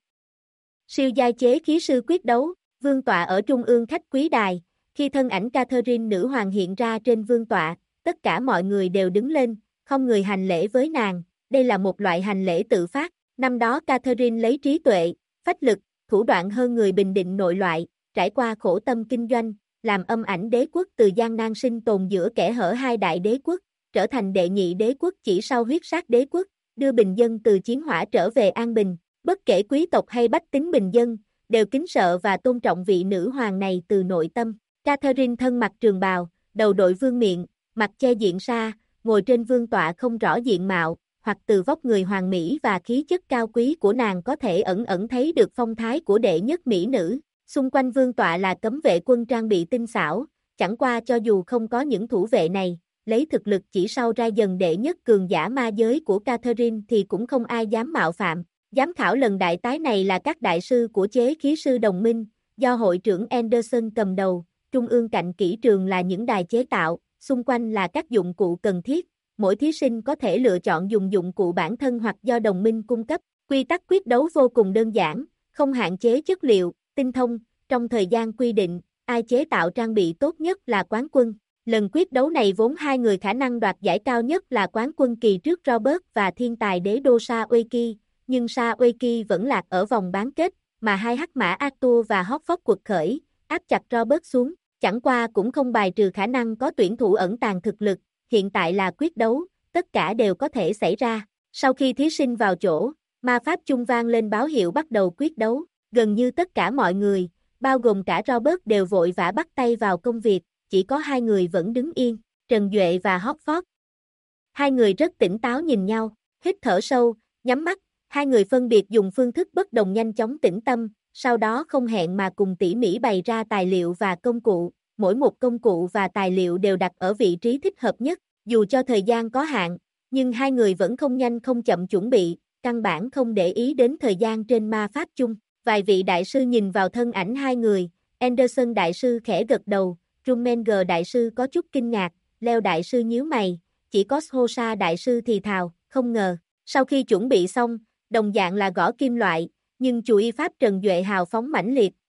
Siêu giai chế khí sư quyết đấu, vương tọa ở trung ương khách quý đài, khi thân ảnh Catherine nữ hoàng hiện ra trên vương tọa, tất cả mọi người đều đứng lên, không người hành lễ với nàng, đây là một loại hành lễ tự phát, năm đó Catherine lấy trí tuệ, phách lực, thủ đoạn hơn người bình định nội loại, trải qua khổ tâm kinh doanh, làm âm ảnh đế quốc từ gian nan sinh tồn giữa kẻ hở hai đại đế quốc, trở thành đệ nhị đế quốc chỉ sau huyết sát đế quốc, đưa bình dân từ chiến hỏa trở về an bình. Bất kể quý tộc hay bách tính bình dân, đều kính sợ và tôn trọng vị nữ hoàng này từ nội tâm. Catherine thân mặc trường bào, đầu đội vương miện, mặt che diện sa, ngồi trên vương tọa không rõ diện mạo, hoặc từ vóc người hoàng mỹ và khí chất cao quý của nàng có thể ẩn ẩn thấy được phong thái của đệ nhất mỹ nữ. Xung quanh vương tọa là cấm vệ quân trang bị tinh xảo, chẳng qua cho dù không có những thủ vệ này, lấy thực lực chỉ sau ra dần đệ nhất cường giả ma giới của Catherine thì cũng không ai dám mạo phạm. Giám khảo lần đại tái này là các đại sư của chế khí sư đồng minh, do hội trưởng Anderson cầm đầu, trung ương cạnh kỹ trường là những đài chế tạo, xung quanh là các dụng cụ cần thiết, mỗi thí sinh có thể lựa chọn dùng dụng cụ bản thân hoặc do đồng minh cung cấp. Quy tắc quyết đấu vô cùng đơn giản, không hạn chế chất liệu, tinh thông, trong thời gian quy định, ai chế tạo trang bị tốt nhất là quán quân. Lần quyết đấu này vốn hai người khả năng đoạt giải cao nhất là quán quân kỳ trước Robert và thiên tài đế đô Sa Ueki, nhưng Sa Ueki vẫn lạc ở vòng bán kết, mà hai hắc mã Arthur và Hockford quật khởi, áp chặt Robert xuống, chẳng qua cũng không bài trừ khả năng có tuyển thủ ẩn tàng thực lực, hiện tại là quyết đấu, tất cả đều có thể xảy ra. Sau khi thí sinh vào chỗ, ma pháp chung vang lên báo hiệu bắt đầu quyết đấu, gần như tất cả mọi người, bao gồm cả Robert đều vội vã bắt tay vào công việc, chỉ có hai người vẫn đứng yên, Trần Duệ và Hockford. Hai người rất tỉnh táo nhìn nhau, hít thở sâu, nhắm mắt, hai người phân biệt dùng phương thức bất đồng nhanh chóng tĩnh tâm, sau đó không hẹn mà cùng tỉ mỉ bày ra tài liệu và công cụ, mỗi một công cụ và tài liệu đều đặt ở vị trí thích hợp nhất, dù cho thời gian có hạn, nhưng hai người vẫn không nhanh không chậm chuẩn bị, căn bản không để ý đến thời gian trên ma pháp chung. Vài vị đại sư nhìn vào thân ảnh hai người, Anderson đại sư khẽ gật đầu, Rummenger đại sư có chút kinh ngạc, Leo đại sư nhíu mày, chỉ có Hosa đại sư thì thào, không ngờ. Sau khi chuẩn bị xong, đồng dạng là gõ kim loại, nhưng chùa y pháp Trần Duệ hào phóng mãnh liệt,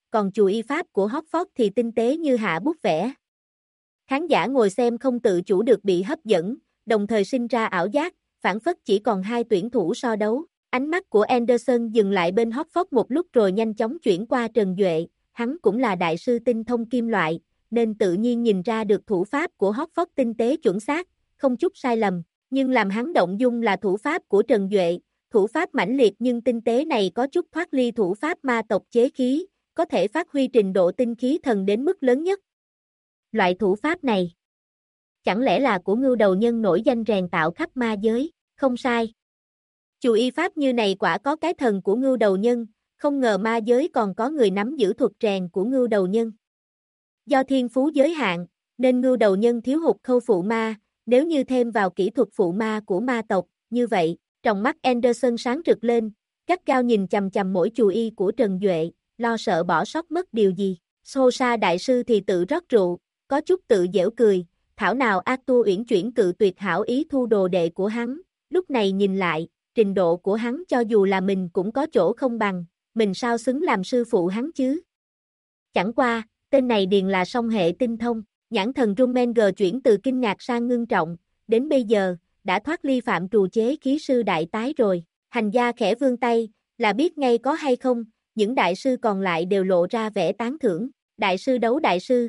còn chùa y pháp của Hogwarts thì tinh tế như hạ bút vẽ. Khán giả ngồi xem không tự chủ được bị hấp dẫn, đồng thời sinh ra ảo giác, phảng phất chỉ còn hai tuyển thủ so đấu. Ánh mắt của Anderson dừng lại bên Hogwarts một lúc rồi nhanh chóng chuyển qua Trần Duệ, hắn cũng là đại sư tinh thông kim loại, nên tự nhiên nhìn ra được thủ pháp của Hogwarts tinh tế chuẩn xác, không chút sai lầm, nhưng làm hắn động dung là thủ pháp của Trần Duệ, thủ pháp mãnh liệt nhưng tinh tế này có chút thoát ly thủ pháp ma tộc chế khí, có thể phát huy trình độ tinh khí thần đến mức lớn nhất. Loại thủ pháp này, chẳng lẽ là của Ngưu Đầu Nhân nổi danh rèn tạo khắp ma giới? Không sai. Chùa y pháp như này quả có cái thần của Ngưu Đầu Nhân, không ngờ ma giới còn có người nắm giữ thuật rèn của Ngưu Đầu Nhân. Do thiên phú giới hạn, nên Ngưu Đầu Nhân thiếu hụt khâu phụ ma, nếu như thêm vào kỹ thuật phụ ma của ma tộc, như vậy, trong mắt Anderson sáng rực lên, gắt gao nhìn chằm chằm mỗi chùa y của Trần Duệ, lo sợ bỏ sót mất điều gì. Xô Sa đại sư thì tự rót rượu, có chút tự giễu cười, thảo nào Arthur Uyển Chuyển cự tuyệt hảo ý thu đồ đệ của hắn, lúc này nhìn lại, trình độ của hắn cho dù là mình cũng có chỗ không bằng, mình sao xứng làm sư phụ hắn chứ? Chẳng qua, tên này điền là song hệ tinh thông, nhãn thần Rummenger chuyển từ kinh ngạc sang ngưng trọng, đến bây giờ, đã thoát ly phạm trù chế khí sư đại tái rồi, hành gia khẽ vươn tay, là biết ngay có hay không, những đại sư còn lại đều lộ ra vẻ tán thưởng, đại sư đấu đại sư,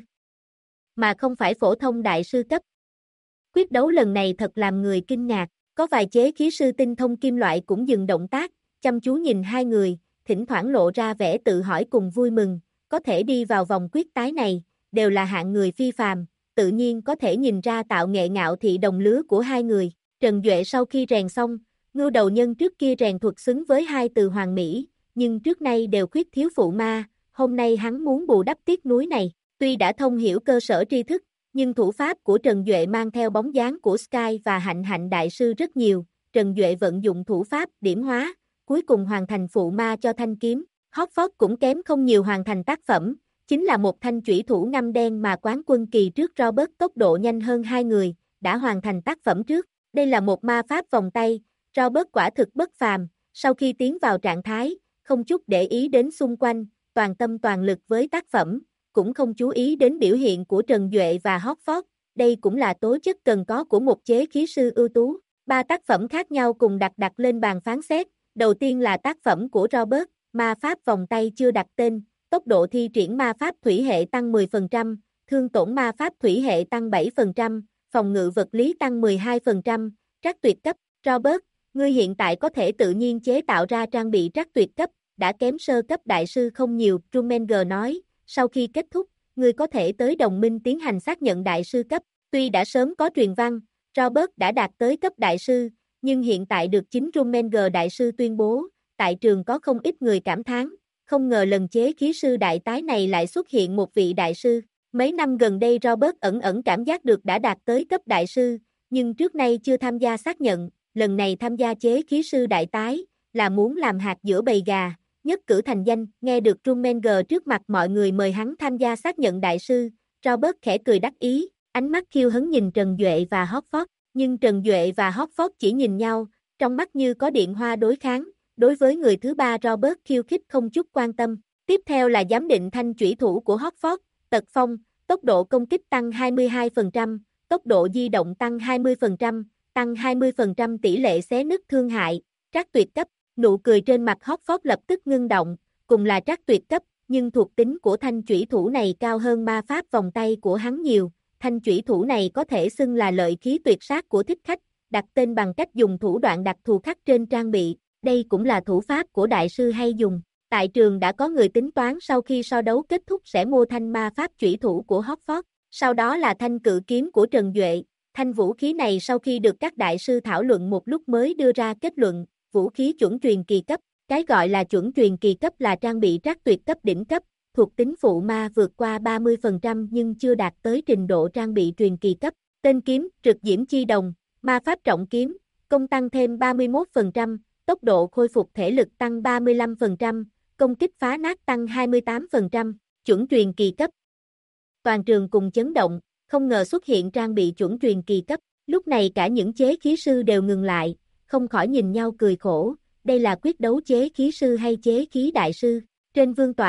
mà không phải phổ thông đại sư cấp. Quyết đấu lần này thật làm người kinh ngạc, có vài chế khí sư tinh thông kim loại cũng dừng động tác, chăm chú nhìn hai người, thỉnh thoảng lộ ra vẻ tự hỏi cùng vui mừng, có thể đi vào vòng quyết tái này, đều là hạng người phi phàm, tự nhiên có thể nhìn ra tạo nghệ ngạo thị đồng lứa của hai người. Trần Duệ sau khi rèn xong, Ngưu Đầu Nhân trước kia rèn thuật xứng với hai từ hoàn mỹ, nhưng trước nay đều khuyết thiếu phụ ma, hôm nay hắn muốn bù đắp tiếc nuối này, tuy đã thông hiểu cơ sở tri thức, nhưng thủ pháp của Trần Duệ mang theo bóng dáng của Sky và Hạnh Hạnh đại sư rất nhiều, Trần Duệ vận dụng thủ pháp điểm hóa, cuối cùng hoàn thành phụ ma cho thanh kiếm, Hogwarts cũng kém không nhiều hoàn thành tác phẩm, chính là một thanh chủy thủ ngăm đen mà quán quân kỳ trước Robert tốc độ nhanh hơn hai người, đã hoàn thành tác phẩm trước, đây là một ma pháp vòng tay, Robert quả thực bất phàm, sau khi tiến vào trạng thái, không chút để ý đến xung quanh, toàn tâm toàn lực với tác phẩm, cũng không chú ý đến biểu hiện của Trần Duệ và Hogwarts, đây cũng là tố chất cần có của một chế khí sư ưu tú. Ba tác phẩm khác nhau cùng đặt lên bàn phán xét, đầu tiên là tác phẩm của Robert, ma pháp vòng tay chưa đặt tên, tốc độ thi triển ma pháp thủy hệ tăng 10%, thương tổn ma pháp thủy hệ tăng 7%, phòng ngự vật lý tăng 12%, trắc tuyệt cấp. Robert, ngươi hiện tại có thể tự nhiên chế tạo ra trang bị trắc tuyệt cấp, đã kém sơ cấp đại sư không nhiều, Rummenger nói, sau khi kết thúc, ngươi có thể tới đồng minh tiến hành xác nhận đại sư cấp, tuy đã sớm có truyền văn, Robert đã đạt tới cấp đại sư, nhưng hiện tại được chính Rummenger đại sư tuyên bố, tại trường có không ít người cảm thán, không ngờ lần chế khí sư đại tái này lại xuất hiện một vị đại sư. Mấy năm gần đây Robert ẩn cảm giác được đã đạt tới cấp đại sư, nhưng trước nay chưa tham gia xác nhận, lần này tham gia chế khí sư đại tái, là muốn làm hạt giữa bầy gà, nhất cử thành danh. Nghe được Rummenger trước mặt mọi người mời hắn tham gia xác nhận đại sư, Robert khẽ cười đắc ý, ánh mắt khiêu hấn nhìn Trần Duệ và Hogwarts, nhưng Trần Duệ và Hogwarts chỉ nhìn nhau, trong mắt như có điện hoa đối kháng, đối với người thứ ba Robert khiêu khích không chút quan tâm. Tiếp theo là giám định thanh chủy thủ của Hogwarts, tật phong, tốc độ công kích tăng 22%, tốc độ di động tăng 20%, tăng 20% tỷ lệ xé nứt thương hại, trắc tuyệt cấp. Nụ cười trên mặt Hogwarts lập tức ngưng động, cùng là trắc tuyệt cấp, nhưng thuộc tính của thanh chủy thủ này cao hơn ma pháp vòng tay của hắn nhiều. Thanh chủy thủ này có thể xưng là lợi khí tuyệt sát của thích khách, đặt tên bằng cách dùng thủ đoạn đặc thù khắc trên trang bị, đây cũng là thủ pháp của đại sư hay dùng. Tại trường đã có người tính toán sau khi so đấu kết thúc sẽ mua thanh ma pháp chủy thủ của Hogwarts, sau đó là thanh cự kiếm của Trần Duệ. Thanh vũ khí này sau khi được các đại sư thảo luận một lúc mới đưa ra kết luận, vũ khí chuẩn truyền kỳ cấp. Cái gọi là chuẩn truyền kỳ cấp là trang bị trắc tuyệt cấp đỉnh cấp, thuộc tính phụ ma vượt qua 30% nhưng chưa đạt tới trình độ trang bị truyền kỳ cấp. Tên kiếm, Rực Diễm Chi Đồng, ma pháp trọng kiếm, công tăng thêm 31%, tốc độ khôi phục thể lực tăng 35%, công kích phá nát tăng 28%, chuẩn truyền kỳ cấp. Toàn trường cùng chấn động, không ngờ xuất hiện trang bị chuẩn truyền kỳ cấp, lúc này cả những chế khí sư đều ngừng lại, không khỏi nhìn nhau cười khổ, đây là quyết đấu chế khí sư hay chế khí đại sư. Trên vương tọa,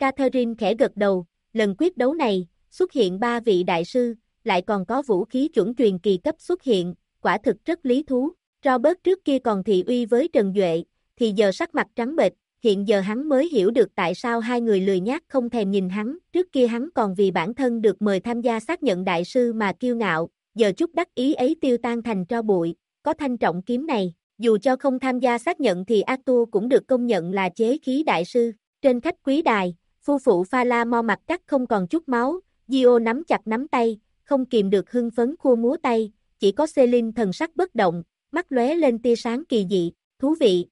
Catherine khẽ gật đầu, lần quyết đấu này, xuất hiện 3 vị đại sư, lại còn có vũ khí chuẩn truyền kỳ cấp xuất hiện, quả thực rất lý thú. Robert trước kia còn thị uy với Trần Duệ, thì giờ sắc mặt trắng bệch, hiện giờ hắn mới hiểu được tại sao hai người lười nhác không thèm nhìn hắn, trước kia hắn còn vì bản thân được mời tham gia xác nhận đại sư mà kiêu ngạo, giờ chút đắc ý ấy tiêu tan thành tro bụi, có thanh trọng kiếm này, dù cho không tham gia xác nhận thì Arthur cũng được công nhận là chế khí đại sư. Trên khách quý đài, phu phụ Pha La Mo mặt cắt không còn chút máu, Gio nắm chặt nắm tay, không kìm được hưng phấn khua múa tay, chỉ có Celine thần sắc bất động, mắt lóe lên tia sáng kỳ dị, thú vị.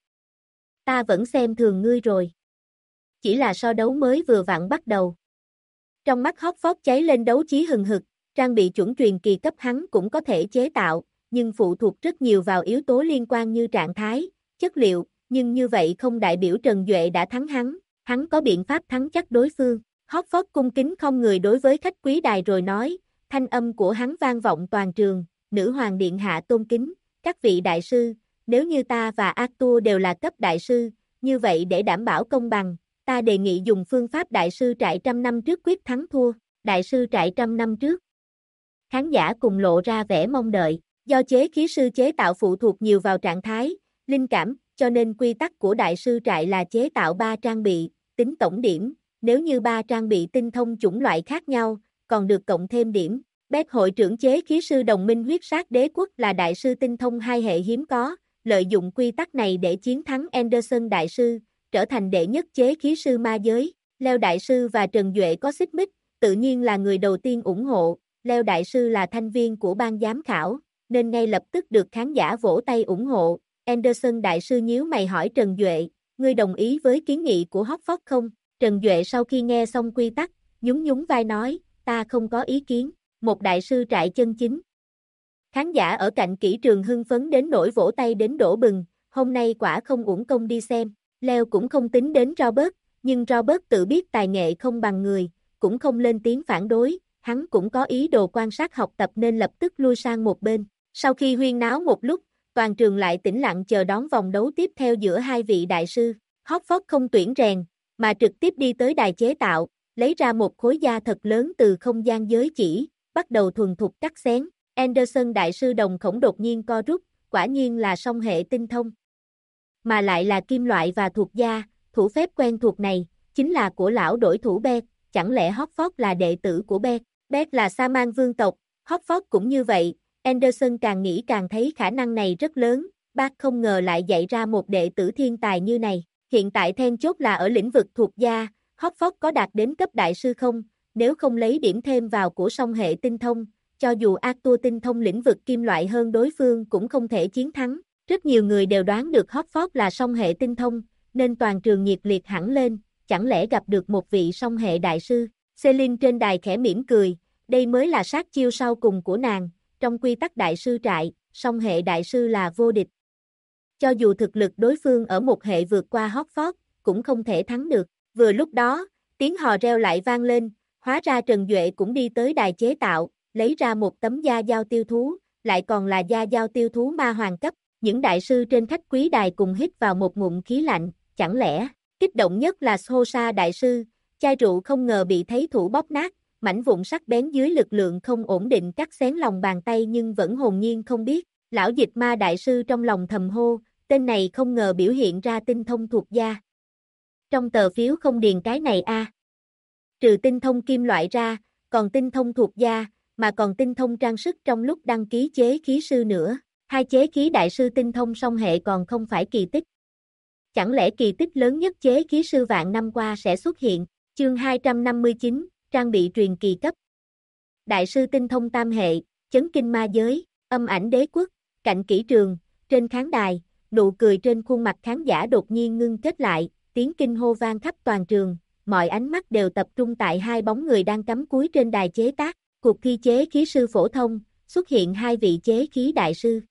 Ta vẫn xem thường ngươi rồi. Chỉ là so đấu mới vừa vặn bắt đầu. Trong mắt Hotford cháy lên đấu chí hừng hực, trang bị chuẩn truyền kỳ cấp hắn cũng có thể chế tạo, nhưng phụ thuộc rất nhiều vào yếu tố liên quan như trạng thái, chất liệu, nhưng như vậy không đại biểu Trần Duệ đã thắng hắn có biện pháp thắng chắc đối phương. Hotford cung kính không người đối với khách quý đài rồi nói, thanh âm của hắn vang vọng toàn trường, nữ hoàng điện hạ tôn kính, các vị đại sư, nếu như ta và Arthur đều là cấp đại sư, như vậy để đảm bảo công bằng, ta đề nghị dùng phương pháp đại sư trại 100 năm trước quyết thắng thua, đại sư trại 100 năm trước. Khán giả cùng lộ ra vẻ mong đợi, do chế khí sư chế tạo phụ thuộc nhiều vào trạng thái, linh cảm, cho nên quy tắc của đại sư trại là chế tạo 3 trang bị, tính tổng điểm, nếu như 3 trang bị tinh thông chủng loại khác nhau, còn được cộng thêm điểm. Bét hội trưởng chế khí sư đồng minh huyết sát đế quốc là đại sư tinh thông 2 hệ hiếm có, lợi dụng quy tắc này để chiến thắng Anderson đại sư, trở thành đệ nhất chế khí sư ma giới. Leo đại sư và Trần Duệ có xích mích, tự nhiên là người đầu tiên ủng hộ, Leo đại sư là thành viên của ban giám khảo, nên ngay lập tức được khán giả vỗ tay ủng hộ. Anderson đại sư nhíu mày hỏi Trần Duệ, ngươi đồng ý với kiến nghị của Hotford không? Trần Duệ sau khi nghe xong quy tắc, nhún nhún vai nói, ta không có ý kiến, một đại sư trại chân chính. Khán giả ở cạnh kỹ trường hưng phấn đến nỗi vỗ tay đến đổ bừng, hôm nay quả không uổng công đi xem. Leo cũng không tính đến Robert, nhưng Robert tự biết tài nghệ không bằng người, cũng không lên tiếng phản đối, hắn cũng có ý đồ quan sát học tập nên lập tức lui sang một bên. Sau khi huyên náo một lúc, toàn trường lại tĩnh lặng chờ đón vòng đấu tiếp theo giữa hai vị đại sư. Hotford không tuyển rèn, mà trực tiếp đi tới đài chế tạo, lấy ra một khối da thật lớn từ không gian giới chỉ, bắt đầu thuần thục cắt xén. Anderson đại sư đồng khổng đột nhiên co rút, quả nhiên là song hệ tinh thông. Mà lại là kim loại và thuộc da, thủ phép quen thuộc này, chính là của lão đổi thủ Beth, chẳng lẽ Hotford là đệ tử của Beth? Beth là Sa-man vương tộc, Hotford cũng như vậy, Anderson càng nghĩ càng thấy khả năng này rất lớn, bác không ngờ lại dạy ra một đệ tử thiên tài như này. Hiện tại then chốt là ở lĩnh vực thuộc da, Hotford có đạt đến cấp đại sư không, nếu không lấy điểm thêm vào của song hệ tinh thông, cho dù Arthur tinh thông lĩnh vực kim loại hơn đối phương cũng không thể chiến thắng. Rất nhiều người đều đoán được Hotford là song hệ tinh thông, nên toàn trường nhiệt liệt hẳn lên, chẳng lẽ gặp được một vị song hệ đại sư. Celine trên đài khẽ mỉm cười, đây mới là sát chiêu sau cùng của nàng, trong quy tắc đại sư trại, song hệ đại sư là vô địch. Cho dù thực lực đối phương ở một hệ vượt qua Hotford, cũng không thể thắng được. Vừa lúc đó, tiếng hò reo lại vang lên, hóa ra Trần Duệ cũng đi tới đài chế tạo, lấy ra một tấm da dao tiêu thú, lại còn là da dao tiêu thú ma hoàng cấp. Những đại sư trên khách quý đài cùng hít vào một ngụm khí lạnh, chẳng lẽ, kích động nhất là Sosa đại sư, chai rượu không ngờ bị thấy thủ bóp nát, mảnh vụn sắc bén dưới lực lượng không ổn định cắt xén lòng bàn tay nhưng vẫn hồn nhiên không biết. Lão dịch ma đại sư trong lòng thầm hô, tên này không ngờ biểu hiện ra tinh thông thuộc da. Trong tờ phiếu không điền cái này a. Trừ tinh thông kim loại ra, còn tinh thông thuộc da, mà còn tinh thông trang sức trong lúc đăng ký chế khí sư nữa. 2 chế khí đại sư tinh thông song hệ còn không phải kỳ tích. Chẳng lẽ kỳ tích lớn nhất chế khí sư vạn năm qua sẽ xuất hiện? Chương 259, trang bị truyền kỳ cấp. Đại sư tinh thông tam hệ, chấn kinh ma giới, âm ảnh đế quốc, cạnh kỹ trường, trên khán đài, nụ cười trên khuôn mặt khán giả đột nhiên ngưng kết lại, tiếng kinh hô vang khắp toàn trường, mọi ánh mắt đều tập trung tại 2 bóng người đang cắm cúi trên đài chế tác. Cuộc thi chế khí sư phổ thông, xuất hiện 2 vị chế khí đại sư.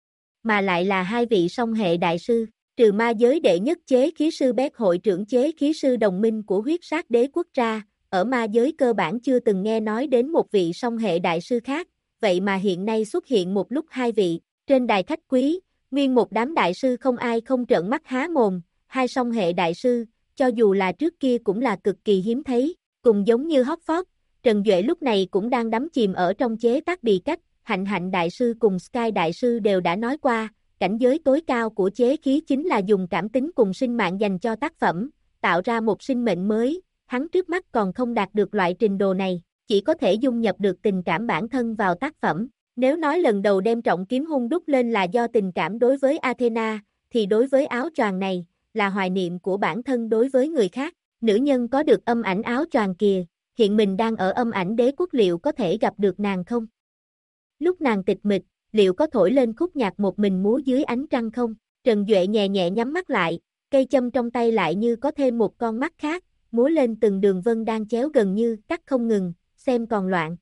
Mà lại là 2 vị song hệ đại sư, trừ ma giới đệ nhất chế khí sư Bét hội trưởng chế khí sư đồng minh của huyết sát đế quốc ra, ở ma giới cơ bản chưa từng nghe nói đến một vị song hệ đại sư khác, vậy mà hiện nay xuất hiện một lúc 2 vị, trên đài khách quý, nguyên một đám đại sư không ai không trợn mắt há mồm, 2 song hệ đại sư, cho dù là trước kia cũng là cực kỳ hiếm thấy, cùng giống như Hogwarts, Trần Duệ lúc này cũng đang đắm chìm ở trong chế tác bì cách, Hạnh đại sư cùng Sky đại sư đều đã nói qua, cảnh giới tối cao của chế khí chính là dùng cảm tính cùng sinh mạng dành cho tác phẩm, tạo ra một sinh mệnh mới, hắn trước mắt còn không đạt được loại trình độ này, chỉ có thể dung nhập được tình cảm bản thân vào tác phẩm. Nếu nói lần đầu đem trọng kiếm hung đúc lên là do tình cảm đối với Athena, thì đối với áo choàng này, là hoài niệm của bản thân đối với người khác. Nữ nhân có được âm ảnh áo choàng kìa, hiện mình đang ở âm ảnh đế quốc liệu có thể gặp được nàng không? Lúc nàng tịch mịch, liệu có thổi lên khúc nhạc một mình múa dưới ánh trăng không? Trần Duệ nhẹ nhẹ nhắm mắt lại, cây châm trong tay lại như có thêm một con mắt khác, múa lên từng đường vân đang chéo gần như cắt không ngừng, xem còn loạn.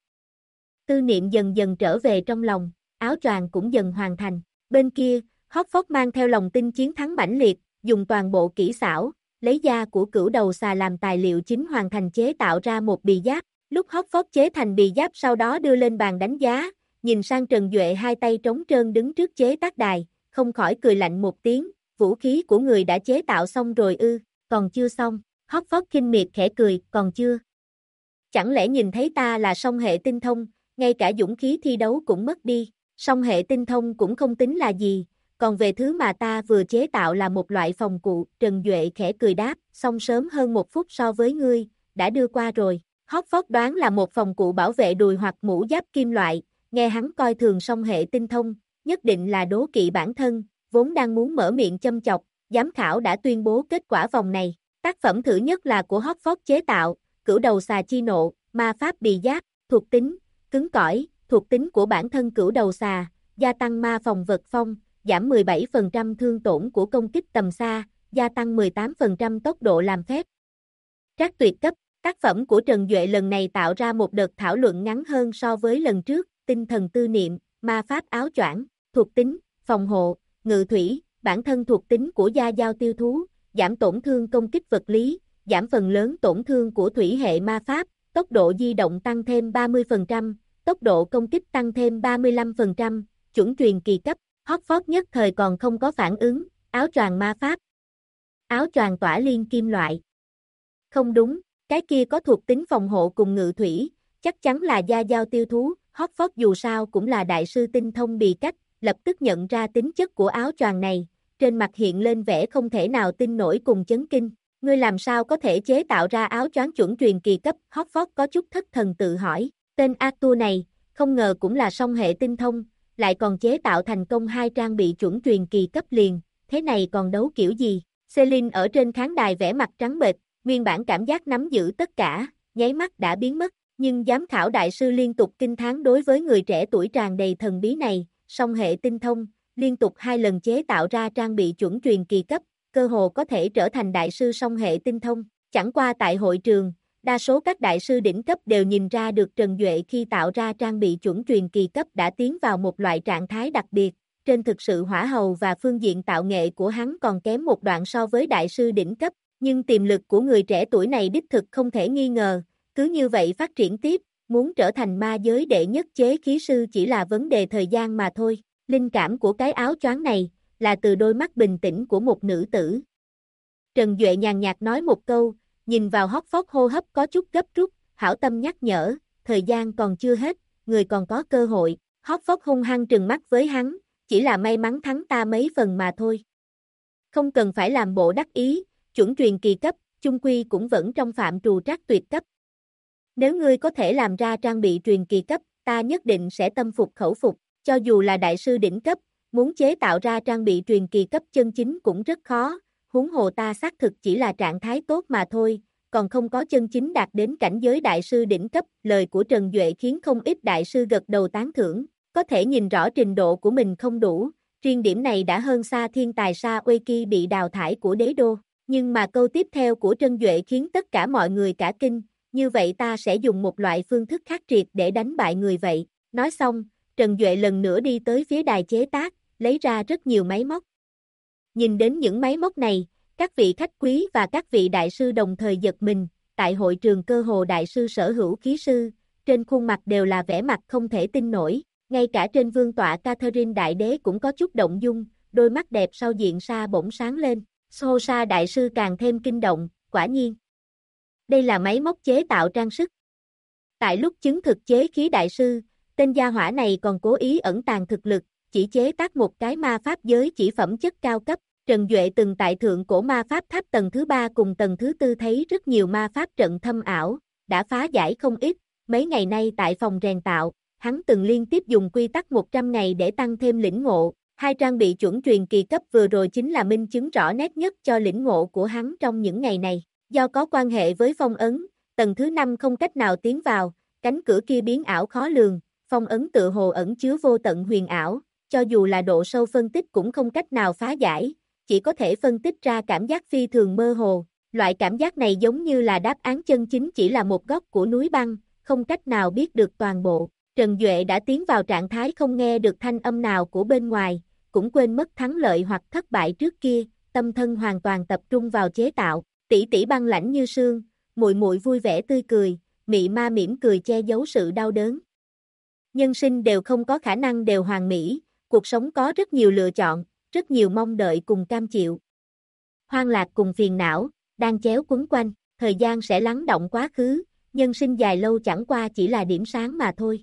Tư niệm dần dần trở về trong lòng, áo choàng cũng dần hoàn thành. Bên kia, Hogwarts mang theo lòng tin chiến thắng mãnh liệt, dùng toàn bộ kỹ xảo, lấy da của cửu đầu xà làm tài liệu chính hoàn thành chế tạo ra một bì giáp. Lúc Hogwarts chế thành bì giáp sau đó đưa lên bàn đánh giá, nhìn sang Trần Duệ hai tay trống trơn đứng trước chế tác đài, không khỏi cười lạnh một tiếng, vũ khí của người đã chế tạo xong rồi ư, còn chưa xong. Hogwarts khinh miệt khẽ cười, còn chưa. Chẳng lẽ nhìn thấy ta là song hệ tinh thông, ngay cả dũng khí thi đấu cũng mất đi, song hệ tinh thông cũng không tính là gì, còn về thứ mà ta vừa chế tạo là một loại phòng cụ, Trần Duệ khẽ cười đáp, xong sớm hơn 1 phút so với ngươi, đã đưa qua rồi. Hogwarts đoán là một phòng cụ bảo vệ đùi hoặc mũ giáp kim loại, nghe hắn coi thường song hệ tinh thông, nhất định là đố kỵ bản thân, vốn đang muốn mở miệng châm chọc, giám khảo đã tuyên bố kết quả vòng này. Tác phẩm thứ nhất là của Hogwarts chế tạo, cửu đầu xà chi nộ, ma pháp bì giáp, thuộc tính, cứng cỏi, thuộc tính của bản thân cửu đầu xà, gia tăng ma phòng vật phong, giảm 17% thương tổn của công kích tầm xa, gia tăng 18% tốc độ làm phép. Trác tuyệt cấp, tác phẩm của Trần Duệ lần này tạo ra một đợt thảo luận ngắn hơn so với lần trước, tinh thần tư niệm, ma pháp áo choàng, thuộc tính, phòng hộ, ngự thủy, bản thân thuộc tính của gia giao tiêu thú, giảm tổn thương công kích vật lý, giảm phần lớn tổn thương của thủy hệ ma pháp, tốc độ di động tăng thêm 30%, tốc độ công kích tăng thêm 35%, chuẩn truyền kỳ cấp. Hogwarts nhất thời còn không có phản ứng, áo choàng ma pháp. Áo choàng tỏa liên kim loại. Không đúng, cái kia có thuộc tính phòng hộ cùng ngự thủy, chắc chắn là gia giao tiêu thú, Hogwarts dù sao cũng là đại sư tinh thông bì cách, lập tức nhận ra tính chất của áo choàng này, trên mặt hiện lên vẻ không thể nào tin nổi cùng chấn kinh. Ngươi làm sao có thể chế tạo ra áo choàng chuẩn truyền kỳ cấp? Hogwarts có chút thất thần tự hỏi, tên Arthur này, không ngờ cũng là song hệ tinh thông, lại còn chế tạo thành công 2 trang bị chuẩn truyền kỳ cấp liền, thế này còn đấu kiểu gì? Celine ở trên khán đài vẻ mặt trắng bệch, nguyên bản cảm giác nắm giữ tất cả, nháy mắt đã biến mất, nhưng giám khảo đại sư liên tục kinh thán đối với người trẻ tuổi tràn đầy thần bí này, song hệ tinh thông, liên tục 2 lần chế tạo ra trang bị chuẩn truyền kỳ cấp, cơ hồ có thể trở thành đại sư song hệ tinh thông, chẳng qua tại hội trường, đa số các đại sư đỉnh cấp đều nhìn ra được Trần Duệ khi tạo ra trang bị chuẩn truyền kỳ cấp đã tiến vào một loại trạng thái đặc biệt, trên thực sự hỏa hầu và phương diện tạo nghệ của hắn còn kém một đoạn so với đại sư đỉnh cấp, nhưng tiềm lực của người trẻ tuổi này đích thực không thể nghi ngờ, cứ như vậy phát triển tiếp, muốn trở thành ma giới đệ nhất chế khí sư chỉ là vấn đề thời gian mà thôi. Linh cảm của cái áo choàng này, là từ đôi mắt bình tĩnh của một nữ tử. Trần Duệ nhàn nhạt nói một câu, nhìn vào Hogwarts hô hấp có chút gấp rút, hảo tâm nhắc nhở, thời gian còn chưa hết, người còn có cơ hội. Hogwarts hung hăng trừng mắt với hắn, chỉ là may mắn thắng ta mấy phần mà thôi. Không cần phải làm bộ đắc ý, chuẩn truyền kỳ cấp, chung quy cũng vẫn trong phạm trù Trác tuyệt cấp. Nếu ngươi có thể làm ra trang bị truyền kỳ cấp, ta nhất định sẽ tâm phục khẩu phục, cho dù là đại sư đỉnh cấp, muốn chế tạo ra trang bị truyền kỳ cấp chân chính cũng rất khó, huống hồ ta xác thực chỉ là trạng thái tốt mà thôi, còn không có chân chính đạt đến cảnh giới đại sư đỉnh cấp. Lời của Trần Duệ khiến không ít đại sư gật đầu tán thưởng, có thể nhìn rõ trình độ của mình không đủ, riêng điểm này đã hơn xa thiên tài Sa Ueki bị đào thải của đế đô, nhưng mà câu tiếp theo của Trần Duệ khiến tất cả mọi người cả kinh, như vậy ta sẽ dùng một loại phương thức khác triệt để đánh bại người vậy. Nói xong, Trần Duệ lần nữa đi tới phía đài chế tác, lấy ra rất nhiều máy móc. Nhìn đến những máy móc này, các vị khách quý và các vị đại sư đồng thời giật mình, tại hội trường cơ hồ đại sư sở hữu khí sư, trên khuôn mặt đều là vẻ mặt không thể tin nổi, ngay cả trên vương tọa Catherine đại đế cũng có chút động dung, đôi mắt đẹp sau diện sa bỗng sáng lên. Sosa đại sư càng thêm kinh động, quả nhiên. Đây là máy móc chế tạo trang sức. Tại lúc chứng thực chế khí đại sư, tên gia hỏa này còn cố ý ẩn tàng thực lực, chỉ chế tác một cái ma pháp giới chỉ phẩm chất cao cấp. Trần Duệ từng tại thượng cổ ma pháp tháp tầng thứ 3 cùng tầng thứ 4 thấy rất nhiều ma pháp trận thâm ảo, đã phá giải không ít. Mấy ngày nay tại phòng rèn tạo, hắn từng liên tiếp dùng quy tắc 100 ngày để tăng thêm lĩnh ngộ. Hai trang bị chuẩn truyền kỳ cấp vừa rồi chính là minh chứng rõ nét nhất cho lĩnh ngộ của hắn trong những ngày này. Do có quan hệ với phong ấn, tầng thứ 5 không cách nào tiến vào, cánh cửa kia biến ảo khó lường, phong ấn tựa hồ ẩn chứa vô tận huyền ảo, cho dù là độ sâu phân tích cũng không cách nào phá giải, chỉ có thể phân tích ra cảm giác phi thường mơ hồ. Loại cảm giác này giống như là đáp án chân chính chỉ là một góc của núi băng, không cách nào biết được toàn bộ. Trần Duệ đã tiến vào trạng thái không nghe được thanh âm nào của bên ngoài, cũng quên mất thắng lợi hoặc thất bại trước kia, tâm thân hoàn toàn tập trung vào chế tạo. Tỷ tỷ băng lãnh như sương, muội muội vui vẻ tươi cười, mị ma mỉm cười che giấu sự đau đớn. Nhân sinh đều không có khả năng đều hoàn mỹ, cuộc sống có rất nhiều lựa chọn, rất nhiều mong đợi cùng cam chịu. Hoang lạc cùng phiền não, đang chéo quấn quanh, thời gian sẽ lắng động quá khứ, nhân sinh dài lâu chẳng qua chỉ là điểm sáng mà thôi.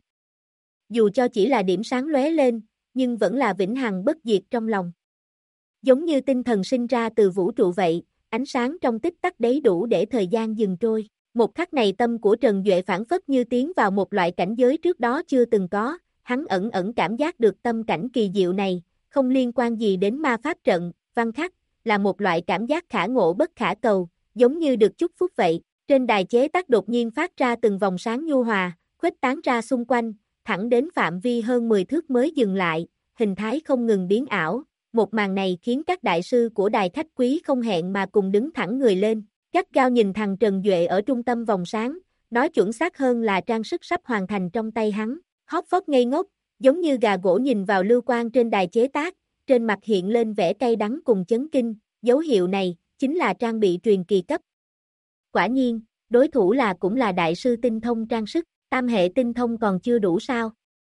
Dù cho chỉ là điểm sáng lóe lên, nhưng vẫn là vĩnh hằng bất diệt trong lòng. Giống như tinh thần sinh ra từ vũ trụ vậy, ánh sáng trong tích tắc đấy đủ để thời gian dừng trôi. Một khắc này tâm của Trần Duệ phảng phất như tiến vào một loại cảnh giới trước đó chưa từng có, hắn ẩn ẩn cảm giác được tâm cảnh kỳ diệu này, không liên quan gì đến ma pháp trận, văn khắc, là một loại cảm giác khả ngộ bất khả cầu, giống như được chúc phúc vậy. Trên đài chế tác đột nhiên phát ra từng vòng sáng nhu hòa, khuếch tán ra xung quanh, thẳng đến phạm vi hơn 10 thước mới dừng lại, hình thái không ngừng biến ảo. Một màn này khiến các đại sư của đài khách quý không hẹn mà cùng đứng thẳng người lên, gắt gao nhìn thằng Trần Duệ ở trung tâm vòng sáng, nói chuẩn xác hơn là trang sức sắp hoàn thành trong tay hắn. Hóc phốt ngây ngốc, giống như gà gỗ nhìn vào lưu quang trên đài chế tác, trên mặt hiện lên vẻ cay đắng cùng chấn kinh, dấu hiệu này, chính là trang bị truyền kỳ cấp. Quả nhiên, đối thủ cũng là đại sư tinh thông trang sức, tam hệ tinh thông còn chưa đủ sao?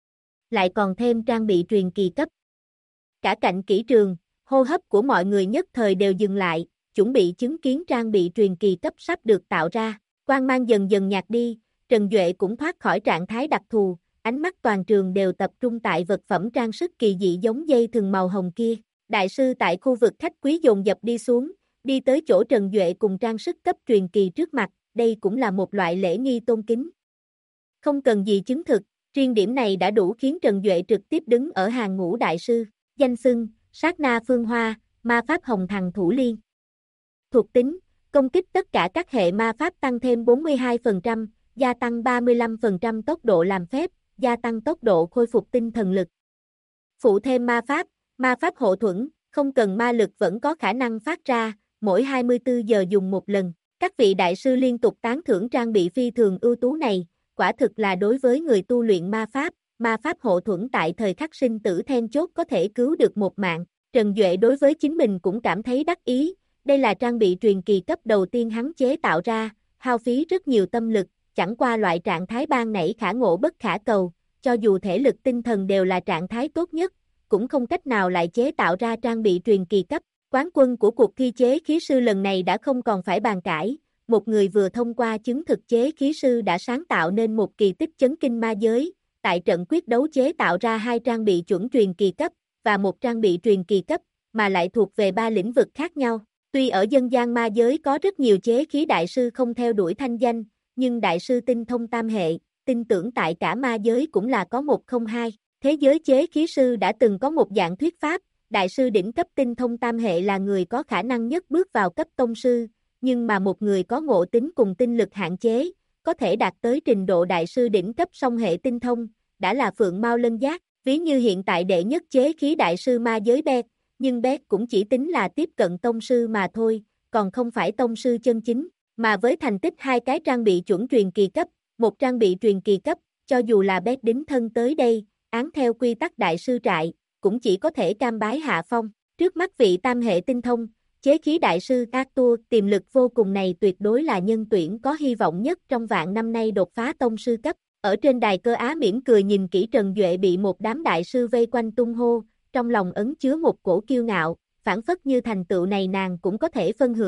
Lại còn thêm trang bị truyền kỳ cấp. Cả cạnh kỹ trường, hô hấp của mọi người nhất thời đều dừng lại, chuẩn bị chứng kiến trang bị truyền kỳ cấp sắp được tạo ra. Quang mang dần dần nhạt đi, Trần Duệ cũng thoát khỏi trạng thái đặc thù, ánh mắt toàn trường đều tập trung tại vật phẩm trang sức kỳ dị giống dây thừng màu hồng kia. Đại sư tại khu vực khách quý dồn dập đi xuống, đi tới chỗ Trần Duệ cùng trang sức cấp truyền kỳ trước mặt, đây cũng là một loại lễ nghi tôn kính. Không cần gì chứng thực, riêng điểm này đã đủ khiến Trần Duệ trực tiếp đứng ở hàng ngũ đại sư. Danh xưng, sát na phương hoa, ma pháp hồng thằng thủ liên. Thuộc tính, công kích tất cả các hệ ma pháp tăng thêm 42%, gia tăng 35% tốc độ làm phép, gia tăng tốc độ khôi phục tinh thần lực. Phụ thêm ma pháp hộ thuẫn, không cần ma lực vẫn có khả năng phát ra, mỗi 24 giờ dùng một lần. Các vị đại sư liên tục tán thưởng trang bị phi thường ưu tú này, quả thực là đối với người tu luyện ma pháp hộ thuẫn tại thời khắc sinh tử then chốt có thể cứu được một mạng. Trần Duệ đối với chính mình cũng cảm thấy đắc ý, đây là trang bị truyền kỳ cấp đầu tiên hắn chế tạo ra, hao phí rất nhiều tâm lực, chẳng qua loại trạng thái ban nãy khả ngộ bất khả cầu, cho dù thể lực tinh thần đều là trạng thái tốt nhất, cũng không cách nào lại chế tạo ra trang bị truyền kỳ cấp. Quán quân của cuộc thi chế khí sư lần này đã không còn phải bàn cãi, một người vừa thông qua chứng thực chế khí sư đã sáng tạo nên một kỳ tích chấn kinh ma giới, tại trận quyết đấu chế tạo ra 2 trang bị chuẩn truyền kỳ cấp, và một trang bị truyền kỳ cấp, mà lại thuộc về 3 lĩnh vực khác nhau. Tuy ở dân gian ma giới có rất nhiều chế khí đại sư không theo đuổi thanh danh, nhưng đại sư tinh thông tam hệ, tin tưởng tại cả ma giới cũng là có một không hai. Thế giới chế khí sư đã từng có một dạng thuyết pháp, đại sư đỉnh cấp tinh thông tam hệ là người có khả năng nhất bước vào cấp tông sư, nhưng mà một người có ngộ tính cùng tinh lực hạn chế, có thể đạt tới trình độ đại sư đỉnh cấp song hệ tinh thông, đã là phượng mao lân giác. Ví như hiện tại đệ nhất chế khí đại sư ma giới Bét, nhưng Bét cũng chỉ tính là tiếp cận tông sư mà thôi, còn không phải tông sư chân chính, mà với thành tích 2 cái trang bị chuẩn truyền kỳ cấp, một trang bị truyền kỳ cấp, cho dù là Bét đính thân tới đây, án theo quy tắc đại sư trại, cũng chỉ có thể cam bái hạ phong. Trước mắt vị tam hệ tinh thông, chế khí đại sư Arthur tiềm lực vô cùng này tuyệt đối là nhân tuyển có hy vọng nhất trong vạn năm nay đột phá tông sư cấp. Ở trên đài cơ á mỉm cười nhìn kỹ Trần Duệ bị một đám đại sư vây quanh tung hô, trong lòng ẩn chứa một cổ kiêu ngạo, phảng phất như thành tựu này nàng cũng có thể phân hưởng,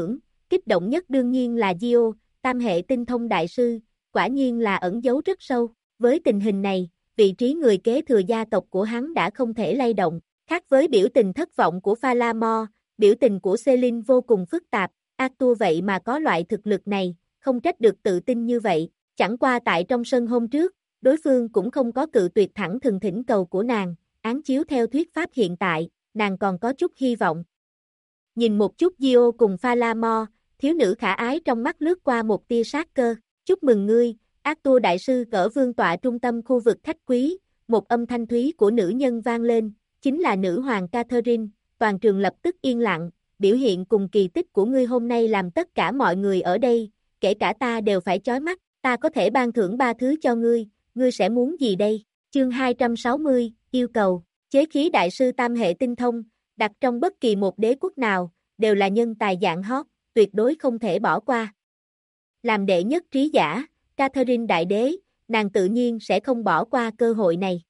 kích động nhất đương nhiên là Dio, tam hệ tinh thông đại sư, quả nhiên là ẩn giấu rất sâu. Với tình hình này, vị trí người kế thừa gia tộc của hắn đã không thể lay động. Khác với biểu tình thất vọng của Phalamore, biểu tình của Celine vô cùng phức tạp. Arthur vậy mà có loại thực lực này, không trách được tự tin như vậy. Chẳng qua tại trong sân hôm trước, đối phương cũng không có cự tuyệt thẳng thừng thỉnh cầu của nàng, án chiếu theo thuyết pháp hiện tại, nàng còn có chút hy vọng. Nhìn một chút Dio cùng Phalamore, thiếu nữ khả ái trong mắt lướt qua một tia sát cơ. Chúc mừng ngươi, Arthur đại sư ở vương tọa trung tâm khu vực khách quý, một âm thanh thúy của nữ nhân vang lên, chính là nữ hoàng Catherine, toàn trường lập tức yên lặng, biểu hiện cùng kỳ tích của ngươi hôm nay làm tất cả mọi người ở đây, kể cả ta đều phải chói mắt, ta có thể ban thưởng 3 thứ cho ngươi sẽ muốn gì đây? Chương 260, yêu cầu, chế khí đại sư tam hệ tinh thông, đặt trong bất kỳ một đế quốc nào, đều là nhân tài dạng hot, tuyệt đối không thể bỏ qua. Làm đệ nhất trí giả, Catherine đại đế, nàng tự nhiên sẽ không bỏ qua cơ hội này.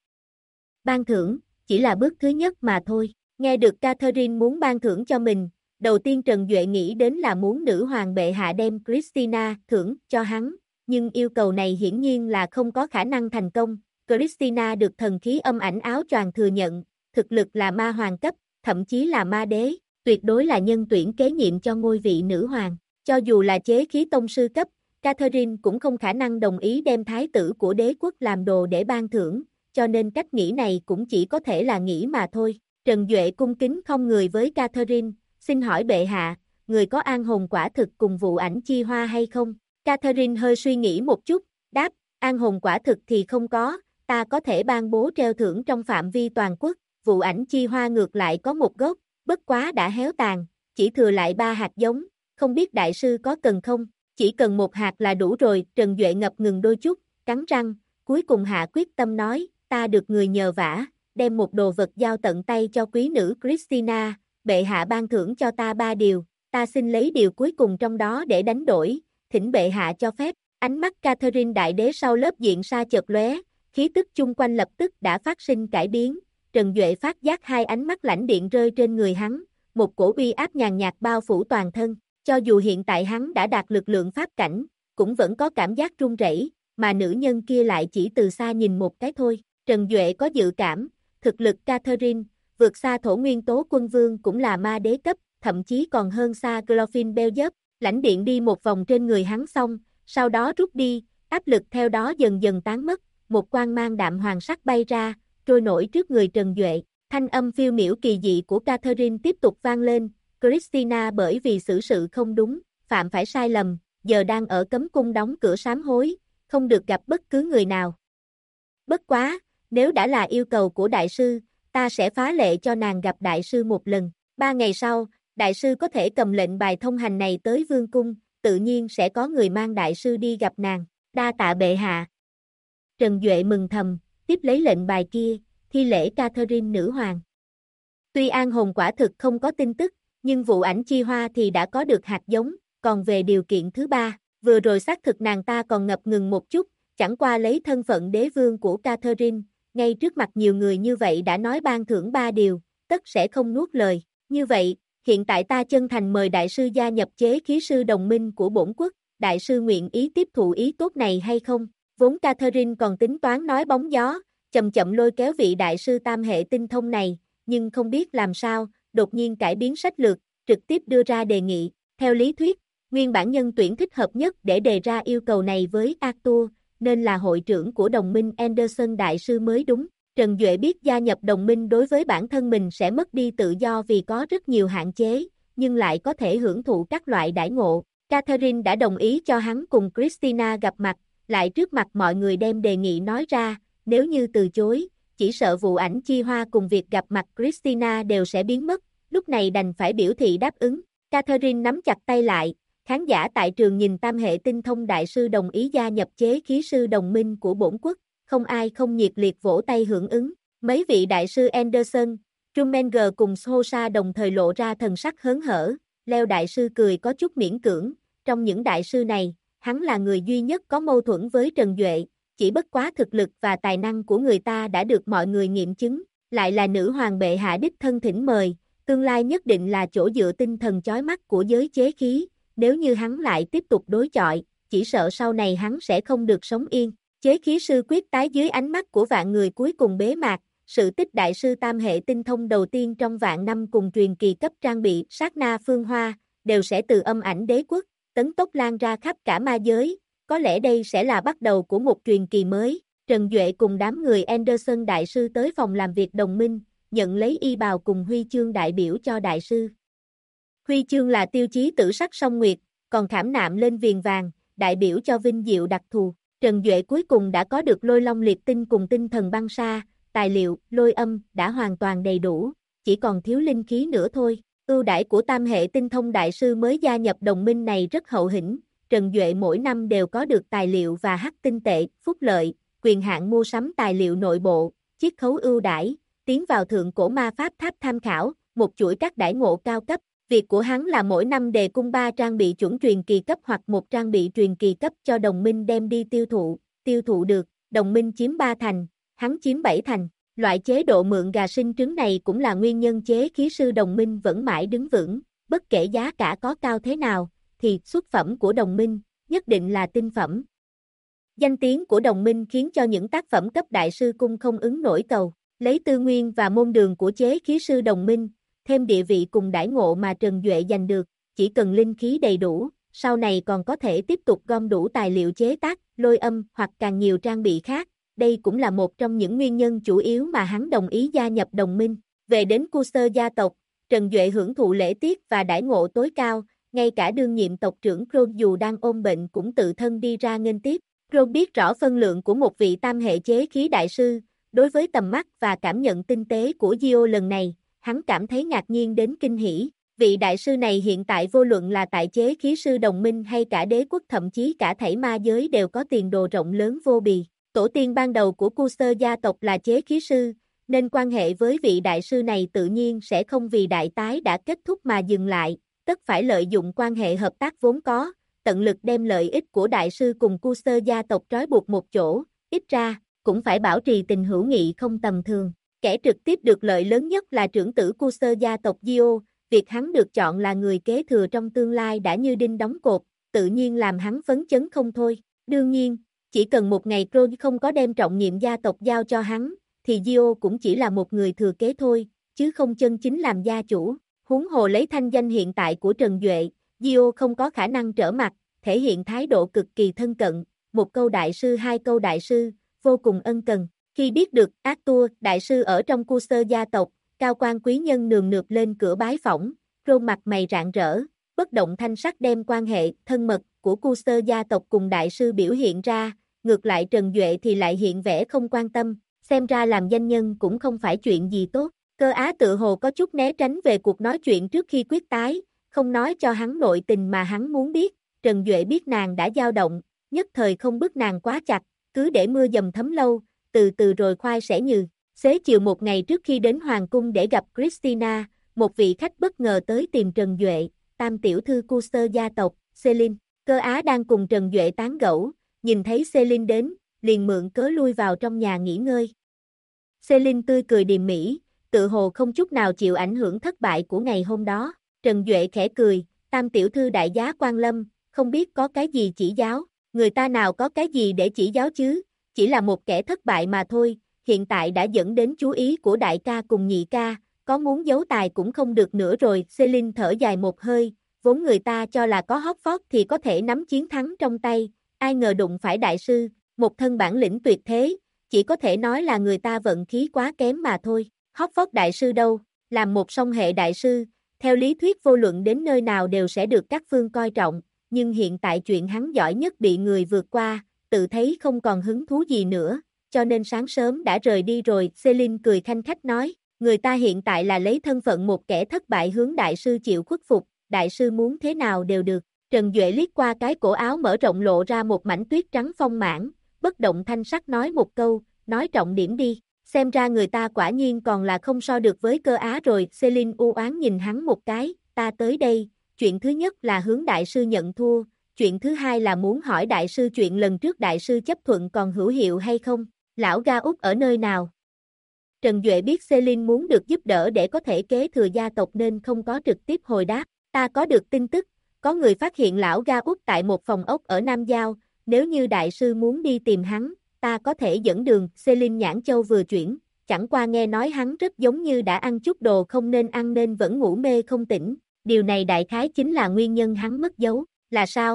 Ban thưởng, chỉ là bước thứ nhất mà thôi. Nghe được Catherine muốn ban thưởng cho mình, đầu tiên Trần Duệ nghĩ đến là muốn nữ hoàng bệ hạ đem Christina thưởng cho hắn, nhưng yêu cầu này hiển nhiên là không có khả năng thành công. Christina được thần khí âm ảnh áo choàng thừa nhận, thực lực là ma hoàng cấp, thậm chí là ma đế, tuyệt đối là nhân tuyển kế nhiệm cho ngôi vị nữ hoàng. Cho dù là chế khí tông sư cấp, Catherine cũng không khả năng đồng ý đem thái tử của đế quốc làm đồ để ban thưởng, cho nên cách nghĩ này cũng chỉ có thể là nghĩ mà thôi. Trần Duệ cung kính không người với Catherine, xin hỏi bệ hạ, người có an hồn quả thực cùng vụ ảnh chi hoa hay không? Catherine hơi suy nghĩ một chút, đáp, an hồn quả thực thì không có, ta có thể ban bố treo thưởng trong phạm vi toàn quốc, vụ ảnh chi hoa ngược lại có một gốc, bất quá đã héo tàn, chỉ thừa lại 3 hạt giống, không biết đại sư có cần không? Chỉ cần 1 hạt là đủ rồi, Trần Duệ ngập ngừng đôi chút, cắn răng, cuối cùng hạ quyết tâm nói, ta được người nhờ vả, đem một đồ vật giao tận tay cho quý nữ Christina, bệ hạ ban thưởng cho ta 3 điều, ta xin lấy điều cuối cùng trong đó để đánh đổi, thỉnh bệ hạ cho phép. Ánh mắt Catherine đại đế sau lớp diện sa chợt lóe, khí tức chung quanh lập tức đã phát sinh cải biến, Trần Duệ phát giác 2 ánh mắt lãnh điện rơi trên người hắn, một cổ uy áp nhàn nhạt bao phủ toàn thân, cho dù hiện tại hắn đã đạt lực lượng pháp cảnh, cũng vẫn có cảm giác run rẩy, mà nữ nhân kia lại chỉ từ xa nhìn một cái thôi. Trần Duệ có dự cảm, thực lực Catherine, vượt xa thổ nguyên tố quân vương cũng là ma đế cấp, thậm chí còn hơn xa Glorfin Belzeb. Lãnh điện đi một vòng trên người hắn xong, sau đó rút đi, áp lực theo đó dần dần tán mất, một quang mang đạm hoàng sắc bay ra, trôi nổi trước người Trần Duệ. Thanh âm phiêu miểu kỳ dị của Catherine tiếp tục vang lên, Christina bởi vì xử sự không đúng, phạm phải sai lầm, giờ đang ở cấm cung đóng cửa sám hối, không được gặp bất cứ người nào. Bất quá, nếu đã là yêu cầu của đại sư, ta sẽ phá lệ cho nàng gặp đại sư một lần. 3 ngày sau, đại sư có thể cầm lệnh bài thông hành này tới vương cung, tự nhiên sẽ có người mang đại sư đi gặp nàng. Đa tạ bệ hạ. Trần Duệ mừng thầm, tiếp lấy lệnh bài kia, thi lễ Catherine nữ hoàng. Tuy an hồn quả thực không có tin tức, nhưng vụ ảnh chi hoa thì đã có được hạt giống, còn về điều kiện thứ 3, vừa rồi xác thực nàng ta còn ngập ngừng một chút, chẳng qua lấy thân phận đế vương của Catherine, ngay trước mặt nhiều người như vậy đã nói ban thưởng 3 điều, tất sẽ không nuốt lời. Như vậy, hiện tại ta chân thành mời đại sư gia nhập chế khí sư đồng minh của bổn quốc, đại sư nguyện ý tiếp thụ ý tốt này hay không? Vốn Catherine còn tính toán nói bóng gió, chậm chậm lôi kéo vị đại sư tam hệ tinh thông này, nhưng không biết làm sao, đột nhiên cải biến sách lược, trực tiếp đưa ra đề nghị. Theo lý thuyết, nguyên bản nhân tuyển thích hợp nhất để đề ra yêu cầu này với Arthur, nên là hội trưởng của đồng minh Anderson đại sư mới đúng. Trần Duệ biết gia nhập đồng minh đối với bản thân mình sẽ mất đi tự do vì có rất nhiều hạn chế, nhưng lại có thể hưởng thụ các loại đãi ngộ. Catherine đã đồng ý cho hắn cùng Christina gặp mặt, lại trước mặt mọi người đem đề nghị nói ra, nếu như từ chối, chỉ sợ vụ ảnh chi hoa cùng việc gặp mặt Christina đều sẽ biến mất, lúc này đành phải biểu thị đáp ứng. Catherine nắm chặt tay lại, khán giả tại trường nhìn tam hệ tinh thông đại sư đồng ý gia nhập chế khí sư đồng minh của bổn quốc, không ai không nhiệt liệt vỗ tay hưởng ứng. Mấy vị đại sư Anderson, Trumenger cùng Sosa đồng thời lộ ra thần sắc hớn hở, Leo đại sư cười có chút miễn cưỡng, trong những đại sư này, hắn là người duy nhất có mâu thuẫn với Trần Duệ, chỉ bất quá thực lực và tài năng của người ta đã được mọi người nghiệm chứng, lại là nữ hoàng bệ hạ đích thân thỉnh mời, tương lai nhất định là chỗ dựa tinh thần chói mắt của giới chế khí, nếu như hắn lại tiếp tục đối chọi, chỉ sợ sau này hắn sẽ không được sống yên. Chế khí sư quyết tái dưới ánh mắt của vạn người cuối cùng bế mạc, sự tích đại sư tam hệ tinh thông đầu tiên trong vạn năm cùng truyền kỳ cấp trang bị sát na phương hoa, đều sẽ từ âm ảnh đế quốc, tấn tốc lan ra khắp cả ma giới, có lẽ đây sẽ là bắt đầu của một truyền kỳ mới. Trần Duệ cùng đám người Anderson đại sư tới phòng làm việc đồng minh, nhận lấy y bào cùng huy chương đại biểu cho đại sư. Huy chương là tiêu chí tử sắc song nguyệt, còn khảm nạm lên viền vàng, đại biểu cho vinh diệu đặc thù. Trần Duệ cuối cùng đã có được lôi long liệt tinh cùng tinh thần băng sa, tài liệu, lôi âm, đã hoàn toàn đầy đủ, chỉ còn thiếu linh khí nữa thôi. Ưu đãi của tam hệ tinh thông đại sư mới gia nhập đồng minh này rất hậu hĩnh, Trần Duệ mỗi năm đều có được tài liệu và hắc tinh tệ, phúc lợi, quyền hạn mua sắm tài liệu nội bộ, chiết khấu ưu đãi, tiến vào thượng cổ ma pháp tháp tham khảo, một chuỗi các đãi ngộ cao cấp. Việc của hắn là mỗi năm đề cung 3 trang bị chuẩn truyền kỳ cấp hoặc một trang bị truyền kỳ cấp cho đồng minh đem đi tiêu thụ được, đồng minh chiếm 3 thành, hắn chiếm 7 thành. Loại chế độ mượn gà sinh trứng này cũng là nguyên nhân chế khí sư đồng minh vẫn mãi đứng vững, bất kể giá cả có cao thế nào, thì xuất phẩm của đồng minh, nhất định là tinh phẩm. Danh tiếng của đồng minh khiến cho những tác phẩm cấp đại sư cung không ứng nổi cầu, lấy tư nguyên và môn đường của chế khí sư đồng minh, thêm địa vị cùng đãi ngộ mà Trần Duệ giành được, chỉ cần linh khí đầy đủ, sau này còn có thể tiếp tục gom đủ tài liệu chế tác, lôi âm hoặc càng nhiều trang bị khác. Đây cũng là một trong những nguyên nhân chủ yếu mà hắn đồng ý gia nhập đồng minh. Về đến Cursor gia tộc, Trần Duệ hưởng thụ lễ tiết và đãi ngộ tối cao, ngay cả đương nhiệm tộc trưởng Kron dù đang ôm bệnh cũng tự thân đi ra nghênh tiếp. Kron biết rõ phân lượng của một vị tam hệ chế khí đại sư, đối với tầm mắt và cảm nhận tinh tế của Gio lần này, hắn cảm thấy ngạc nhiên đến kinh hỉ. Vị đại sư này hiện tại vô luận là tại chế khí sư đồng minh hay cả đế quốc thậm chí cả thảy ma giới đều có tiền đồ rộng lớn vô bì. Tổ tiên ban đầu của Cursor gia tộc là chế khí sư, nên quan hệ với vị đại sư này tự nhiên sẽ không vì đại tái đã kết thúc mà dừng lại, tất phải lợi dụng quan hệ hợp tác vốn có, tận lực đem lợi ích của đại sư cùng Cursor gia tộc trói buộc một chỗ, ít ra, cũng phải bảo trì tình hữu nghị không tầm thường. Kẻ trực tiếp được lợi lớn nhất là trưởng tử Cursor gia tộc Gio, việc hắn được chọn là người kế thừa trong tương lai đã như đinh đóng cột, tự nhiên làm hắn phấn chấn không thôi. Đương nhiên, chỉ cần một ngày Kron không có đem trọng nhiệm gia tộc giao cho hắn, thì Gio cũng chỉ là một người thừa kế thôi, chứ không chân chính làm gia chủ. Huống hồ lấy thanh danh hiện tại của Trần Duệ, Gio không có khả năng trở mặt, thể hiện thái độ cực kỳ thân cận, một câu đại sư hai câu đại sư, vô cùng ân cần. Khi biết được Arthur, đại sư ở trong Cursor gia tộc, cao quan quý nhân nườm nượp lên cửa bái phỏng, Kron mặt mày rạng rỡ, bất động thanh sắc đem quan hệ thân mật của Cursor gia tộc cùng đại sư biểu hiện ra. Ngược lại Trần Duệ thì lại hiện vẻ không quan tâm, xem ra làm danh nhân cũng không phải chuyện gì tốt. Cơ Á tự hồ có chút né tránh về cuộc nói chuyện trước khi quyết tái, không nói cho hắn nội tình mà hắn muốn biết. Trần Duệ biết nàng đã dao động, nhất thời không bức nàng quá chặt, cứ để mưa dầm thấm lâu, từ từ rồi khoai sẽ nhừ. Xế chiều một ngày trước khi đến Hoàng cung để gặp Christina, một vị khách bất ngờ tới tìm Trần Duệ, tam tiểu thư Cursor gia tộc, Celine. Cơ Á đang cùng Trần Duệ tán gẫu, nhìn thấy Celine đến, liền mượn cớ lui vào trong nhà nghỉ ngơi. Celine tươi cười điềm mỹ, tự hồ không chút nào chịu ảnh hưởng thất bại của ngày hôm đó. Trần Duệ khẽ cười, tam tiểu thư đại giá quan lâm, không biết có cái gì chỉ giáo, người ta nào có cái gì để chỉ giáo chứ, chỉ là một kẻ thất bại mà thôi, hiện tại đã dẫn đến chú ý của đại ca cùng nhị ca, có muốn giấu tài cũng không được nữa rồi. Celine thở dài một hơi, vốn người ta cho là có Hogwarts thì có thể nắm chiến thắng trong tay, ai ngờ đụng phải đại sư, một thân bản lĩnh tuyệt thế, chỉ có thể nói là người ta vận khí quá kém mà thôi. Hogwarts đại sư đâu, làm một song hệ đại sư, theo lý thuyết vô luận đến nơi nào đều sẽ được các phương coi trọng, nhưng hiện tại chuyện hắn giỏi nhất bị người vượt qua, tự thấy không còn hứng thú gì nữa, cho nên sáng sớm đã rời đi rồi. Celine cười khanh khách nói, người ta hiện tại là lấy thân phận một kẻ thất bại hướng đại sư chịu khuất phục, đại sư muốn thế nào đều được. Trần Duệ liếc qua cái cổ áo mở rộng lộ ra một mảnh tuyết trắng phong mãn, bất động thanh sắc nói một câu, nói trọng điểm đi, xem ra người ta quả nhiên còn là không so được với Cơ Á rồi. Celine u oán nhìn hắn một cái, ta tới đây, chuyện thứ nhất là hướng đại sư nhận thua, chuyện thứ hai là muốn hỏi đại sư chuyện lần trước đại sư chấp thuận còn hữu hiệu hay không, lão ga út ở nơi nào. Trần Duệ biết Celine muốn được giúp đỡ để có thể kế thừa gia tộc nên không có trực tiếp hồi đáp, ta có được tin tức, Có người phát hiện lão Ga út tại một phòng ốc ở Nam Giao, nếu như đại sư muốn đi tìm hắn, ta có thể dẫn đường. Celine nhãn châu vừa chuyển, chẳng qua nghe nói hắn rất giống như đã ăn chút đồ không nên ăn nên vẫn ngủ mê không tỉnh, điều này đại khái chính là nguyên nhân hắn mất dấu, là sao?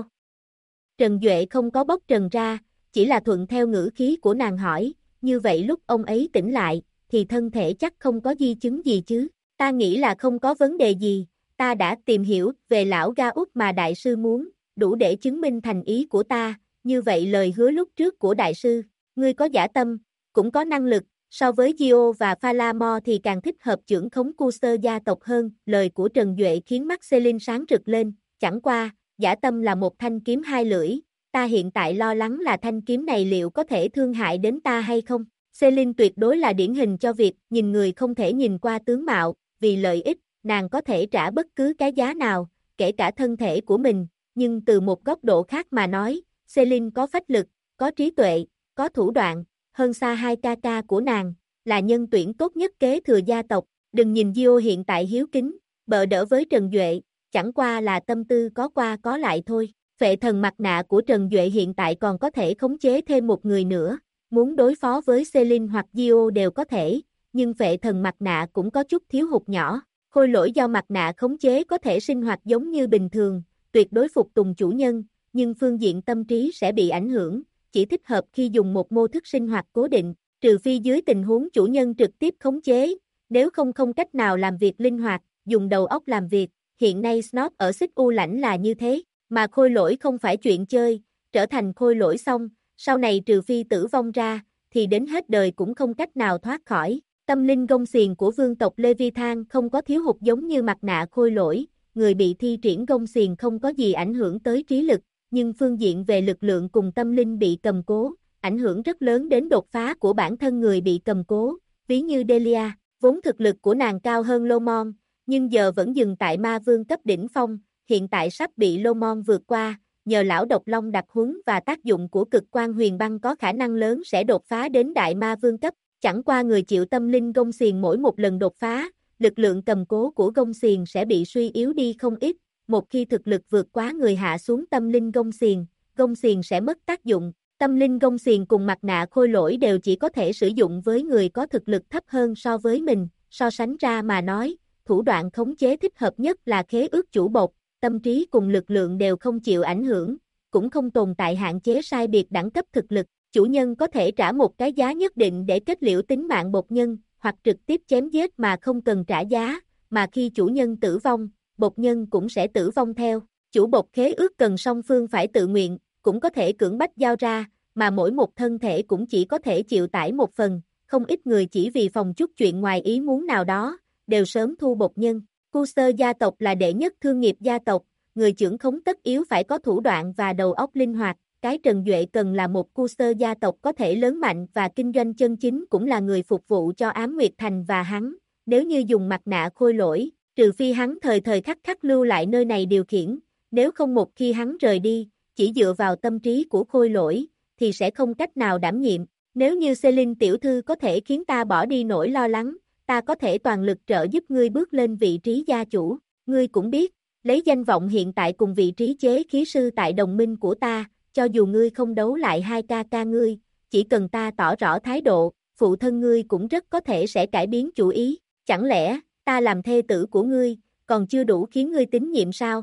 Trần Duệ không có bóc trần ra, chỉ là thuận theo ngữ khí của nàng hỏi, như vậy lúc ông ấy tỉnh lại, thì thân thể chắc không có di chứng gì chứ, ta nghĩ là không có vấn đề gì, ta đã tìm hiểu về lão Ga út mà đại sư muốn, đủ để chứng minh thành ý của ta, như vậy lời hứa lúc trước của đại sư, ngươi có dã tâm, cũng có năng lực, so với Gio và Phalamo thì càng thích hợp trưởng khống Cursor gia tộc hơn, lời của Trần Duệ khiến mắt Celine sáng rực lên, chẳng qua, dã tâm là một thanh kiếm hai lưỡi, ta hiện tại lo lắng là thanh kiếm này liệu có thể thương hại đến ta hay không. Celine tuyệt đối là điển hình cho việc nhìn người không thể nhìn qua tướng mạo, vì lợi ích, nàng có thể trả bất cứ cái giá nào, kể cả thân thể của mình, nhưng từ một góc độ khác mà nói, Celine có phách lực, có trí tuệ, có thủ đoạn, hơn xa hai ca ca của nàng, là nhân tuyển tốt nhất kế thừa gia tộc, đừng nhìn Gio hiện tại hiếu kính, bợ đỡ với Trần Duệ, chẳng qua là tâm tư có qua có lại thôi. Phệ thần mặt nạ của Trần Duệ hiện tại còn có thể khống chế thêm một người nữa, muốn đối phó với Celine hoặc Gio đều có thể, nhưng phệ thần mặt nạ cũng có chút thiếu hụt nhỏ. Khôi lỗi do mặt nạ khống chế có thể sinh hoạt giống như bình thường, tuyệt đối phục tùng chủ nhân, nhưng phương diện tâm trí sẽ bị ảnh hưởng, chỉ thích hợp khi dùng một mô thức sinh hoạt cố định, trừ phi dưới tình huống chủ nhân trực tiếp khống chế, nếu không cách nào làm việc linh hoạt, dùng đầu óc làm việc, hiện nay Snob ở Xích U Lãnh là như thế, mà khôi lỗi không phải chuyện chơi, trở thành khôi lỗi xong, sau này trừ phi tử vong ra, thì đến hết đời cũng không cách nào thoát khỏi. Tâm linh gông xiềng của vương tộc Leviathan không có thiếu hụt giống như mặt nạ khôi lỗi, người bị thi triển gông xiềng không có gì ảnh hưởng tới trí lực, nhưng phương diện về lực lượng cùng tâm linh bị cầm cố, ảnh hưởng rất lớn đến đột phá của bản thân người bị cầm cố, ví như Delia, vốn thực lực của nàng cao hơn Lomon, nhưng giờ vẫn dừng tại ma vương cấp đỉnh phong, hiện tại sắp bị Lomon vượt qua, nhờ lão độc long đặc huấn và tác dụng của cực quan huyền băng có khả năng lớn sẽ đột phá đến đại ma vương cấp. Chẳng qua người chịu tâm linh gông xiềng mỗi một lần đột phá, lực lượng cầm cố của gông xiềng sẽ bị suy yếu đi không ít, một khi thực lực vượt quá người hạ xuống tâm linh gông xiềng sẽ mất tác dụng. Tâm linh gông xiềng cùng mặt nạ khôi lỗi đều chỉ có thể sử dụng với người có thực lực thấp hơn so với mình, so sánh ra mà nói, thủ đoạn khống chế thích hợp nhất là khế ước chủ bộc, tâm trí cùng lực lượng đều không chịu ảnh hưởng, cũng không tồn tại hạn chế sai biệt đẳng cấp thực lực. Chủ nhân có thể trả một cái giá nhất định để kết liễu tính mạng bột nhân, hoặc trực tiếp chém giết mà không cần trả giá, mà khi chủ nhân tử vong, bột nhân cũng sẽ tử vong theo. Chủ bột khế ước cần song phương phải tự nguyện, cũng có thể cưỡng bách giao ra, mà mỗi một thân thể cũng chỉ có thể chịu tải một phần, không ít người chỉ vì phòng chút chuyện ngoài ý muốn nào đó, đều sớm thu bột nhân. Cursor gia tộc là đệ nhất thương nghiệp gia tộc, người trưởng khống tất yếu phải có thủ đoạn và đầu óc linh hoạt. Cái Trần Duệ cần là một Cursor gia tộc có thể lớn mạnh và kinh doanh chân chính cũng là người phục vụ cho Ám Nguyệt Thành và hắn, nếu như dùng mặt nạ khôi lỗi, trừ phi hắn thời thời khắc khắc lưu lại nơi này điều khiển, nếu không một khi hắn rời đi, chỉ dựa vào tâm trí của khôi lỗi, thì sẽ không cách nào đảm nhiệm, nếu như Celine tiểu thư có thể khiến ta bỏ đi nỗi lo lắng, ta có thể toàn lực trợ giúp ngươi bước lên vị trí gia chủ, ngươi cũng biết, lấy danh vọng hiện tại cùng vị trí chế khí sư tại đồng minh của ta, cho dù ngươi không đấu lại hai ca ca ngươi, chỉ cần ta tỏ rõ thái độ, phụ thân ngươi cũng rất có thể sẽ cải biến chủ ý, chẳng lẽ, ta làm thê tử của ngươi, còn chưa đủ khiến ngươi tín nhiệm sao?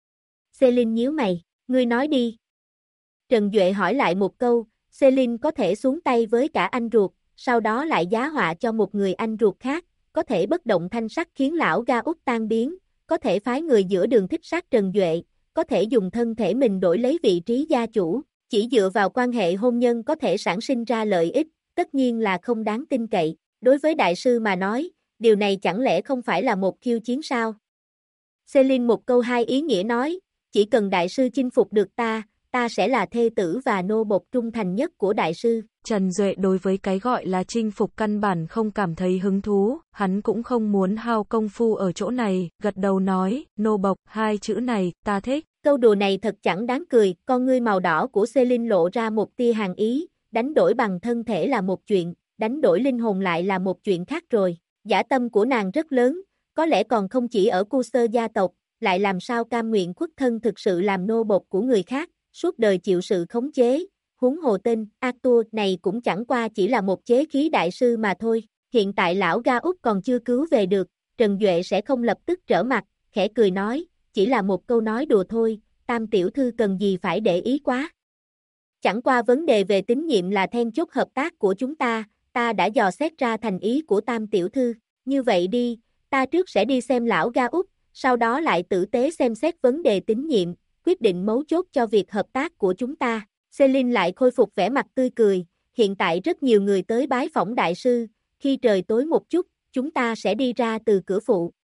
Celine nhíu mày, ngươi nói đi. Trần Duệ hỏi lại một câu, Celine có thể xuống tay với cả anh ruột, sau đó lại giá họa cho một người anh ruột khác, có thể bất động thanh sắc khiến lão Ga út tan biến, có thể phái người giữa đường thích sát Trần Duệ, có thể dùng thân thể mình đổi lấy vị trí gia chủ, chỉ dựa vào quan hệ hôn nhân có thể sản sinh ra lợi ích, tất nhiên là không đáng tin cậy. Đối với đại sư mà nói, điều này chẳng lẽ không phải là một khiêu chiến sao? Celine một câu hai ý nghĩa nói, chỉ cần đại sư chinh phục được ta, ta sẽ là thê tử và nô bộc trung thành nhất của đại sư. Trần Duệ đối với cái gọi là chinh phục căn bản không cảm thấy hứng thú, hắn cũng không muốn hao công phu ở chỗ này, gật đầu nói, nô bộc, hai chữ này, ta thích. Câu đùa này thật chẳng đáng cười, con ngươi màu đỏ của Celine lộ ra một tia hàn ý, đánh đổi bằng thân thể là một chuyện, đánh đổi linh hồn lại là một chuyện khác rồi. Dã tâm của nàng rất lớn, có lẽ còn không chỉ ở Cursor gia tộc, lại làm sao cam nguyện khuất thân thực sự làm nô bộc của người khác, suốt đời chịu sự khống chế, huống hồ tên Arthur này cũng chẳng qua chỉ là một chế khí đại sư mà thôi, hiện tại lão Ga Úc còn chưa cứu về được, Trần Duệ sẽ không lập tức trở mặt, khẽ cười nói, chỉ là một câu nói đùa thôi, Tam tiểu thư cần gì phải để ý quá. Chẳng qua vấn đề về tín nhiệm là then chốt hợp tác của chúng ta đã dò xét ra thành ý của Tam tiểu thư, như vậy đi, ta trước sẽ đi xem lão Ga Úc, sau đó lại tử tế xem xét vấn đề tín nhiệm, quyết định mấu chốt cho việc hợp tác của chúng ta. Celine lại khôi phục vẻ mặt tươi cười, hiện tại rất nhiều người tới bái phỏng đại sư, khi trời tối một chút, chúng ta sẽ đi ra từ cửa phụ.